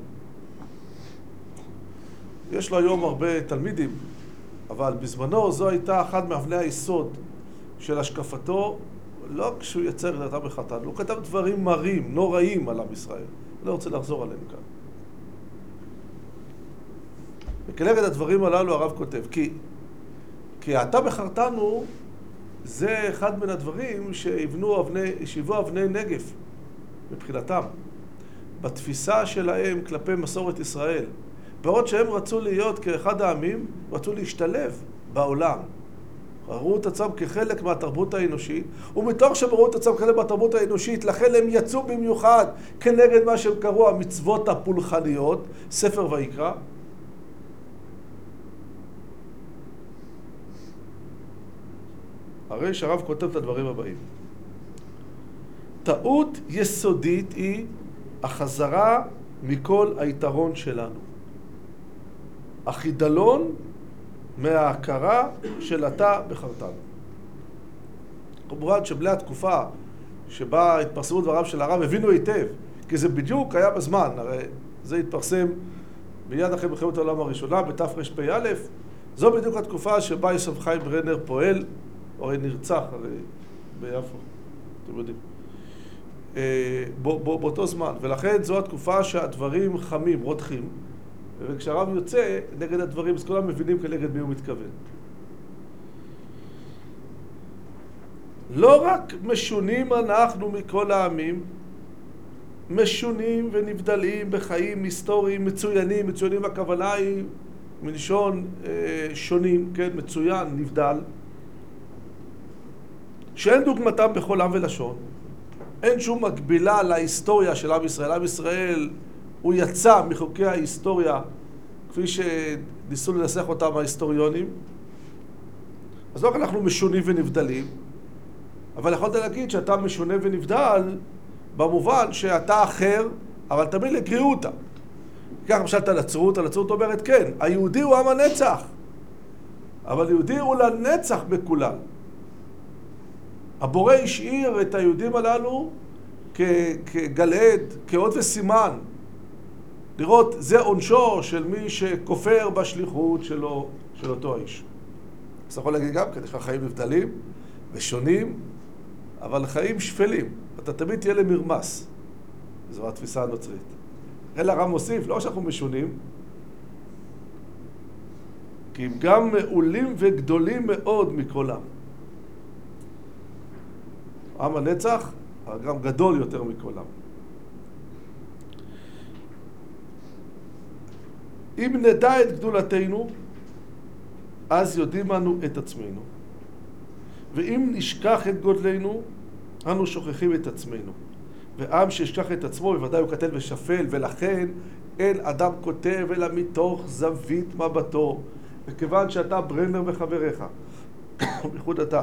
יש לו היום הרבה תלמידים, אבל בזמנו זו הייתה אחת מאבני היסוד של השקפתו, לא כשהוא יצר את אתה בחרתנו, הוא כתב דברים מרים, נוראים על עם ישראל. אני לא רוצה לחזור עליהם כאן. וכנגד הדברים הללו הרב כותב, כי אתה בחרתנו זה אחד מן הדברים שהיוו אבני נגף מבחינתם, בתפיסה שלהם כלפי מסורת ישראל. בעוד שהם רצו להיות כאחד העמים, רצו להשתלב בעולם. ראו את עצמם כחלק מהתרבות האנושית, ומתוך שהם ראו את עצמם כחלק מהתרבות האנושית, לכן הם יצאו במיוחד כנגד מה שהם קראו המצוות הפולחניות, ספר ויקרא. הרי שהרב כותב את הדברים הבאים. טעות יסודית היא החזרה מכל היתרון שלנו. החידלון מההכרה של אתה בחרתנו. כמובן שבלי התקופה שבה התפרסמו דבריו של הרב הבינו היטב, כי זה בדיוק היה בזמן, הרי זה התפרסם מיד אחרי מלחמת העולם הראשונה, בתרפ"א, זו בדיוק התקופה שבה יוסף חיים ברנר פועל, הרי נרצח הרי ביפו, אתם יודעים, באותו זמן, ולכן זו התקופה שהדברים חמים, רותחים, וכשהרב יוצא נגד הדברים, אז כולם מבינים כנגד מי הוא מתכוון. לא רק משונים אנחנו מכל העמים, משונים ונבדלים בחיים היסטוריים מצוינים, מצוינים הכוונה היא מלשון שונים, כן, מצוין, נבדל, שאין דוגמתם בכל עם ולשון, אין שום מקבילה להיסטוריה של עם ישראל. עם ישראל הוא יצא מחוקי ההיסטוריה כפי שניסו לנסח אותם ההיסטוריונים. אז לא רק אנחנו משונים ונבדלים, אבל יכולת להגיד שאתה משונה ונבדל במובן שאתה אחר, אבל תמיד לגריעותה. כך למשל את הנצרות, הנצרות אומרת כן, היהודי הוא עם הנצח, אבל יהודי הוא לנצח בכולם. הבורא השאיר את היהודים הללו כגלעד, כאות וסימן. לראות, זה עונשו של מי שכופר בשליחות שלו, של אותו האיש. אז אתה יכול להגיד גם, כדי שהחיים נבדלים ושונים, אבל חיים שפלים. אתה תמיד תהיה למרמס. זו התפיסה הנוצרית. אלא הרב מוסיף, לא שאנחנו משונים, כי הם גם מעולים וגדולים מאוד מכולם. עם הנצח, גם גדול יותר מכולם. אם נדע את גדולתנו, אז יודעים אנו את עצמנו. ואם נשכח את גודלנו, אנו שוכחים את עצמנו. ועם שישכח את עצמו, בוודאי הוא קטן ושפל, ולכן אין אדם כותב אלא מתוך זווית מבטו. וכיוון שאתה ברנר וחבריך, בייחוד אתה,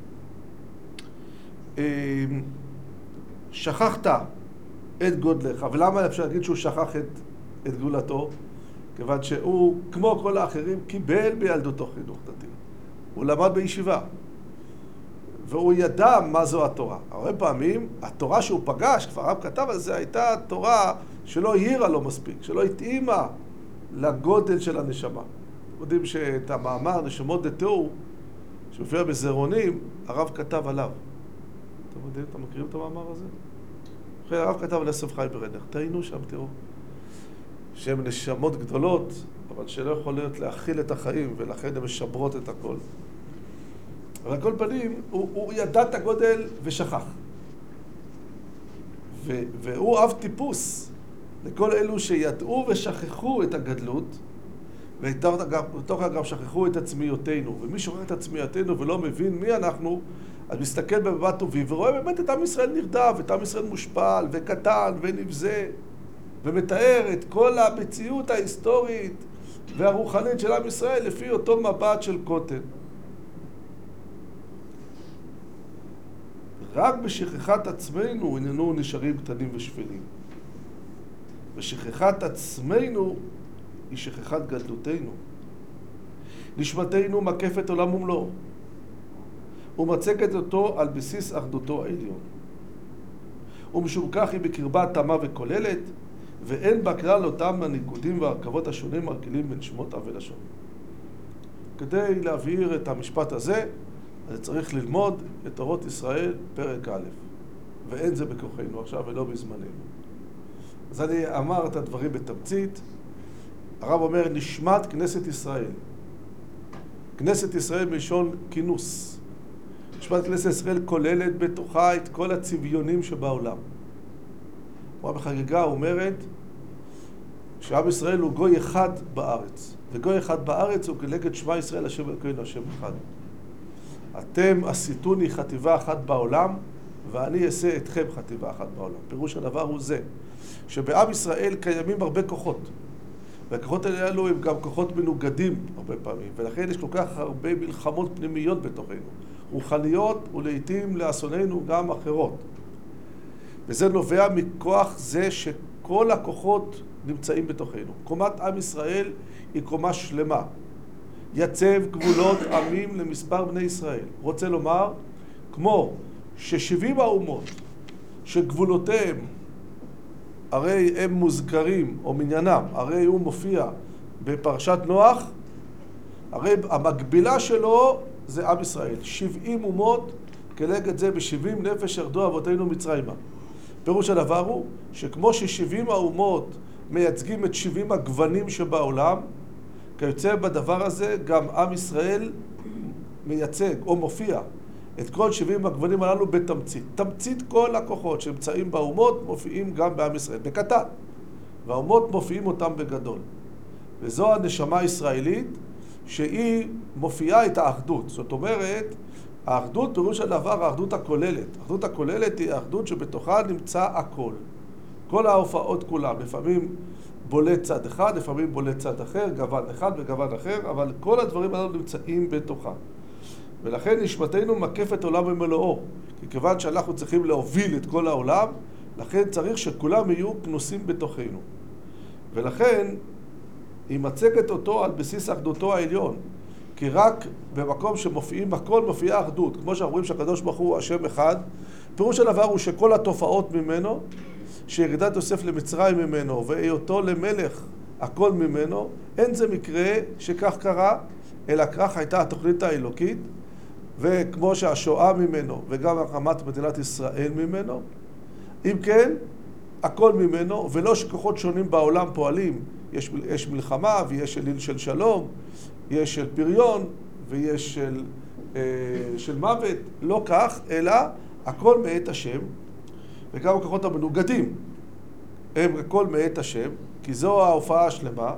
שכחת את גודלך. ולמה אפשר להגיד שהוא שכח את גדולתו? כיוון שהוא, כמו כל האחרים, קיבל בילדותו חינוך דתי. הוא למד בישיבה. והוא ידע מה זו התורה. הרבה פעמים, התורה שהוא פגש, כבר הרב כתב על זה, הייתה תורה שלא העירה לו מספיק, שלא התאימה לגודל של הנשמה. יודעים שאת המאמר נשמות דתיהו, שמופיע בזרעונים, הרב כתב עליו. אתם יודעים, אתם מכירים את המאמר הזה? אחרי הרב כתב על יוסף חי ברנר. תהיינו שם, תראו. שהן נשמות גדולות, אבל שלא יכולות להכיל את החיים, ולכן הן משברות את הכל. אבל על כל פנים, הוא ידע את הגודל ושכח. והוא אב טיפוס לכל אלו שידעו ושכחו את הגדלות, ובתוך גם שכחו את עצמיותנו. ומי שוכח את עצמיותנו ולא מבין מי אנחנו, אז מסתכל במבט טובי ורואה באמת את עם ישראל נרדף, את עם ישראל מושפל וקטן ונבזה, ומתאר את כל המציאות ההיסטורית והרוחנית של עם ישראל לפי אותו מבט של קוטן. רק בשכחת עצמנו איננו נשארים קטנים ושפלים. ושכחת עצמנו היא שכחת גדלותנו. נשמתנו מקפת עולם ומלואו, ומצגת אותו על בסיס אחדותו העליון. ומשום כך היא בקרבה תמה וכוללת, ואין בה כלל אותם הניגודים והרכבות השונים מרכילים בין שמות אב ולשון. כדי להבהיר את המשפט הזה, אז צריך ללמוד את תורות ישראל פרק א', ואין זה בכוחנו עכשיו ולא בזמננו. אז אני אמר את הדברים בתמצית. הרב אומר, נשמת כנסת ישראל. כנסת ישראל מלשון כינוס. נשמת כנסת ישראל כוללת בתוכה את כל הצביונים שבעולם. בחגיגה אומרת שעם ישראל הוא גוי אחד בארץ, וגוי אחד בארץ הוא כנגד שמע ישראל השם אלוקינו השם אחד. אתם עשיתוני חטיבה אחת בעולם, ואני אעשה אתכם חטיבה אחת בעולם. פירוש הדבר הוא זה, שבעם ישראל קיימים הרבה כוחות, והכוחות האלו הם גם כוחות מנוגדים הרבה פעמים, ולכן יש כל כך הרבה מלחמות פנימיות בתוכנו, רוחניות ולעיתים לאסוננו גם אחרות. וזה נובע מכוח זה שכל הכוחות נמצאים בתוכנו. קומת עם ישראל היא קומה שלמה. יצב גבולות עמים למספר בני ישראל. רוצה לומר, כמו ש70 האומות שגבולותיהם הרי הם מוזכרים, או מניינם, הרי הוא מופיע בפרשת נוח, הרי המקבילה שלו זה עם ישראל. 70 אומות, כנגד זה ב70 נפש ירדו אבותינו מצרימה. פירוש הדבר הוא שכמו ש70 האומות מייצגים את 70 הגוונים שבעולם, כיוצא בדבר הזה גם עם ישראל מייצג או מופיע את כל 70 הגוונים הללו בתמצית. תמצית כל הכוחות שנמצאים באומות מופיעים גם בעם ישראל, בקטן. והאומות מופיעים אותם בגדול. וזו הנשמה הישראלית שהיא מופיעה את האחדות. זאת אומרת, האחדות פירוש הדבר, האחדות הכוללת. האחדות הכוללת היא האחדות שבתוכה נמצא הכל. כל ההופעות כולם, לפעמים בולט צד אחד, לפעמים בולט צד אחר, גוון אחד וגוון אחר, אבל כל הדברים האלה נמצאים בתוכה. ולכן נשמתנו מקפת עולם ומלואו, כי כיוון שאנחנו צריכים להוביל את כל העולם, לכן צריך שכולם יהיו כנוסים בתוכנו. ולכן היא מצגת אותו על בסיס אחדותו העליון. כי רק במקום שמופיעים הכל מופיעה אחדות. כמו שאנחנו רואים שהקדוש ברוך הוא השם אחד, פירוש הדבר הוא שכל התופעות ממנו, שירידת יוסף למצרים ממנו והיותו למלך הכל ממנו, אין זה מקרה שכך קרה, אלא כך הייתה התוכנית האלוקית, וכמו שהשואה ממנו וגם הקמת מדינת ישראל ממנו, אם כן, הכל ממנו, ולא שכוחות שונים בעולם פועלים, יש מלחמה ויש אליל של שלום, יש של פריון ויש של מוות, לא כך, אלא הכל מאת השם, וגם הכוחות המנוגדים הם הכל מאת השם, כי זו ההופעה השלמה,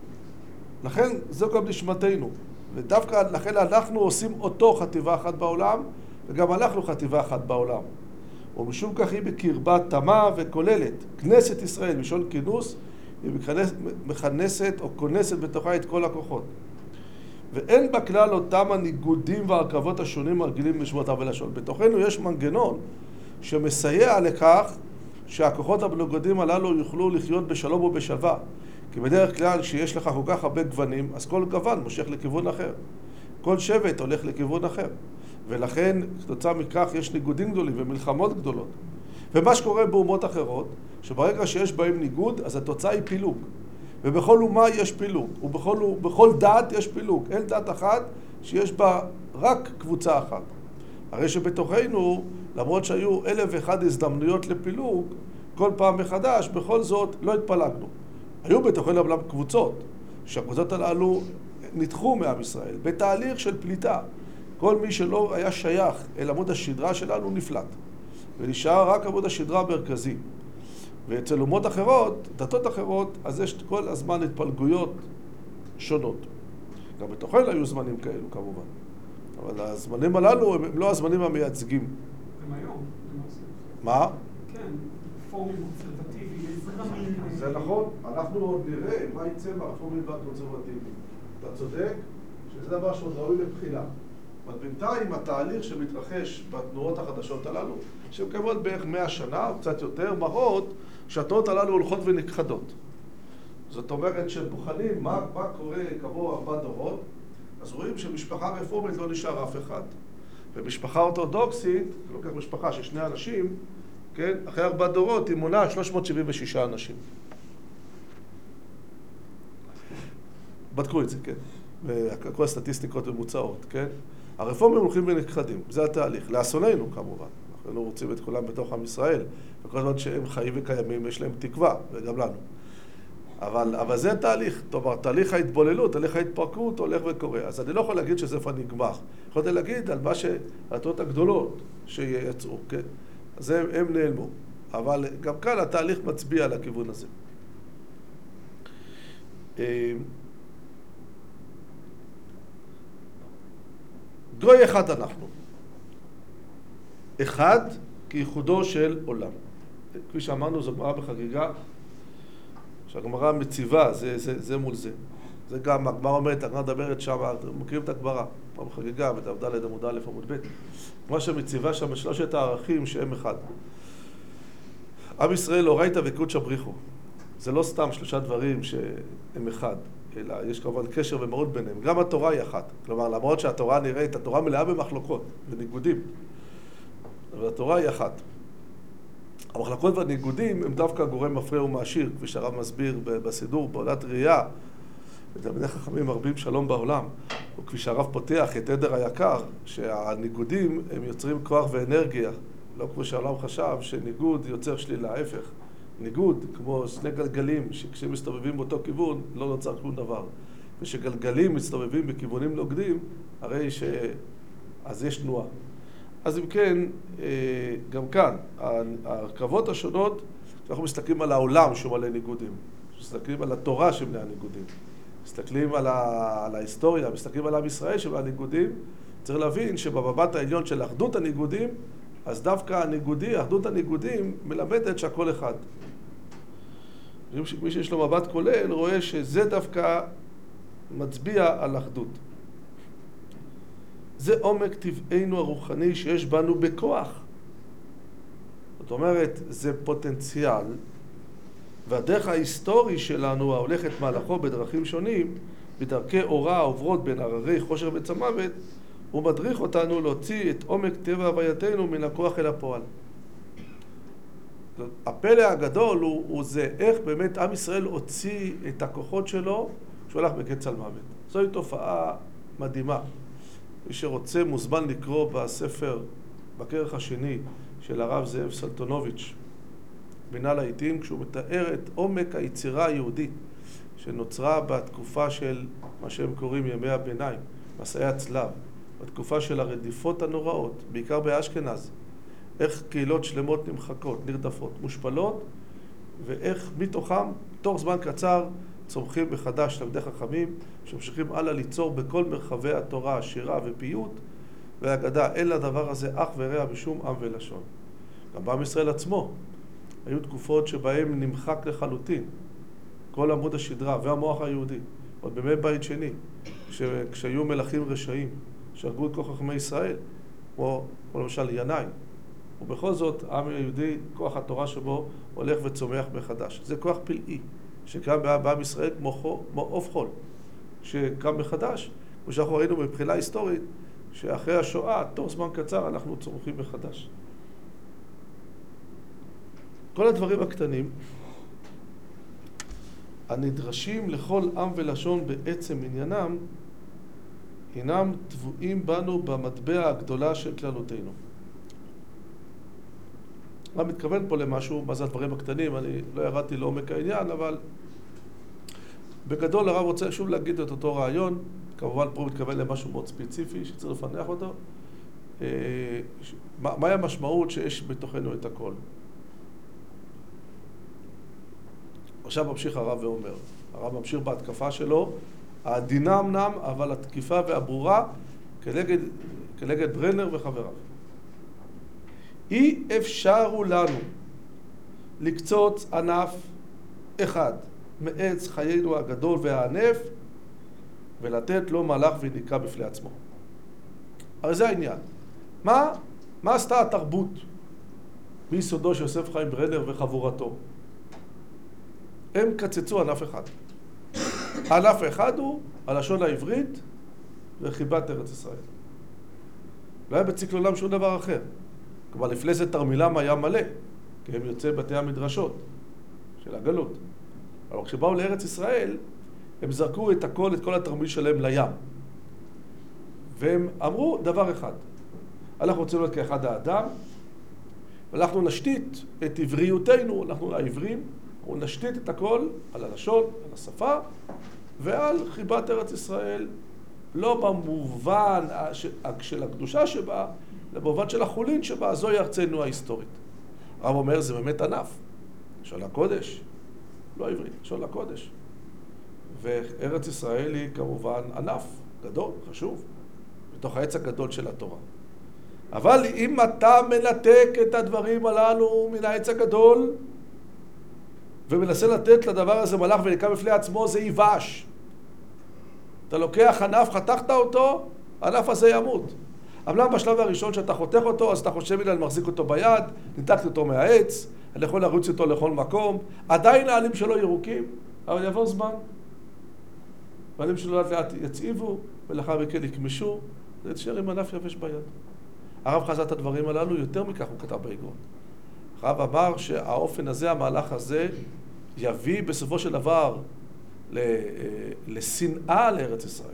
לכן זו גם נשמתנו, ודווקא לכן אנחנו עושים אותו חטיבה אחת בעולם, וגם אנחנו חטיבה אחת בעולם. ומשום כך היא בקרבה תמה וכוללת. כנסת ישראל, משון כינוס, היא מכנסת או כונסת בתוכה את כל הכוחות. ואין בה כלל אותם הניגודים והרכבות השונים הרגילים בשבותה ולשון. בתוכנו יש מנגנון שמסייע לכך שהכוחות המנוגדים הללו יוכלו לחיות בשלום ובשלווה. כי בדרך כלל שיש לך כל כך הרבה גוונים, אז כל גוון מושך לכיוון אחר. כל שבט הולך לכיוון אחר. ולכן, כתוצאה מכך, יש ניגודים גדולים ומלחמות גדולות. ומה שקורה באומות אחרות, שברגע שיש בהם ניגוד, אז התוצאה היא פילוג. ובכל אומה יש פילוג, ובכל דת יש פילוג. אין דת אחת שיש בה רק קבוצה אחת. הרי שבתוכנו, למרות שהיו 1,001 הזדמנויות לפילוג, כל פעם מחדש, בכל זאת לא התפלגנו. היו בתוכנו אבל קבוצות, שהקבוצות הללו נדחו מעם ישראל, בתהליך של פליטה. כל מי שלא היה שייך אל עמוד השדרה שלנו נפלט, ונשאר רק עמוד השדרה המרכזי. ואצל אומות אחרות, דתות אחרות, אז יש כל הזמן התפלגויות שונות. גם בתוכנו היו זמנים כאלו כמובן, אבל הזמנים הללו הם לא הזמנים המייצגים. גם היום, למעשה. מה? כן, פורום קונסרבטיבי, זרמים. זה נכון, אנחנו עוד נראה מה יצא מהפורום והקונסרבטיבי. אתה צודק שזה דבר שעוד ראוי לבחינה. אבל בינתיים התהליך שמתרחש בתנועות החדשות הללו, שמקיימות בערך 100 שנה או קצת יותר, מראות שהתנועות הללו הולכות ונכחדות. זאת אומרת שבוחנים מה קורה כעבור 4 דורות, אז רואים שמשפחה רפורמית לא נשאר אף אחד. ומשפחה אורתודוקסית, לוקח משפחה של 2 אנשים, כן? אחרי 4 דורות היא מונה 376 אנשים. בדקו את זה, כן? וכל הסטטיסטיקות ממוצעות, כן? הרפורמים הולכים ונכחדים, זה התהליך. לאסוננו כמובן. אנחנו רוצים את כולם בתוך עם ישראל, וכל הזמן שהם חיים וקיימים, יש להם תקווה, וגם לנו. אבל זה התהליך. כלומר, תהליך ההתבוללות, תהליך ההתפרקות הולך וקורה. אז אני לא יכול להגיד שזה איפה נגמר. יכולתי להגיד על מה התנועות הגדולות שיצאו, כן? אז הם נעלמו. אבל גם כאן התהליך מצביע על הכיוון הזה. גוי אחד אנחנו. אחד כייחודו של עולם. כפי שאמרנו, זו גמרא בחגיגה, שהגמרא מציבה, זה מול זה. זה גם, הגמרא אומרת, הגמרא מדברת שם, אתם מכירים את הגמרא, בחגיגה, בדף עמוד א' עמוד ב', מה שמציבה שם 3 הערכים שהם אחד. עם ישראל אורייתא וקודשא בריחו. זה לא סתם 3 דברים שהם אחד, אלא יש כמובן קשר ומהות ביניהם. גם התורה היא אחת. כלומר, למרות שהתורה נראית, התורה מלאה במחלוקות, בניגודים. אבל התורה היא אחת. המחלוקות והניגודים הם דווקא גורם מפריע ומעשיר, כפי שהרב מסביר בסידור, בעולת ראייה, ותלמידי חכמים מרבים שלום בעולם, וכפי שהרב פותח את עדר היקר, שהניגודים הם יוצרים כוח ואנרגיה, לא כמו שהעולם חשב שניגוד יוצר שלילה, ההפך. ניגוד, כמו 2 גלגלים, שכשהם מסתובבים באותו כיוון, לא נוצר שום דבר. ושגלגלים מסתובבים בכיוונים נוגדים, הרי אז יש תנועה. אז אם כן, גם כאן, ההרכבות השונות, אנחנו מסתכלים על העולם שהוא מלא ניגודים. מסתכלים על התורה שמלא הניגודים. מסתכלים על ההיסטוריה, מסתכלים על עם ישראל שמלא הניגודים. צריך להבין שבמבט העליון של אחדות הניגודים, אז דווקא אחדות הניגודים מלמדת שהכל אחד. מי שיש לו מבט כולל רואה שזה דווקא מצביע על אחדות. זה עומק טבענו הרוחני שיש בנו בכוח. זאת אומרת, זה פוטנציאל, והדרך ההיסטורי שלנו, ההולכת מהלכו בדרכים שונים, בדרכי אורה העוברות בין הררי חושר וצמוות, הוא מדריך אותנו להוציא את עומק טבע הווייתנו מן הכוח אל הפועל. הפלא הגדול הוא זה איך באמת עם ישראל הוציא את הכוחות שלו כשהוא הלך בקץ על מוות. זוהי תופעה מדהימה. מי שרוצה מוזמן לקרוא בספר, בכרך השני של הרב זאב סלטונוביץ', בינה לעיתים, כשהוא מתאר את עומק היצירה היהודית שנוצרה בתקופה של מה שהם קוראים ימי הביניים, מסעי הצלב, בתקופה של הרדיפות הנוראות, בעיקר באשכנז, איך קהילות שלמות נמחקות, נרדפות, מושפלות, ואיך מתוכם, תוך זמן קצר, צומחים מחדש תלמידי חכמים, שממשיכים הלאה ליצור בכל מרחבי התורה, שירה ופיוט, והאגדה, אין לדבר הזה אח ורע בשום עם ולשון. גם בעם ישראל עצמו, היו תקופות שבהם נמחק לחלוטין כל עמוד השדרה והמוח היהודי, עוד בימי בית שני, כשהיו מלכים רשעים, שהרגו את כל חכמי ישראל, כמו למשל ינאי, ובכל זאת, העם היהודי, כוח התורה שבו הולך וצומח מחדש. זה כוח פלאי, שקם בעם ישראל כמו עוף חול, שקם מחדש, ושאנחנו ראינו מבחינה היסטורית, שאחרי השואה, תוך זמן קצר, אנחנו צומחים מחדש. כל הדברים הקטנים, הנדרשים לכל עם ולשון בעצם עניינם, הינם טבועים בנו במטבע הגדולה של כללותינו. אני מתכוון פה למשהו, מה זה הדברים הקטנים, אני לא ירדתי לעומק העניין, אבל בגדול הרב רוצה שוב להגיד את אותו רעיון, כמובן פה הוא מתכוון למשהו מאוד ספציפי שצריך לפנח אותו. מהי המשמעות שיש בתוכנו את הכל? עכשיו ממשיך הרב ואומר, הרב ממשיך בהתקפה שלו, העדינה אמנם, אבל התקיפה והברורה כנגד ברנר וחבריו. אי אפשר הוא לנו לקצוץ ענף אחד מעץ חיינו הגדול והענף ולתת לו מהלך וניקה בפני עצמו. הרי זה העניין. מה עשתה התרבות ביסודו של יוסף חיים ברנר וחבורתו? הם קצצו ענף אחד. הענף אחד הוא הלשון העברית וחיבת ארץ ישראל. לא היה בצקלולם שום דבר אחר. כלומר, לפני זה תרמילם היה מלא, כי הם יוצאי בתי המדרשות של הגלות. אבל כשבאו לארץ ישראל, הם זרקו את הכל, את כל התרמיל שלהם לים. והם אמרו דבר אחד, אנחנו רוצים להיות כאחד האדם, ואנחנו נשתית את עבריותנו, אנחנו העברים, ונשתית את הכל על הלשון, על השפה, ועל חיבת ארץ ישראל, לא במובן של הקדושה שבה, במובן של החולין שבה, זוהי ארצנו ההיסטורית. הרב אומר, זה באמת ענף. לשון הקודש, לא עברית, לשון הקודש. וארץ ישראל היא כמובן ענף גדול, חשוב, בתוך העץ הגדול של התורה. אבל אם אתה מנתק את הדברים הללו מן העץ הגדול, ומנסה לתת לדבר הזה מלאך וניקה בפני עצמו, זה ייבש. אתה לוקח ענף, חתכת אותו, הענף הזה ימות. אבל בשלב הראשון שאתה חותך אותו, אז אתה חושב לי, אני מחזיק אותו ביד, ניתקתי אותו מהעץ, אני יכול לרוץ אותו לכל מקום, עדיין העלים שלו ירוקים, אבל יעבור זמן. העלים שלו לאט לאט יצעיבו, ולאחר מכן יקמשו, זה תשאר עם ענף יבש ביד. הרב חזה את הדברים הללו, יותר מכך הוא כתב באגרות. הרב אמר שהאופן הזה, המהלך הזה, יביא בסופו של דבר לשנאה לארץ ישראל.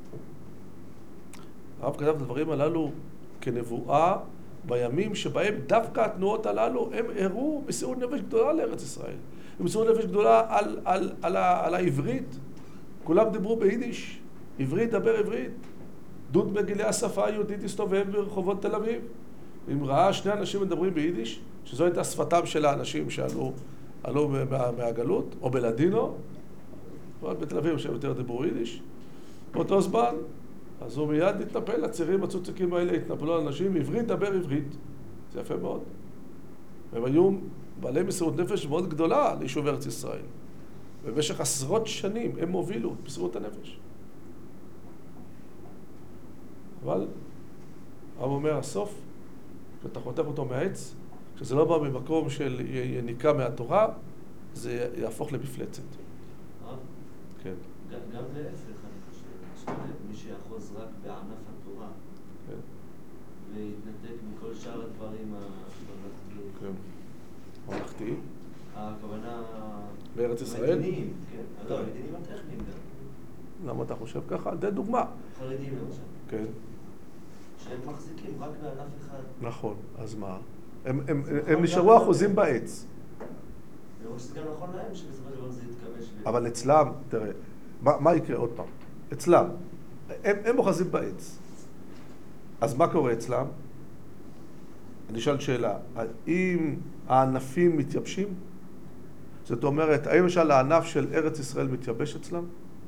הרב כתב את הדברים הללו כנבואה בימים שבהם דווקא התנועות הללו הם הראו מסירות נפש גדולה לארץ ישראל. מסירות נפש גדולה על העברית. כולם דיברו ביידיש, עברית דבר עברית. דוד מגילי השפה היהודית הסתובב ברחובות תל אביב. אם ראה שני אנשים מדברים ביידיש, שזו הייתה שפתם של האנשים שעלו מהגלות, או בלדינו, אבל בתל אביב שיותר דיברו יידיש. באותו זמן, אז הוא מיד התנפל, הצירים הצוצקים האלה התנפלו על אנשים, עברית דבר עברית. זה יפה מאוד. והם היו בעלי מסירות נפש מאוד גדולה ליישוב ארץ ישראל. במשך עשרות שנים הם הובילו את מסירות הנפש. אבל הרב אומר, הסוף, כשאתה חותך אותו מהעץ, כשזה לא בא ממקום של יניקה מהתורה, זה יהפוך למפלצת. כן. גם להפך, אני חושב, מי שיאחוז רק בענף התורה, כן. ויתנתק מכל שאר הדברים הממלכתיים. כן. ממלכתיים? הכוונה... בארץ ישראל? המדיניים, כן. לא, המדיניים הטכניים גם. למה אתה חושב ככה? די דוגמה. חרדים למשל. כן. שהם מחזיקים רק בענף אחד. נכון, אז מה? הם נשארו אחוזים בעץ. אני חושב שזה גם נכון להם שבסופו של דבר זה יתכמש. אבל אצלם, תראה, מה יקרה עוד פעם? אצלם, הם אוחזים בעץ. אז מה קורה אצלם? אני אשאל שאלה, האם הענפים מתייבשים? זאת אומרת, האם למשל הענף של ארץ ישראל מתייבש אצלם?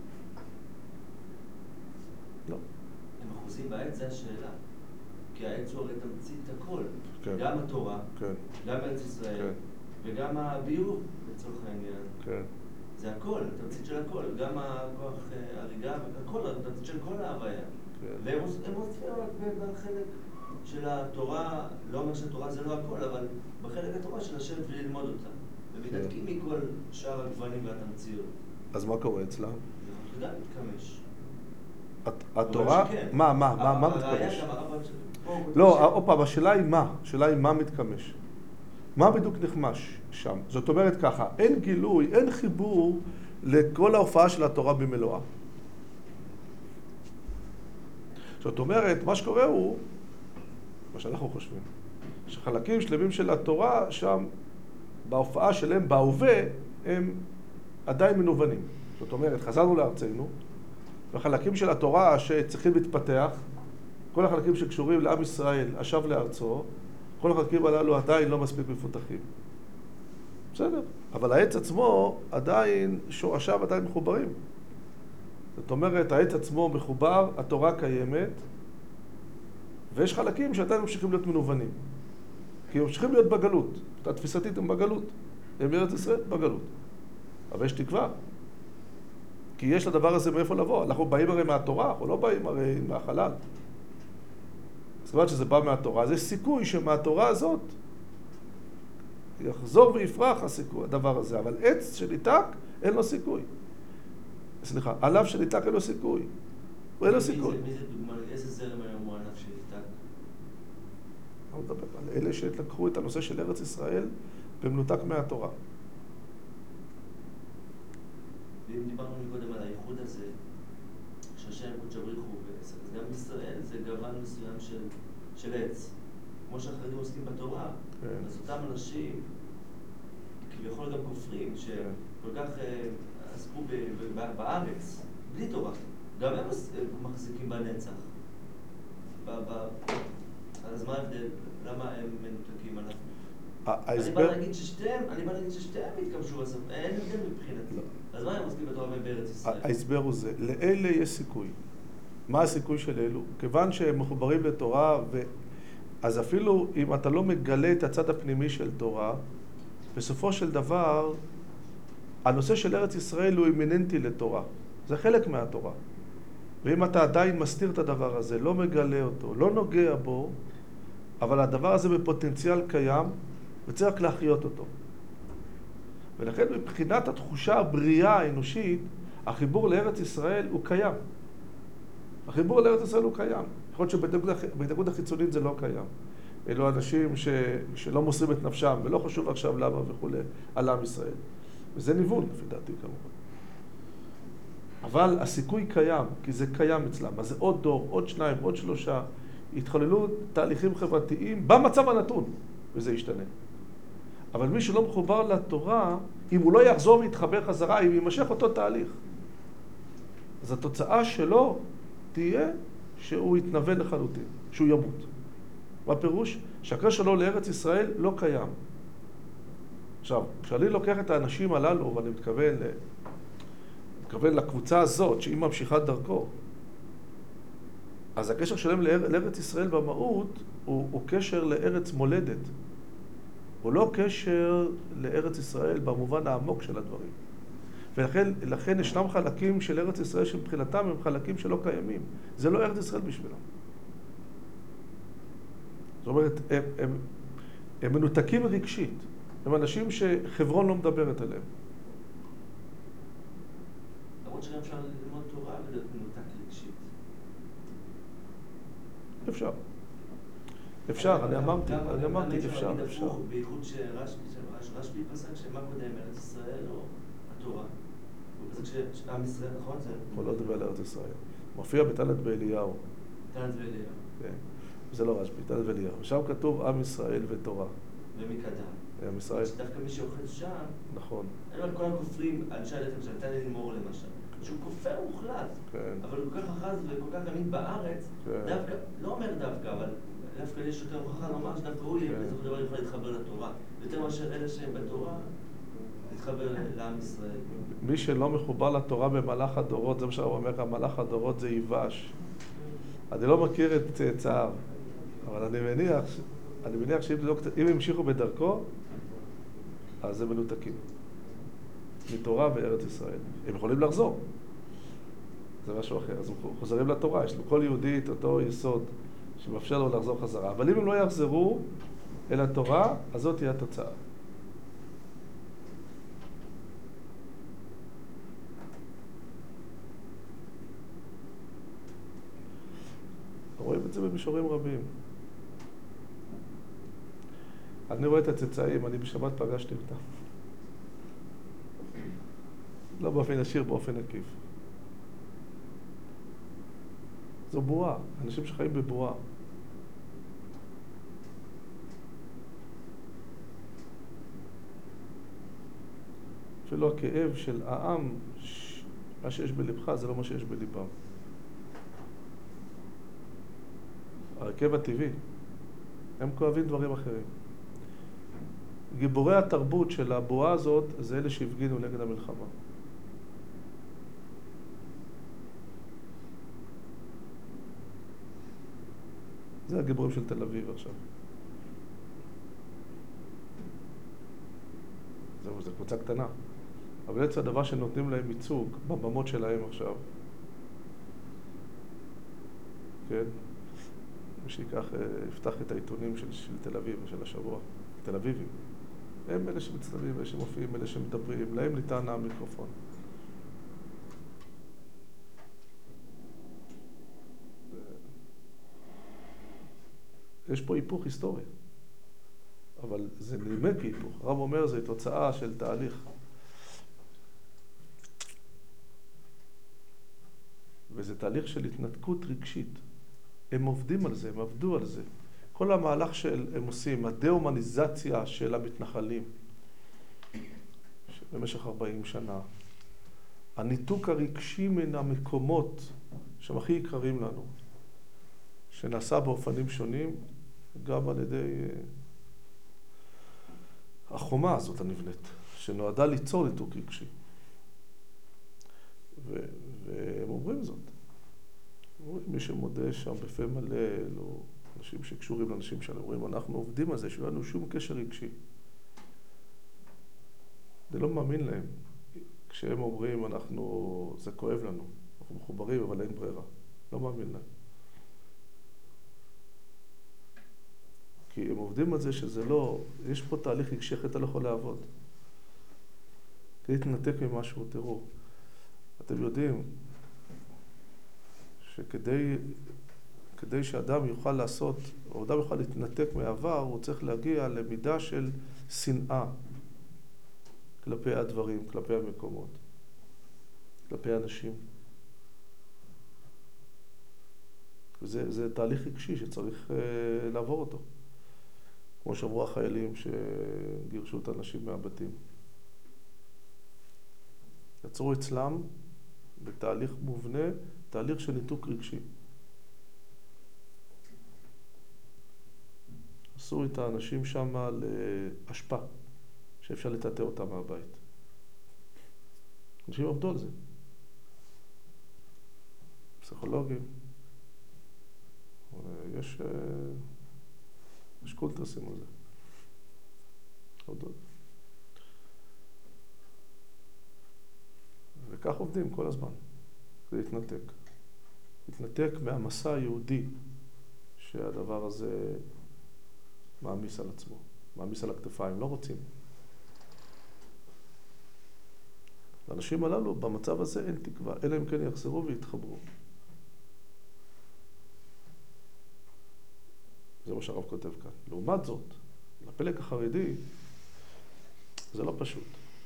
לא. הם אחוזים בעץ, זה השאלה. כי העץ הוא הרי תמצית הכל. כן. גם התורה, כן. גם ארץ ישראל, כן. וגם הביוב, לצורך העניין. כן. זה הכל, תמצית של הכל. גם הכוח הריגה, הכל, תמצית של כל ההוויה. כן. והם עושים רק בחלק של התורה, לא אומר שהתורה זה לא הכל, אבל בחלק התורה של לשבת וללמוד אותה. ומתעדקים מכל שאר הגוונים והתמציות. אז מה קורה אצלם? זה גם מתכמש. התורה? מה מתכמש? לא, עוד פעם, השאלה היא מה? השאלה היא מה מתכמש. מה בדיוק נחמש שם? זאת אומרת ככה, אין גילוי, אין חיבור לכל ההופעה של התורה במלואה. זאת אומרת, מה שקורה הוא, מה שאנחנו חושבים, שחלקים שלמים של התורה שם, בהופעה שלהם, בהווה, הם עדיין מנוונים. זאת אומרת, חזרנו לארצנו, והחלקים של התורה שצריכים להתפתח, כל החלקים שקשורים לעם ישראל, השב לארצו, כל החלקים הללו עדיין לא מספיק מפותחים. בסדר, אבל העץ עצמו עדיין, שורשיו עדיין מחוברים. זאת אומרת, העץ עצמו מחובר, התורה קיימת, ויש חלקים שעדיין ממשיכים להיות מנוונים. כי הם ממשיכים להיות בגלות. התפיסתית הם בגלות. הם בארץ ישראל בגלות. אבל יש תקווה. כי יש לדבר הזה מאיפה לבוא. אנחנו באים הרי מהתורה, אנחנו לא באים הרי מהחלל. זאת אומרת שזה בא מהתורה. אז יש סיכוי שמהתורה הזאת יחזור ויפרח הסיכוי, הדבר הזה. אבל עץ שניתק, אין לו סיכוי. סליחה, עליו שניתק אין לו סיכוי. אין לו סיכוי. מי זה דוגמה? איזה זרם היום הוא ענף שניתק? אני מדבר על אלה שלקחו את הנושא של ארץ ישראל במנותק מהתורה. ואם דיברנו מקודם על הייחוד הזה, שהשם קודש בריך הוא בעצם, אז גם בישראל זה גוון מסוים של עץ. כמו שהחרדים עוסקים בתורה, אז אותם אנשים, כביכול גם כופרים, שכל כך עסקו בארץ, בלי תורה, גם הם מחזיקים בנצח. אז מה ההבדל? למה הם מנותקים אנחנו? אני בא להגיד ששתיהם התכמשו בסוף, אין הבדל מבחינתי. אז מה הם עוסקים בתורה בארץ ישראל? ההסבר הוא זה, לאלה יש סיכוי. מה הסיכוי של אלו? כיוון שהם מחוברים לתורה, אז אפילו אם אתה לא מגלה את הצד הפנימי של תורה, בסופו של דבר, הנושא של ארץ ישראל הוא אימננטי לתורה. זה חלק מהתורה. ואם אתה עדיין מסתיר את הדבר הזה, לא מגלה אותו, לא נוגע בו, אבל הדבר הזה בפוטנציאל קיים, וצריך להחיות אותו. ולכן מבחינת התחושה הבריאה האנושית, החיבור לארץ ישראל הוא קיים. החיבור לארץ ישראל הוא קיים. יכול להיות שבהתנגדות החיצונית זה לא קיים. אלו אנשים שלא מוסרים את נפשם, ולא חשוב עכשיו למה וכו' על עם ישראל. וזה ניוון, לפי דעתי כמובן. אבל הסיכוי קיים, כי זה קיים אצלם. אז זה עוד דור, עוד שניים, עוד שלושה, התחוללו תהליכים חברתיים במצב הנתון, וזה ישתנה. אבל מי שלא מחובר לתורה, אם הוא לא יחזור ויתחבר חזרה, אם יימשך אותו תהליך, אז התוצאה שלו תהיה שהוא יתנוון לחלוטין, שהוא ימות. בפירוש שהקשר שלו לארץ ישראל לא קיים. עכשיו, כשאני לוקח את האנשים הללו, ואני מתכוון לקבוצה הזאת, שהיא ממשיכה דרכו, אז הקשר שלהם לארץ ישראל במהות הוא קשר לארץ מולדת. הוא לא קשר לארץ ישראל במובן העמוק של הדברים. ולכן ישנם חלקים של ארץ ישראל שמבחינתם הם חלקים שלא קיימים. זה לא ארץ ישראל בשבילם. זאת אומרת, הם מנותקים רגשית. הם אנשים שחברון לא מדברת עליהם. למרות שגם אפשר ללמוד תורה ולהיות מנותק רגשית. אפשר. אפשר, אני אמרתי, אפשר. בייחוד שרשב"י פסק שמה קודם, ארץ ישראל או התורה? הוא פסק שעם ישראל, נכון? הוא לא דיבר על ארץ ישראל. מופיע בתנת באליהו. תנת באליהו. כן. זה לא רשב"י, תנת באליהו. שם כתוב עם ישראל ותורה. ומי קדם? עם ישראל. שדווקא מי שאוכל שם... נכון. אני אומר, כל הכופרים, אנשי הלחם של נתן לימור למשל, שהוא כופר מוחלט, אבל הוא כל כך אחז וכל כך תמיד בארץ, דווקא, לא אומר דווקא, אבל דווקא יש יותר הוכחה לומר שדווקא הוא יהיה בסופו של דבר יכול להתחבר לתורה. יותר מאשר אלה שהם בתורה, להתחבר לעם ישראל. מי שלא מחובר לתורה במהלך הדורות, זה מה שהוא אומר, המהלך הדורות זה ייבש. אני לא מכיר את צער, אבל אני מניח שאם המשיכו בדרכו, אז הם מנותקים. מתורה וארץ ישראל. הם יכולים לחזור. זה משהו אחר. אז הם חוזרים לתורה. יש לו כל יהודי את אותו יסוד שמאפשר לו לחזור חזרה. אבל אם הם לא יחזרו אל התורה, אז זאת תהיה התוצאה. רואים את זה במישורים רבים. אני רואה את הצאצאים, אני בשבת פגשתי אותם. לא באופן ישיר, באופן עקיף. זו בועה, אנשים שחיים בבועה. אפילו הכאב של העם, מה שיש בלבך זה לא מה שיש בליבם. הרכב הטבעי, הם כואבים דברים אחרים. גיבורי התרבות של הבועה הזאת זה אלה שהפגינו נגד המלחמה. זה הגיבורים של תל אביב עכשיו. זהו, זו קבוצה קטנה. אבל זה הדבר שנותנים להם ייצוג בבמות שלהם עכשיו. כן? מי שיקח, יפתח את העיתונים של תל אביב, של השבוע. תל אביבים. הם אלה שמצטלמים, אלה שמופיעים, אלה שמדברים. להם ניתן המיקרופון. יש פה היפוך היסטורי. אבל זה נראה כהיפוך. הרב אומר, זה תוצאה של תהליך. וזה תהליך של התנתקות רגשית. הם עובדים על זה, הם עבדו על זה. כל המהלך שהם עושים, הדה-הומניזציה של המתנחלים, במשך 40 שנה, הניתוק הרגשי מן המקומות שהם הכי יקרים לנו, שנעשה באופנים שונים, גם על ידי החומה הזאת הנבנית, שנועדה ליצור ניתוק רגשי. והם אומרים זאת. מי שמודה שם בפה מלא, או אנשים שקשורים לאנשים שלנו, אומרים, אנחנו עובדים על זה, שאין לנו שום קשר רגשי. אני לא מאמין להם. כשהם אומרים, זה כואב לנו, אנחנו מחוברים, אבל אין ברירה. לא מאמין להם. כי הם עובדים על זה שזה לא, יש פה תהליך רגשי, אתה לא יכול לעבוד. כדי להתנתק ממשהו, תראו. אתם יודעים שכדי שאדם יוכל לעשות, או אדם יוכל להתנתק מעבר, הוא צריך להגיע למידה של שנאה כלפי הדברים, כלפי המקומות, כלפי האנשים. וזה תהליך רגשי שצריך לעבור אותו. כמו שאמרו החיילים שגירשו את האנשים מהבתים. יצרו אצלם בתהליך מובנה, תהליך של ניתוק רגשי. עשו את האנשים שם להשפעה, שאפשר לטאטא אותם מהבית. אנשים עבדו על זה. פסיכולוגים. יש קונטרסים על זה. עבדו על זה. וכך עובדים כל הזמן. כדי להתנתק. להתנתק מהמסע היהודי שהדבר הזה מעמיס על עצמו. מעמיס על הכתפיים, לא רוצים. לאנשים הללו, במצב הזה אין תקווה, אלא אם כן יחזרו ויתחברו. זה מה שהרב כותב כאן. לעומת זאת, לפלג החרדי, זה לא פשוט.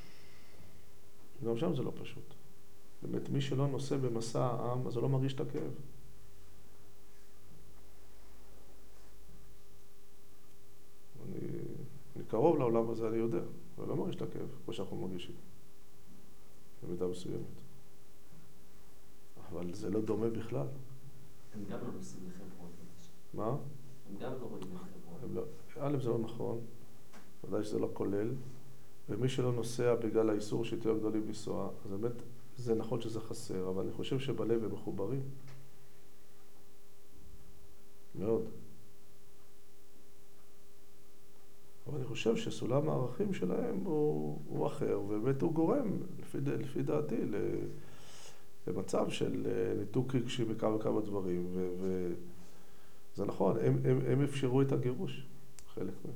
גם שם זה לא פשוט. באמת, מי שלא נושא במסע העם, אז הוא לא מרגיש את הכאב. אני קרוב לעולם הזה, אני יודע, אבל לא מרגיש את הכאב, כמו שאנחנו מרגישים. במידה מסוימת. אבל זה לא דומה בכלל. הם גם לא נוסעים לחברון. מה? הם גם לא רואים לחברון. א', זה לא נכון. ודאי שזה לא כולל. ומי שלא נוסע בגלל האיסור שתהיו גדולים לנסוע, אז באמת זה נכון שזה חסר, אבל אני חושב שבלב הם מחוברים. מאוד. אבל אני חושב שסולם הערכים שלהם הוא אחר, ובאמת הוא גורם, לפי דעתי, למצב של ניתוק רגשי בכמה וכמה דברים, וזה נכון, הם אפשרו את הגירוש, חלק מהם.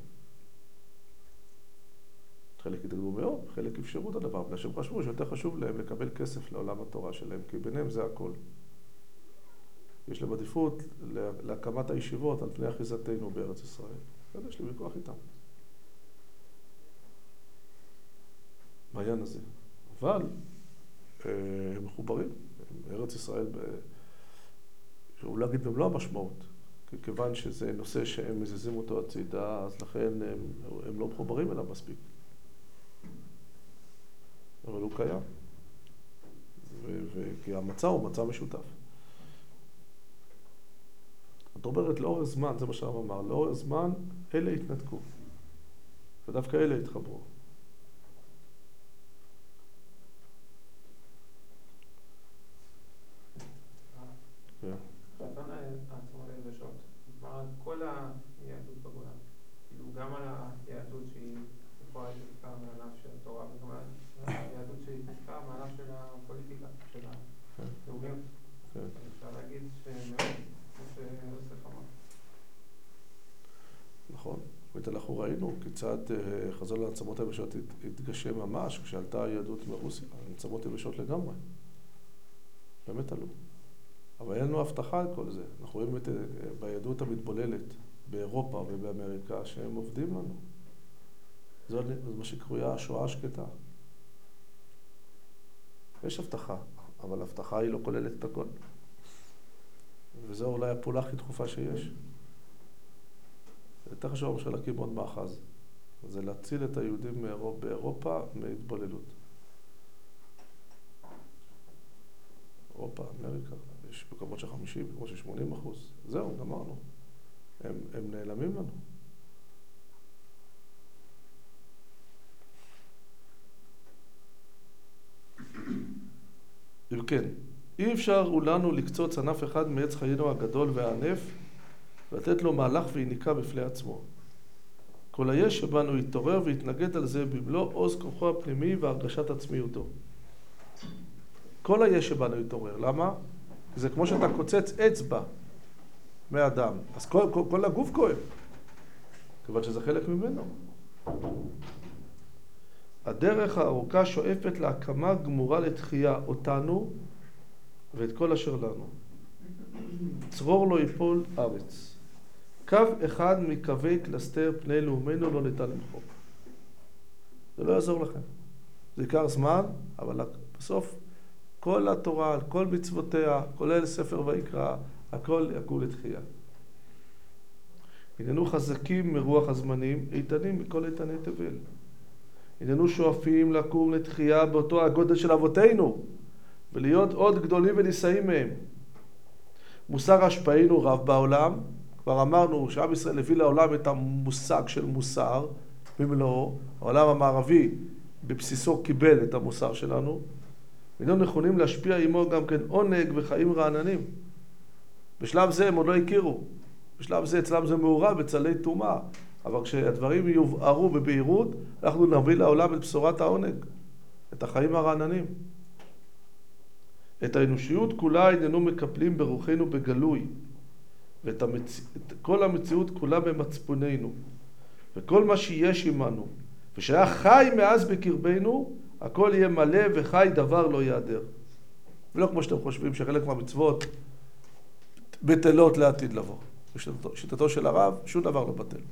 חלק התגדרו מאוד, חלק אפשרו את הדבר, בגלל שהם חשבו שיותר חשוב להם לקבל כסף לעולם התורה שלהם, כי ביניהם זה הכל. יש להם עדיפות להקמת הישיבות על פני אחיזתנו בארץ ישראל. יש לי ויכוח איתם. בעניין הזה. אבל הם מחוברים. ארץ ישראל, אולי להגיד במלוא המשמעות, כיוון שזה נושא שהם מזיזים אותו הצידה, אז לכן הם לא מחוברים אליו מספיק. אבל הוא קיים. כי המצע הוא מצע משותף. את אומרת, לאורך זמן, זה מה שהרב אמר, לאורך זמן אלה התנתקו. ודווקא אלה התחברו. כשאתה העצמות היבשות, מדבר על כל היהדות בגולה, כאילו גם על היהדות שהיא יכולה להתפתחה מענף של התורה, וגם על היהדות שהיא התפתחה מענף של הפוליטיקה, של הלאומיות. אפשר להגיד שמאוד, כמו שיוסף אמר. נכון. אנחנו ראינו כיצד חזון העצמות היבשות התגשם ממש כשעלתה היהדות מרוסיה, העצמות היבשות לגמרי. באמת עלו. אבל אין לנו הבטחה על כל זה. אנחנו רואים ביהדות המתבוללת באירופה ובאמריקה שהם עובדים לנו. זה מה שקרויה השואה השקטה. יש הבטחה, אבל ההבטחה היא לא כוללת את הכל. וזו אולי הפעולה הכי דחופה שיש. יותר חשוב למשל להקים עוד מאחז. זה להציל את היהודים באירופה מהתבוללות. אירופה, אמריקה, יש מקומות של 50, מקומות של 80%. זהו, גמרנו. הם נעלמים לנו. אם כן, אי אפשר הוא לנו לקצוץ ענף אחד מעץ חיינו הגדול והענף, ולתת לו מהלך ויניקה בפני עצמו. כל היש שבנו יתעורר ויתנגד על זה במלוא עוז כוחו הפנימי והרגשת עצמיותו. כל היש שבנו יתעורר. למה? זה כמו שאתה קוצץ אצבע מאדם. אז כל הגוף כואב. כיוון שזה חלק ממנו. הדרך הארוכה שואפת להקמה גמורה לתחייה אותנו ואת כל אשר לנו. צרור לא יפול ארץ. קו אחד מקווי קלסתר פני לאומנו לא ניתן למחוק. זה לא יעזור לכם. זה ייקח זמן, אבל בסוף כל התורה, כל מצוותיה, כולל ספר ויקרא, הכל יקום לתחייה. הננו חזקים מרוח הזמנים, איתנים מכל איתני תבל. הננו שואפים לקום לתחייה באותו הגודל של אבותינו, ולהיות עוד גדולים ונישאים מהם. מוסר השפענו רב בעולם, כבר אמרנו שעם ישראל הביא לעולם את המושג של מוסר, במלואו, העולם המערבי בבסיסו קיבל את המוסר שלנו, היינו נכונים להשפיע עמו גם כן עונג וחיים רעננים. בשלב זה הם עוד לא הכירו. בשלב זה אצלם זה מעורב בצלי טומאה. אבל כשהדברים יובהרו בבהירות, אנחנו נביא לעולם את בשורת העונג, את החיים הרעננים. את האנושיות כולה איננו מקפלים ברוחנו בגלוי, ואת כל המציאות כולה במצפוננו. וכל מה שיש עמנו, ושהיה חי מאז בקרבנו, הכל יהיה מלא וחי, דבר לא יעדר. ולא כמו שאתם חושבים שחלק מהמצוות בטלות לעתיד לבוא. בשיטתו של הרב, שום דבר לא בטל.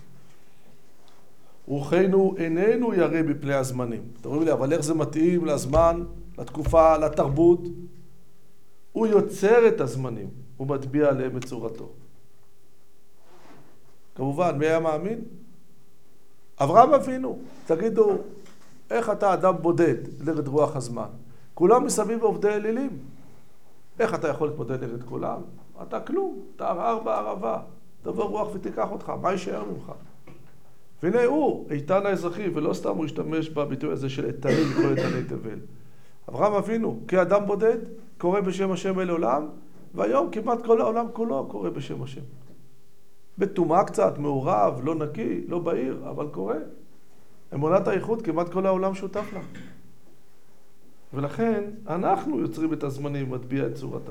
רוחנו איננו ירא בפני הזמנים. אתם אומרים לי, אבל איך זה מתאים לזמן, לתקופה, לתרבות? הוא יוצר את הזמנים, הוא מטביע עליהם את צורתו. כמובן, מי היה מאמין? אברהם אבינו. תגידו, איך אתה אדם בודד נגד רוח הזמן? כולם מסביב עובדי אלילים. איך אתה יכול להתמודד נגד כולם? אתה כלום, אתה ערער בערבה. תבוא רוח ותיקח אותך, מה יישאר ממך? והנה הוא, איתן האזרחי, ולא סתם הוא השתמש בביטוי הזה של איתנים, כל איתני תבל. אברהם אבינו, כאדם בודד, קורא בשם השם אל עולם, והיום כמעט כל העולם כולו קורא בשם השם. בטומאה קצת, מעורב, לא נקי, לא בהיר, אבל קורא. אמונת האיחוד, כמעט כל העולם שותף לה. ולכן, אנחנו יוצרים את הזמנים, מטביע את צורתם.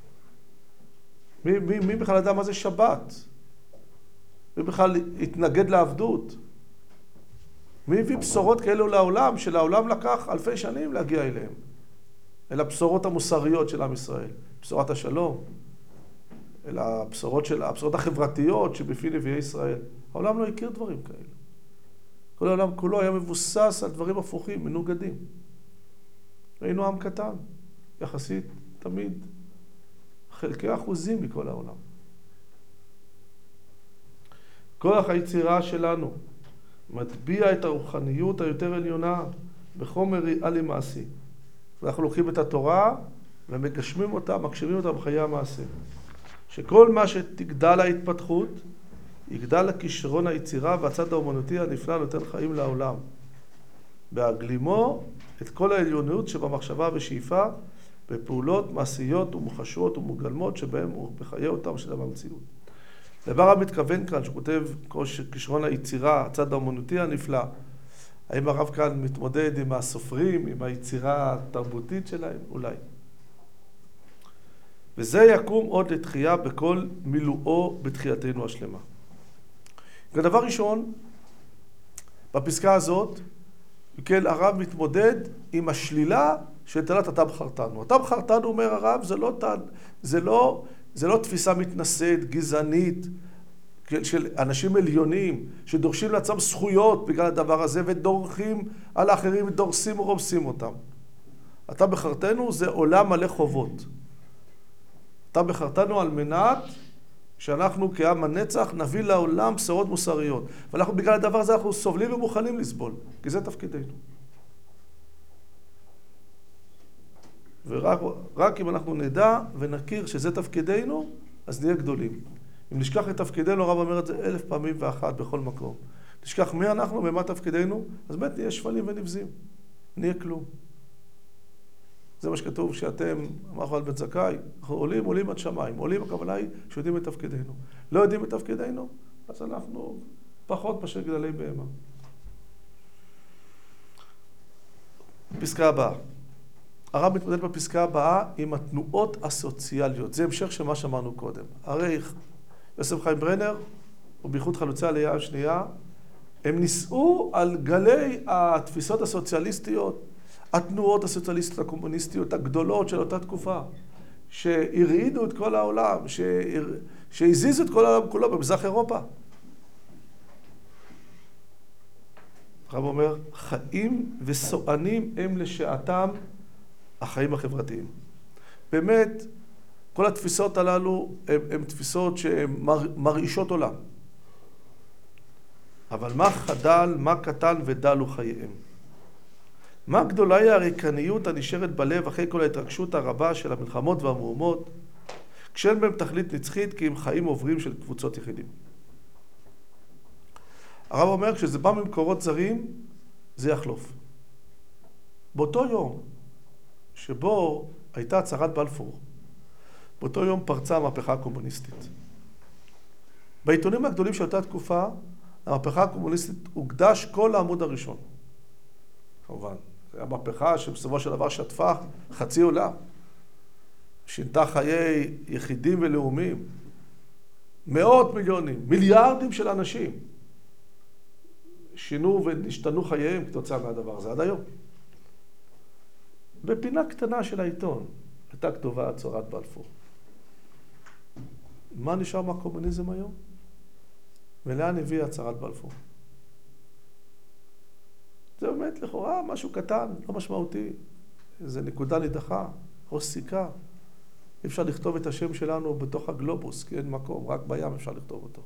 מי בכלל ידע מה זה שבת? מי בכלל התנגד לעבדות? מי הביא בשורות כאלו לעולם, שלעולם לקח אלפי שנים להגיע אליהם? אל הבשורות המוסריות של עם ישראל, בשורת השלום, אל הבשורות החברתיות שבפי נביאי ישראל. העולם לא הכיר דברים כאלה. כל העולם כולו היה מבוסס על דברים הפוכים, מנוגדים. היינו עם קטן, יחסית תמיד חלקי אחוזים מכל העולם. כוח היצירה שלנו מטביע את הרוחניות היותר עליונה בחומר ריאלי מעשי. אנחנו לוקחים את התורה ומגשמים אותה, מגשמים אותה בחיי המעשה. שכל מה שתגדל ההתפתחות, יגדל הכישרון היצירה והצד האומנותי הנפלא נותן חיים לעולם. בהגלימו את כל העליונות שבמחשבה ושאיפה, בפעולות מעשיות ומוחשות ומוגלמות שבהם הוא בחיי אותם של המציאות. דבר הרב מתכוון כאן, שכותב כישרון היצירה, הצד האומנותי הנפלא, האם הרב כאן מתמודד עם הסופרים, עם היצירה התרבותית שלהם? אולי. וזה יקום עוד לתחייה בכל מילואו בתחייתנו השלמה. ודבר ראשון, בפסקה הזאת, כן, הרב מתמודד עם השלילה של תלת אתה בחרתנו. אתה בחרתנו, אומר הרב, זה לא תפיסה מתנשאת, גזענית, של אנשים עליונים, שדורשים לעצמם זכויות בגלל הדבר הזה, ודורכים על האחרים, ודורסים ורומסים אותם. אתה בחרתנו זה עולם מלא חובות. אתה בחרתנו על מנת שאנחנו כעם הנצח נביא לעולם בשורות מוסריות. ואנחנו בגלל הדבר הזה אנחנו סובלים ומוכנים לסבול, כי זה תפקידנו. ורק אם אנחנו נדע ונכיר שזה תפקידנו, אז נהיה גדולים. אם נשכח את תפקידנו, הרב אומר את זה 1000 פעמים ואחת בכל מקום. נשכח מי אנחנו ומה תפקידנו, אז באמת נהיה שפלים ונבזים. נהיה כלום. זה מה שכתוב שאתם, אמר על בית זכאי, אנחנו עולים עד שמיים. עולים הכוונה היא שיודעים את תפקידנו. לא יודעים את תפקידנו, אז אנחנו פחות מאשר גדלי בהמה. פסקה הבאה. הרב מתמודד בפסקה הבאה עם התנועות הסוציאליות. זה המשך של מה שאמרנו קודם. הרי יוסף חיים ברנר, ובייחוד חלוצי העלייה השנייה, הם ניסו על גלי התפיסות הסוציאליסטיות, התנועות הסוציאליסטיות הקומוניסטיות הגדולות של אותה תקופה, שהרעידו את כל העולם, שהזיזו את כל העולם כולו במזרח אירופה. הרב אומר, חיים וסוענים הם לשעתם החיים החברתיים. באמת, כל התפיסות הללו הן תפיסות שהן מרעישות עולם. אבל מה חדל, מה קטן ודלו חייהם? מה גדולה היא הריקניות הנשארת בלב אחרי כל ההתרגשות הרבה של המלחמות והמהומות, כשאין בהם תכלית נצחית כי הם חיים עוברים של קבוצות יחידים. הרב אומר, כשזה בא ממקורות זרים, זה יחלוף. באותו יום שבו הייתה הצהרת בלפור, באותו יום פרצה המהפכה הקומוניסטית. בעיתונים הגדולים של אותה תקופה, המהפכה הקומוניסטית הוקדש כל העמוד הראשון. כמובן, זו המהפכה שבסופו של דבר שטפה חצי עולם. שינתה חיי יחידים ולאומים. 100 מיליונים, מיליארדים של אנשים. שינו ונשתנו חייהם כתוצאה מהדבר הזה, עד היום. בפינה קטנה של העיתון הייתה כתובה הצהרת בלפור. מה נשאר מהקומוניזם היום? ולאן הביא הצהרת בלפור? זה באמת לכאורה משהו קטן, לא משמעותי. זה נקודה נידחה, או סיכה. אי אפשר לכתוב את השם שלנו בתוך הגלובוס, כי אין מקום, רק בים אפשר לכתוב אותו.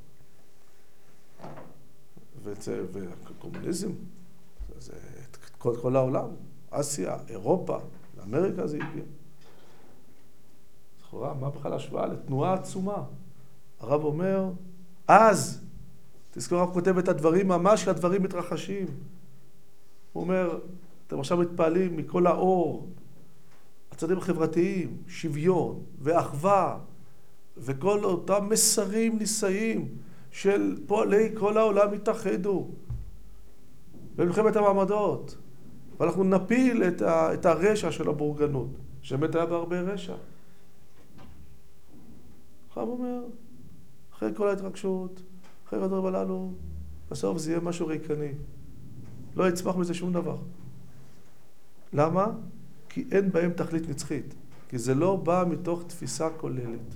והקומוניזם, זה כל העולם, אסיה, אירופה, לאמריקה זה הגיע. לכאורה, מה בכלל השוואה? לתנועה עצומה. הרב אומר, אז, תזכור, הרב כותב את הדברים, ממש הדברים מתרחשים. הוא אומר, אתם עכשיו מתפעלים מכל האור, הצדדים החברתיים, שוויון ואחווה, וכל אותם מסרים נישאים של פועלי כל העולם התאחדו במלחמת המעמדות, ואנחנו נפיל את הרשע של הבורגנות, שבאמת היה בהרבה רשע. הרב אומר, אחרי כל ההתרגשות, אחרי הדברים הללו, בסוף זה יהיה משהו ריקני. לא יצמח מזה שום דבר. למה? כי אין בהם תכלית נצחית. כי זה לא בא מתוך תפיסה כוללת.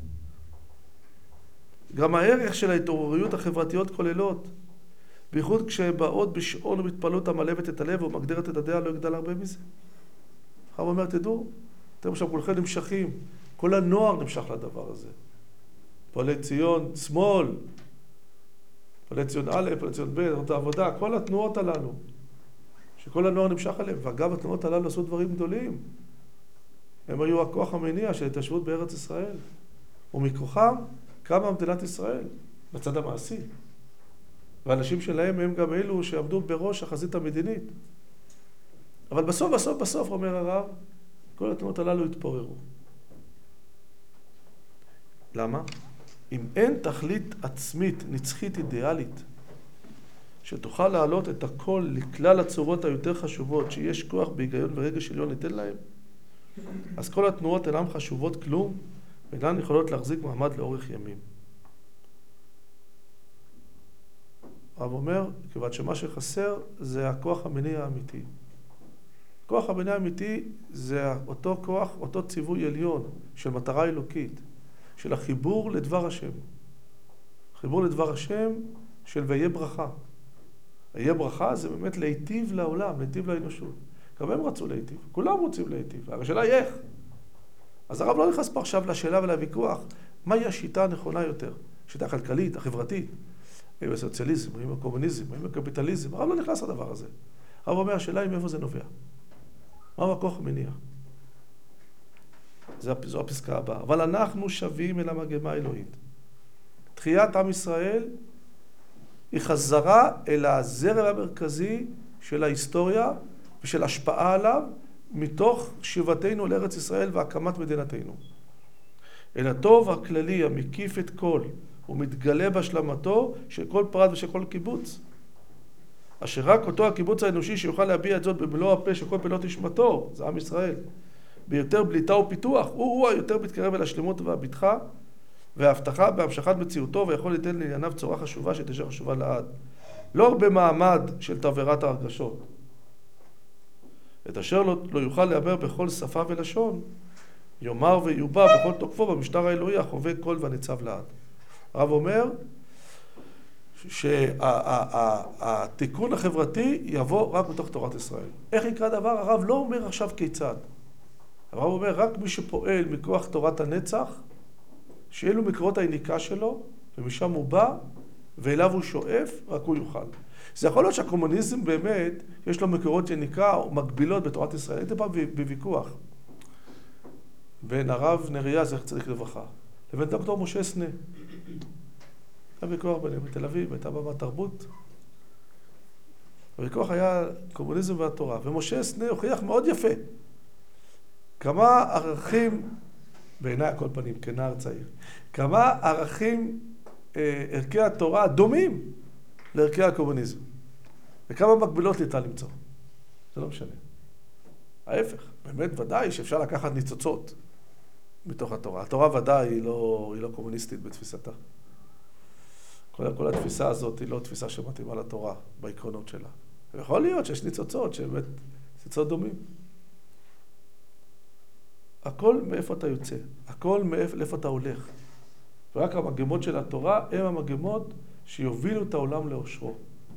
גם הערך של ההתעוררויות החברתיות כוללות, בייחוד כשהן באות בשעון ומתפעלות המלבת את הלב ומגדירת את הדעה, לא יגדל הרבה מזה. הרב אומר, תדעו, אתם עכשיו כולכם נמשכים, כל הנוער נמשך לדבר הזה. פועלי ציון, שמאל, פועלי ציון א', פועלי ציון ב', תנועות העבודה, כל התנועות הללו, שכל הנוער נמשך עליהם, ואגב התנועות הללו עשו דברים גדולים. הם היו הכוח המניע של התיישבות בארץ ישראל, ומכוחם קמה מדינת ישראל, בצד המעשי. והאנשים שלהם הם גם אלו שעמדו בראש החזית המדינית. אבל בסוף, אומר הרב, כל התנועות הללו התפוררו. למה? אם אין תכלית עצמית, נצחית, אידיאלית, שתוכל להעלות את הכל לכלל הצורות היותר חשובות, שיש כוח בהיגיון ורגש עליון ניתן להם, אז כל התנועות אינן חשובות כלום, ואינן יכולות להחזיק מעמד לאורך ימים. הרב אומר, כיוון שמה שחסר זה הכוח המניע האמיתי. כוח המניע האמיתי זה אותו כוח, אותו ציווי עליון של מטרה אלוקית, של החיבור לדבר השם. חיבור לדבר השם של ויהיה ברכה. ויהיה ברכה זה באמת להיטיב לעולם, להיטיב לאנושות. גם הם רצו להיטיב, כולם רוצים להיטיב. השאלה היא איך. אז הרב לא נכנס פה עכשיו לשאלה ולוויכוח, מהי השיטה הנכונה יותר? השיטה הכלכלית, החברתית, האם הסוציאליזם, האם הקומוניזם, האם הקפיטליזם. הרב לא נכנס לדבר הזה. הרב אומר, השאלה היא מאיפה זה נובע. מהו הכוח המניע? זו הפסקה הבאה. אבל אנחנו שווים אל המגמה האלוהית. תחיית עם ישראל היא חזרה אל הזרם המרכזי של ההיסטוריה ושל השפעה עליו מתוך שיבתנו לארץ ישראל והקמת מדינתנו. אל הטוב הכללי המקיף את כל ומתגלה בהשלמתו של כל פרט ושל כל קיבוץ. אשר רק אותו הקיבוץ האנושי שיוכל להביע את זאת במלוא הפה של כל פעילות נשמתו, זה עם ישראל, ביותר בליטה ופיתוח, הוא היותר מתקרב אל השלמות והבטחה וההבטחה בהמשכת מציאותו, ויכול ליתן לענייניו צורה חשובה שתשאר חשובה לעד. לא רק במעמד של תבערת ההרגשות. את אשר לא יוכל להיאמר בכל שפה ולשון, יאמר ויובע בכל תוקפו במשטר האלוהי החובק כל והניצב לעד. הרב אומר שהתיקון החברתי יבוא רק בתוך תורת ישראל. איך יקרא דבר? הרב לא אומר עכשיו כיצד. הרב אומר רק מי שפועל מכוח תורת הנצח, שאלו מקורות היניקה שלו, ומשם הוא בא, ואליו הוא שואף, רק הוא יוכל. זה יכול להיות שהקומוניזם באמת, יש לו מקורות יניקה או מקבילות בתורת ישראל. הייתי פעם בוויכוח בין הרב נריה, זכר צדיק לברכה, לבין דוקטור משה סנה. היה ויכוח ביניהם בתל אביב, הייתה במה תרבות. הוויכוח היה קומוניזם והתורה, ומשה סנה הוכיח מאוד יפה כמה ערכים, בעיניי הכל פנים, כנער צעיר, כמה ערכים, ערכי התורה דומים לערכי הקומוניזם. וכמה מקבילות ניתן למצוא. זה לא משנה. ההפך, באמת ודאי שאפשר לקחת ניצוצות מתוך התורה. התורה ודאי היא לא קומוניסטית בתפיסתה. כל התפיסה הזאת היא לא תפיסה שמתאימה לתורה, בעקרונות שלה. יכול להיות שיש ניצוצות שבאמת ניצוצות דומים. הכל מאיפה אתה יוצא, הכל מאיפה אתה הולך. ורק המגמות של התורה הם המגמות שיובילו את העולם לאושרו.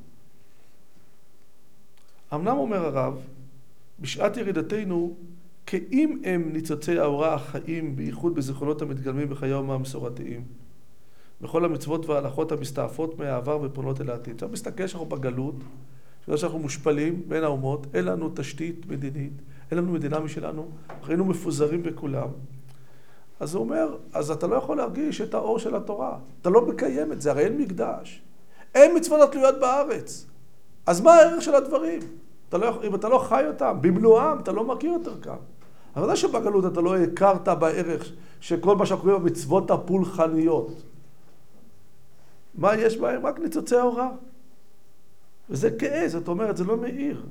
אמנם אומר הרב, בשעת ירידתנו, כאם הם ניצוצי האורה החיים, בייחוד בזיכרונות המתגלמים בחיי האומה המסורתיים, בכל המצוות וההלכות המסתעפות מהעבר ופונות אל העתיד. עכשיו מסתכל שאנחנו בגלות, שאנחנו מושפלים בין האומות, אין לנו תשתית מדינית, אין לנו מדינה משלנו, היינו מפוזרים בכולם. אז הוא אומר, אז אתה לא יכול להרגיש את האור של התורה. אתה לא מקיים את זה, הרי אין מקדש. אין מצוות התלויות בארץ. אז מה הערך של הדברים? אם אתה לא חי אותם, במלואם, אתה לא מכיר יותר כאן. אבל זה שבגלות אתה לא הכרת בערך שכל מה שקוראים במצוות הפולחניות. מה יש בהם? רק ניצוצי האורה. וזה כעס, זאת אומרת, זה לא מאיר.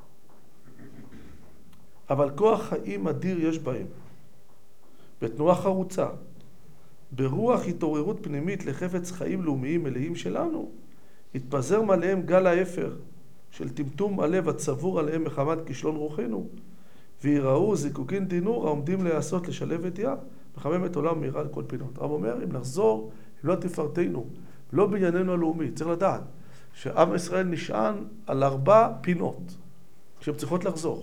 אבל כוח חיים אדיר יש בהם. בתנועה חרוצה, ברוח התעוררות פנימית לחפץ חיים לאומיים מלאים שלנו, התפזר מעליהם גל האפר של טמטום הלב הצבור עליהם מחמת כישלון רוחנו, ויראו זיקוקין דינור העומדים להיעשות לשלב את ים, מחמם את עולם מהירה על כל פינות. הרב אומר, אם נחזור, אם לא תפארתנו, לא בענייננו הלאומי, צריך לדעת שעם ישראל נשען על 4 פינות שהן צריכות לחזור.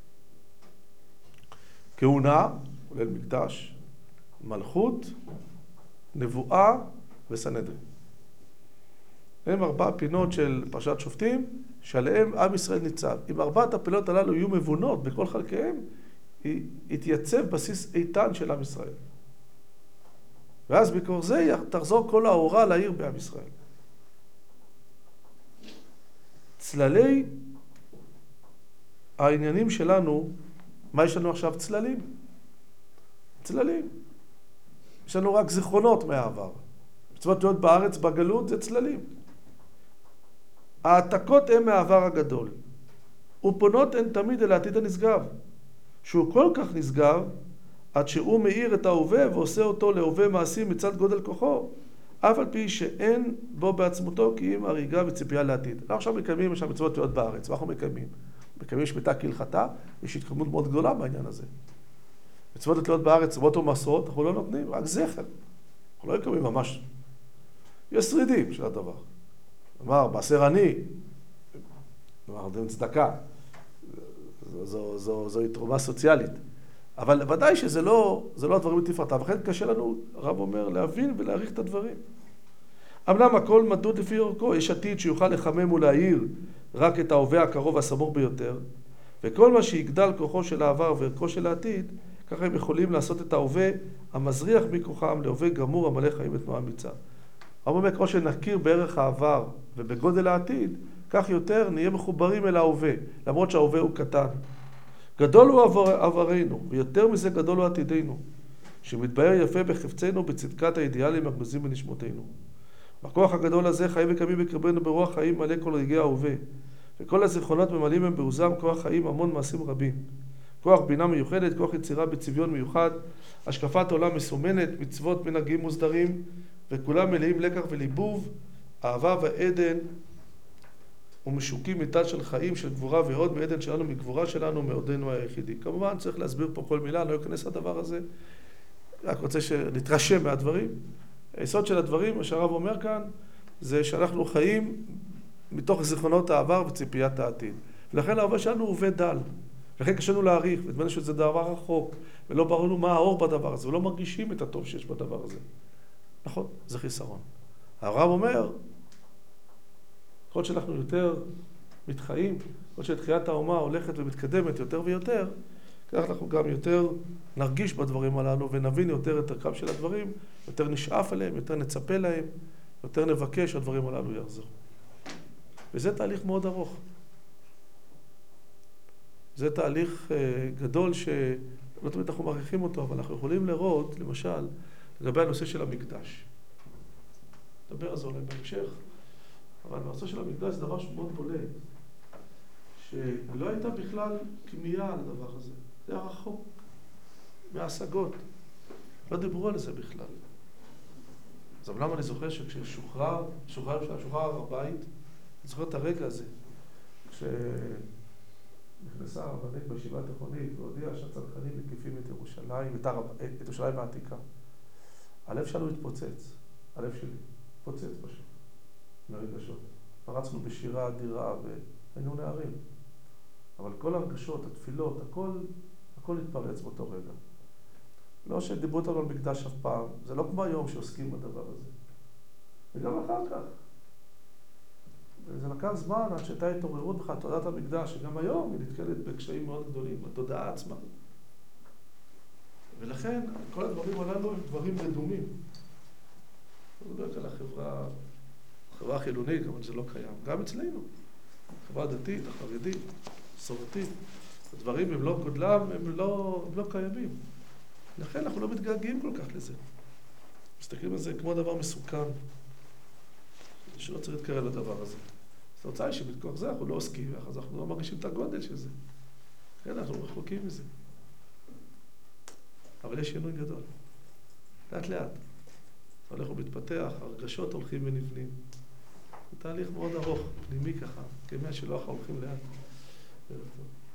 כהונה, כולל מקדש, מלכות, נבואה וסנהדרין. הם 4 פינות של פרשת שופטים, שעליהם עם ישראל ניצב. אם 4 הפינות הללו יהיו מבונות בכל חלקיהם, יתייצב בסיס איתן של עם ישראל. ואז בקור זה תחזור כל האורה לעיר בעם ישראל. צללי העניינים שלנו, מה יש לנו עכשיו? צללים. צללים. יש לנו רק זיכרונות מהעבר. מצוות להיות בארץ בגלות זה צללים. העתקות הן מהעבר הגדול. ופונות הן תמיד אל העתיד הנשגב. שהוא כל כך נשגב, עד שהוא מאיר את ההווה ועושה אותו להווה מעשי מצד גודל כוחו, אף על פי שאין בו בעצמותו כי אם הריגה וציפייה לעתיד. אנחנו עכשיו מקיימים, יש מצוות להיות בארץ, ואנחנו מקיימים. מקיימים שמיטה כהלכתה, יש התקדמות מאוד גדולה בעניין הזה. מצוות להיות בארץ, מצוות ומסורות, אנחנו לא נותנים, רק זכר. אנחנו לא מקיימים ממש. יש שרידים של הדבר. אמר, מעשר עני, צדקה. זו תרומה סוציאלית. אבל ודאי שזה לא הדברים בתפארתם. לכן קשה לנו, הרב אומר, להבין ולהעריך את הדברים. אמנם הכל מדוד לפי אורכו, יש עתיד שיוכל לחמם ולהאיר רק את ההווה הקרוב והסמוך ביותר, וכל מה שיגדל כוחו של העבר וערכו של העתיד, ככה הם יכולים לעשות את ההווה המזריח מכוחם להווה גמור המלא חיים ותנועה אמיצה. הרב אומר, כמו שנכיר בערך העבר ובגודל העתיד, כך יותר נהיה מחוברים אל ההווה, למרות שההווה הוא קטן. גדול הוא עברנו, ויותר מזה גדול הוא עתידנו, שמתבהר יפה בחפצנו בצדקת האידיאלים הגנוזים בנשמותינו. בכוח הגדול הזה חיים וקיימים בקרבנו ברוח חיים מלא כל רגעי ההווה, וכל הזיכרונות ממלאים הם בעוזם כוח חיים המון מעשים רבים. כוח בינה מיוחדת, כוח יצירה בצביון מיוחד, השקפת עולם מסומנת, מצוות מנהגים מוסדרים, וכולם מלאים לקח וליבוב, אהבה ועדן, ומשוקעים מתת של חיים, של גבורה ועוד, מעדן שלנו, מגבורה שלנו, מעודנו היחידי. כמובן צריך להסביר פה כל מילה, לא אכנס לדבר הזה, רק רוצה שנתרשם מהדברים. היסוד של הדברים, מה שהרב אומר כאן, זה שאנחנו חיים מתוך זיכרונות העבר וציפיית העתיד. ולכן ההווה שלנו הוא הווה דל. לכן קשה לנו להעריך, ונדמה שזה דבר רחוק, ולא ברור לנו מה האור בדבר הזה, ולא מרגישים את הטוב שיש בדבר הזה. נכון, זה חיסרון. הרב אומר, כל שאנחנו יותר מתחיים, כל שתחיית האומה הולכת ומתקדמת יותר ויותר, כך אנחנו גם יותר נרגיש בדברים הללו ונבין יותר את ערכם של הדברים, יותר נשאף עליהם, יותר נצפה להם, יותר נבקש שהדברים הללו יחזרו. וזה תהליך מאוד ארוך. זה תהליך גדול שלא תמיד אנחנו מעריכים אותו, אבל אנחנו יכולים לראות, למשל, לגבי הנושא של המקדש. נדבר על זה אולי בהמשך, אבל הנושא של המקדש זה דבר שמאוד בולט, שלא הייתה בכלל כמיהה על הדבר הזה. זה היה רחוק מההשגות. לא דיברו על זה בכלל. אז אמנם אני זוכר שכששוחרר הר הבית, אני זוכר את הרגע הזה, כשנכנסה הרבנית בישיבה התיכונית והודיעה שהצנחנים מקיפים את ירושלים, את ירושלים העתיקה. הלב שלנו התפוצץ, הלב שלי התפוצץ פשוט, מרגשות. פרצנו בשירה אדירה והיינו נערים. אבל כל הרגשות, התפילות, הכל התפרץ באותו רגע. לא שדיברו אותנו על מקדש אף פעם, זה לא כמו היום שעוסקים בדבר הזה. וגם אחר כך. וזה לקח זמן עד שהייתה התעוררות בכלל תודעת המקדש, שגם היום היא נתקלת בקשיים מאוד גדולים, בתודעה עצמה. ולכן, כל הדברים הללו הם דברים רדומים. זה לא רק על החברה החילונית, אבל זה לא קיים. גם אצלנו. החברה הדתית, החרדית, מסורתית. הדברים הם לא גודלם, הם לא קיימים. לכן אנחנו לא מתגעגעים כל כך לזה. מסתכלים על זה כמו דבר מסוכן. שלא צריך להתקרב לדבר הזה. אז ההוצאה היא שבתכוח זה אנחנו לא עוסקים, אז אנחנו לא מרגישים את הגודל של זה. כן, אנחנו רחוקים מזה. אבל יש שינוי גדול. לאט לאט. הולך ומתפתח, הרגשות הולכים ונבנים. זה תהליך מאוד ארוך, פנימי ככה, כמי שלא הולכים לאט.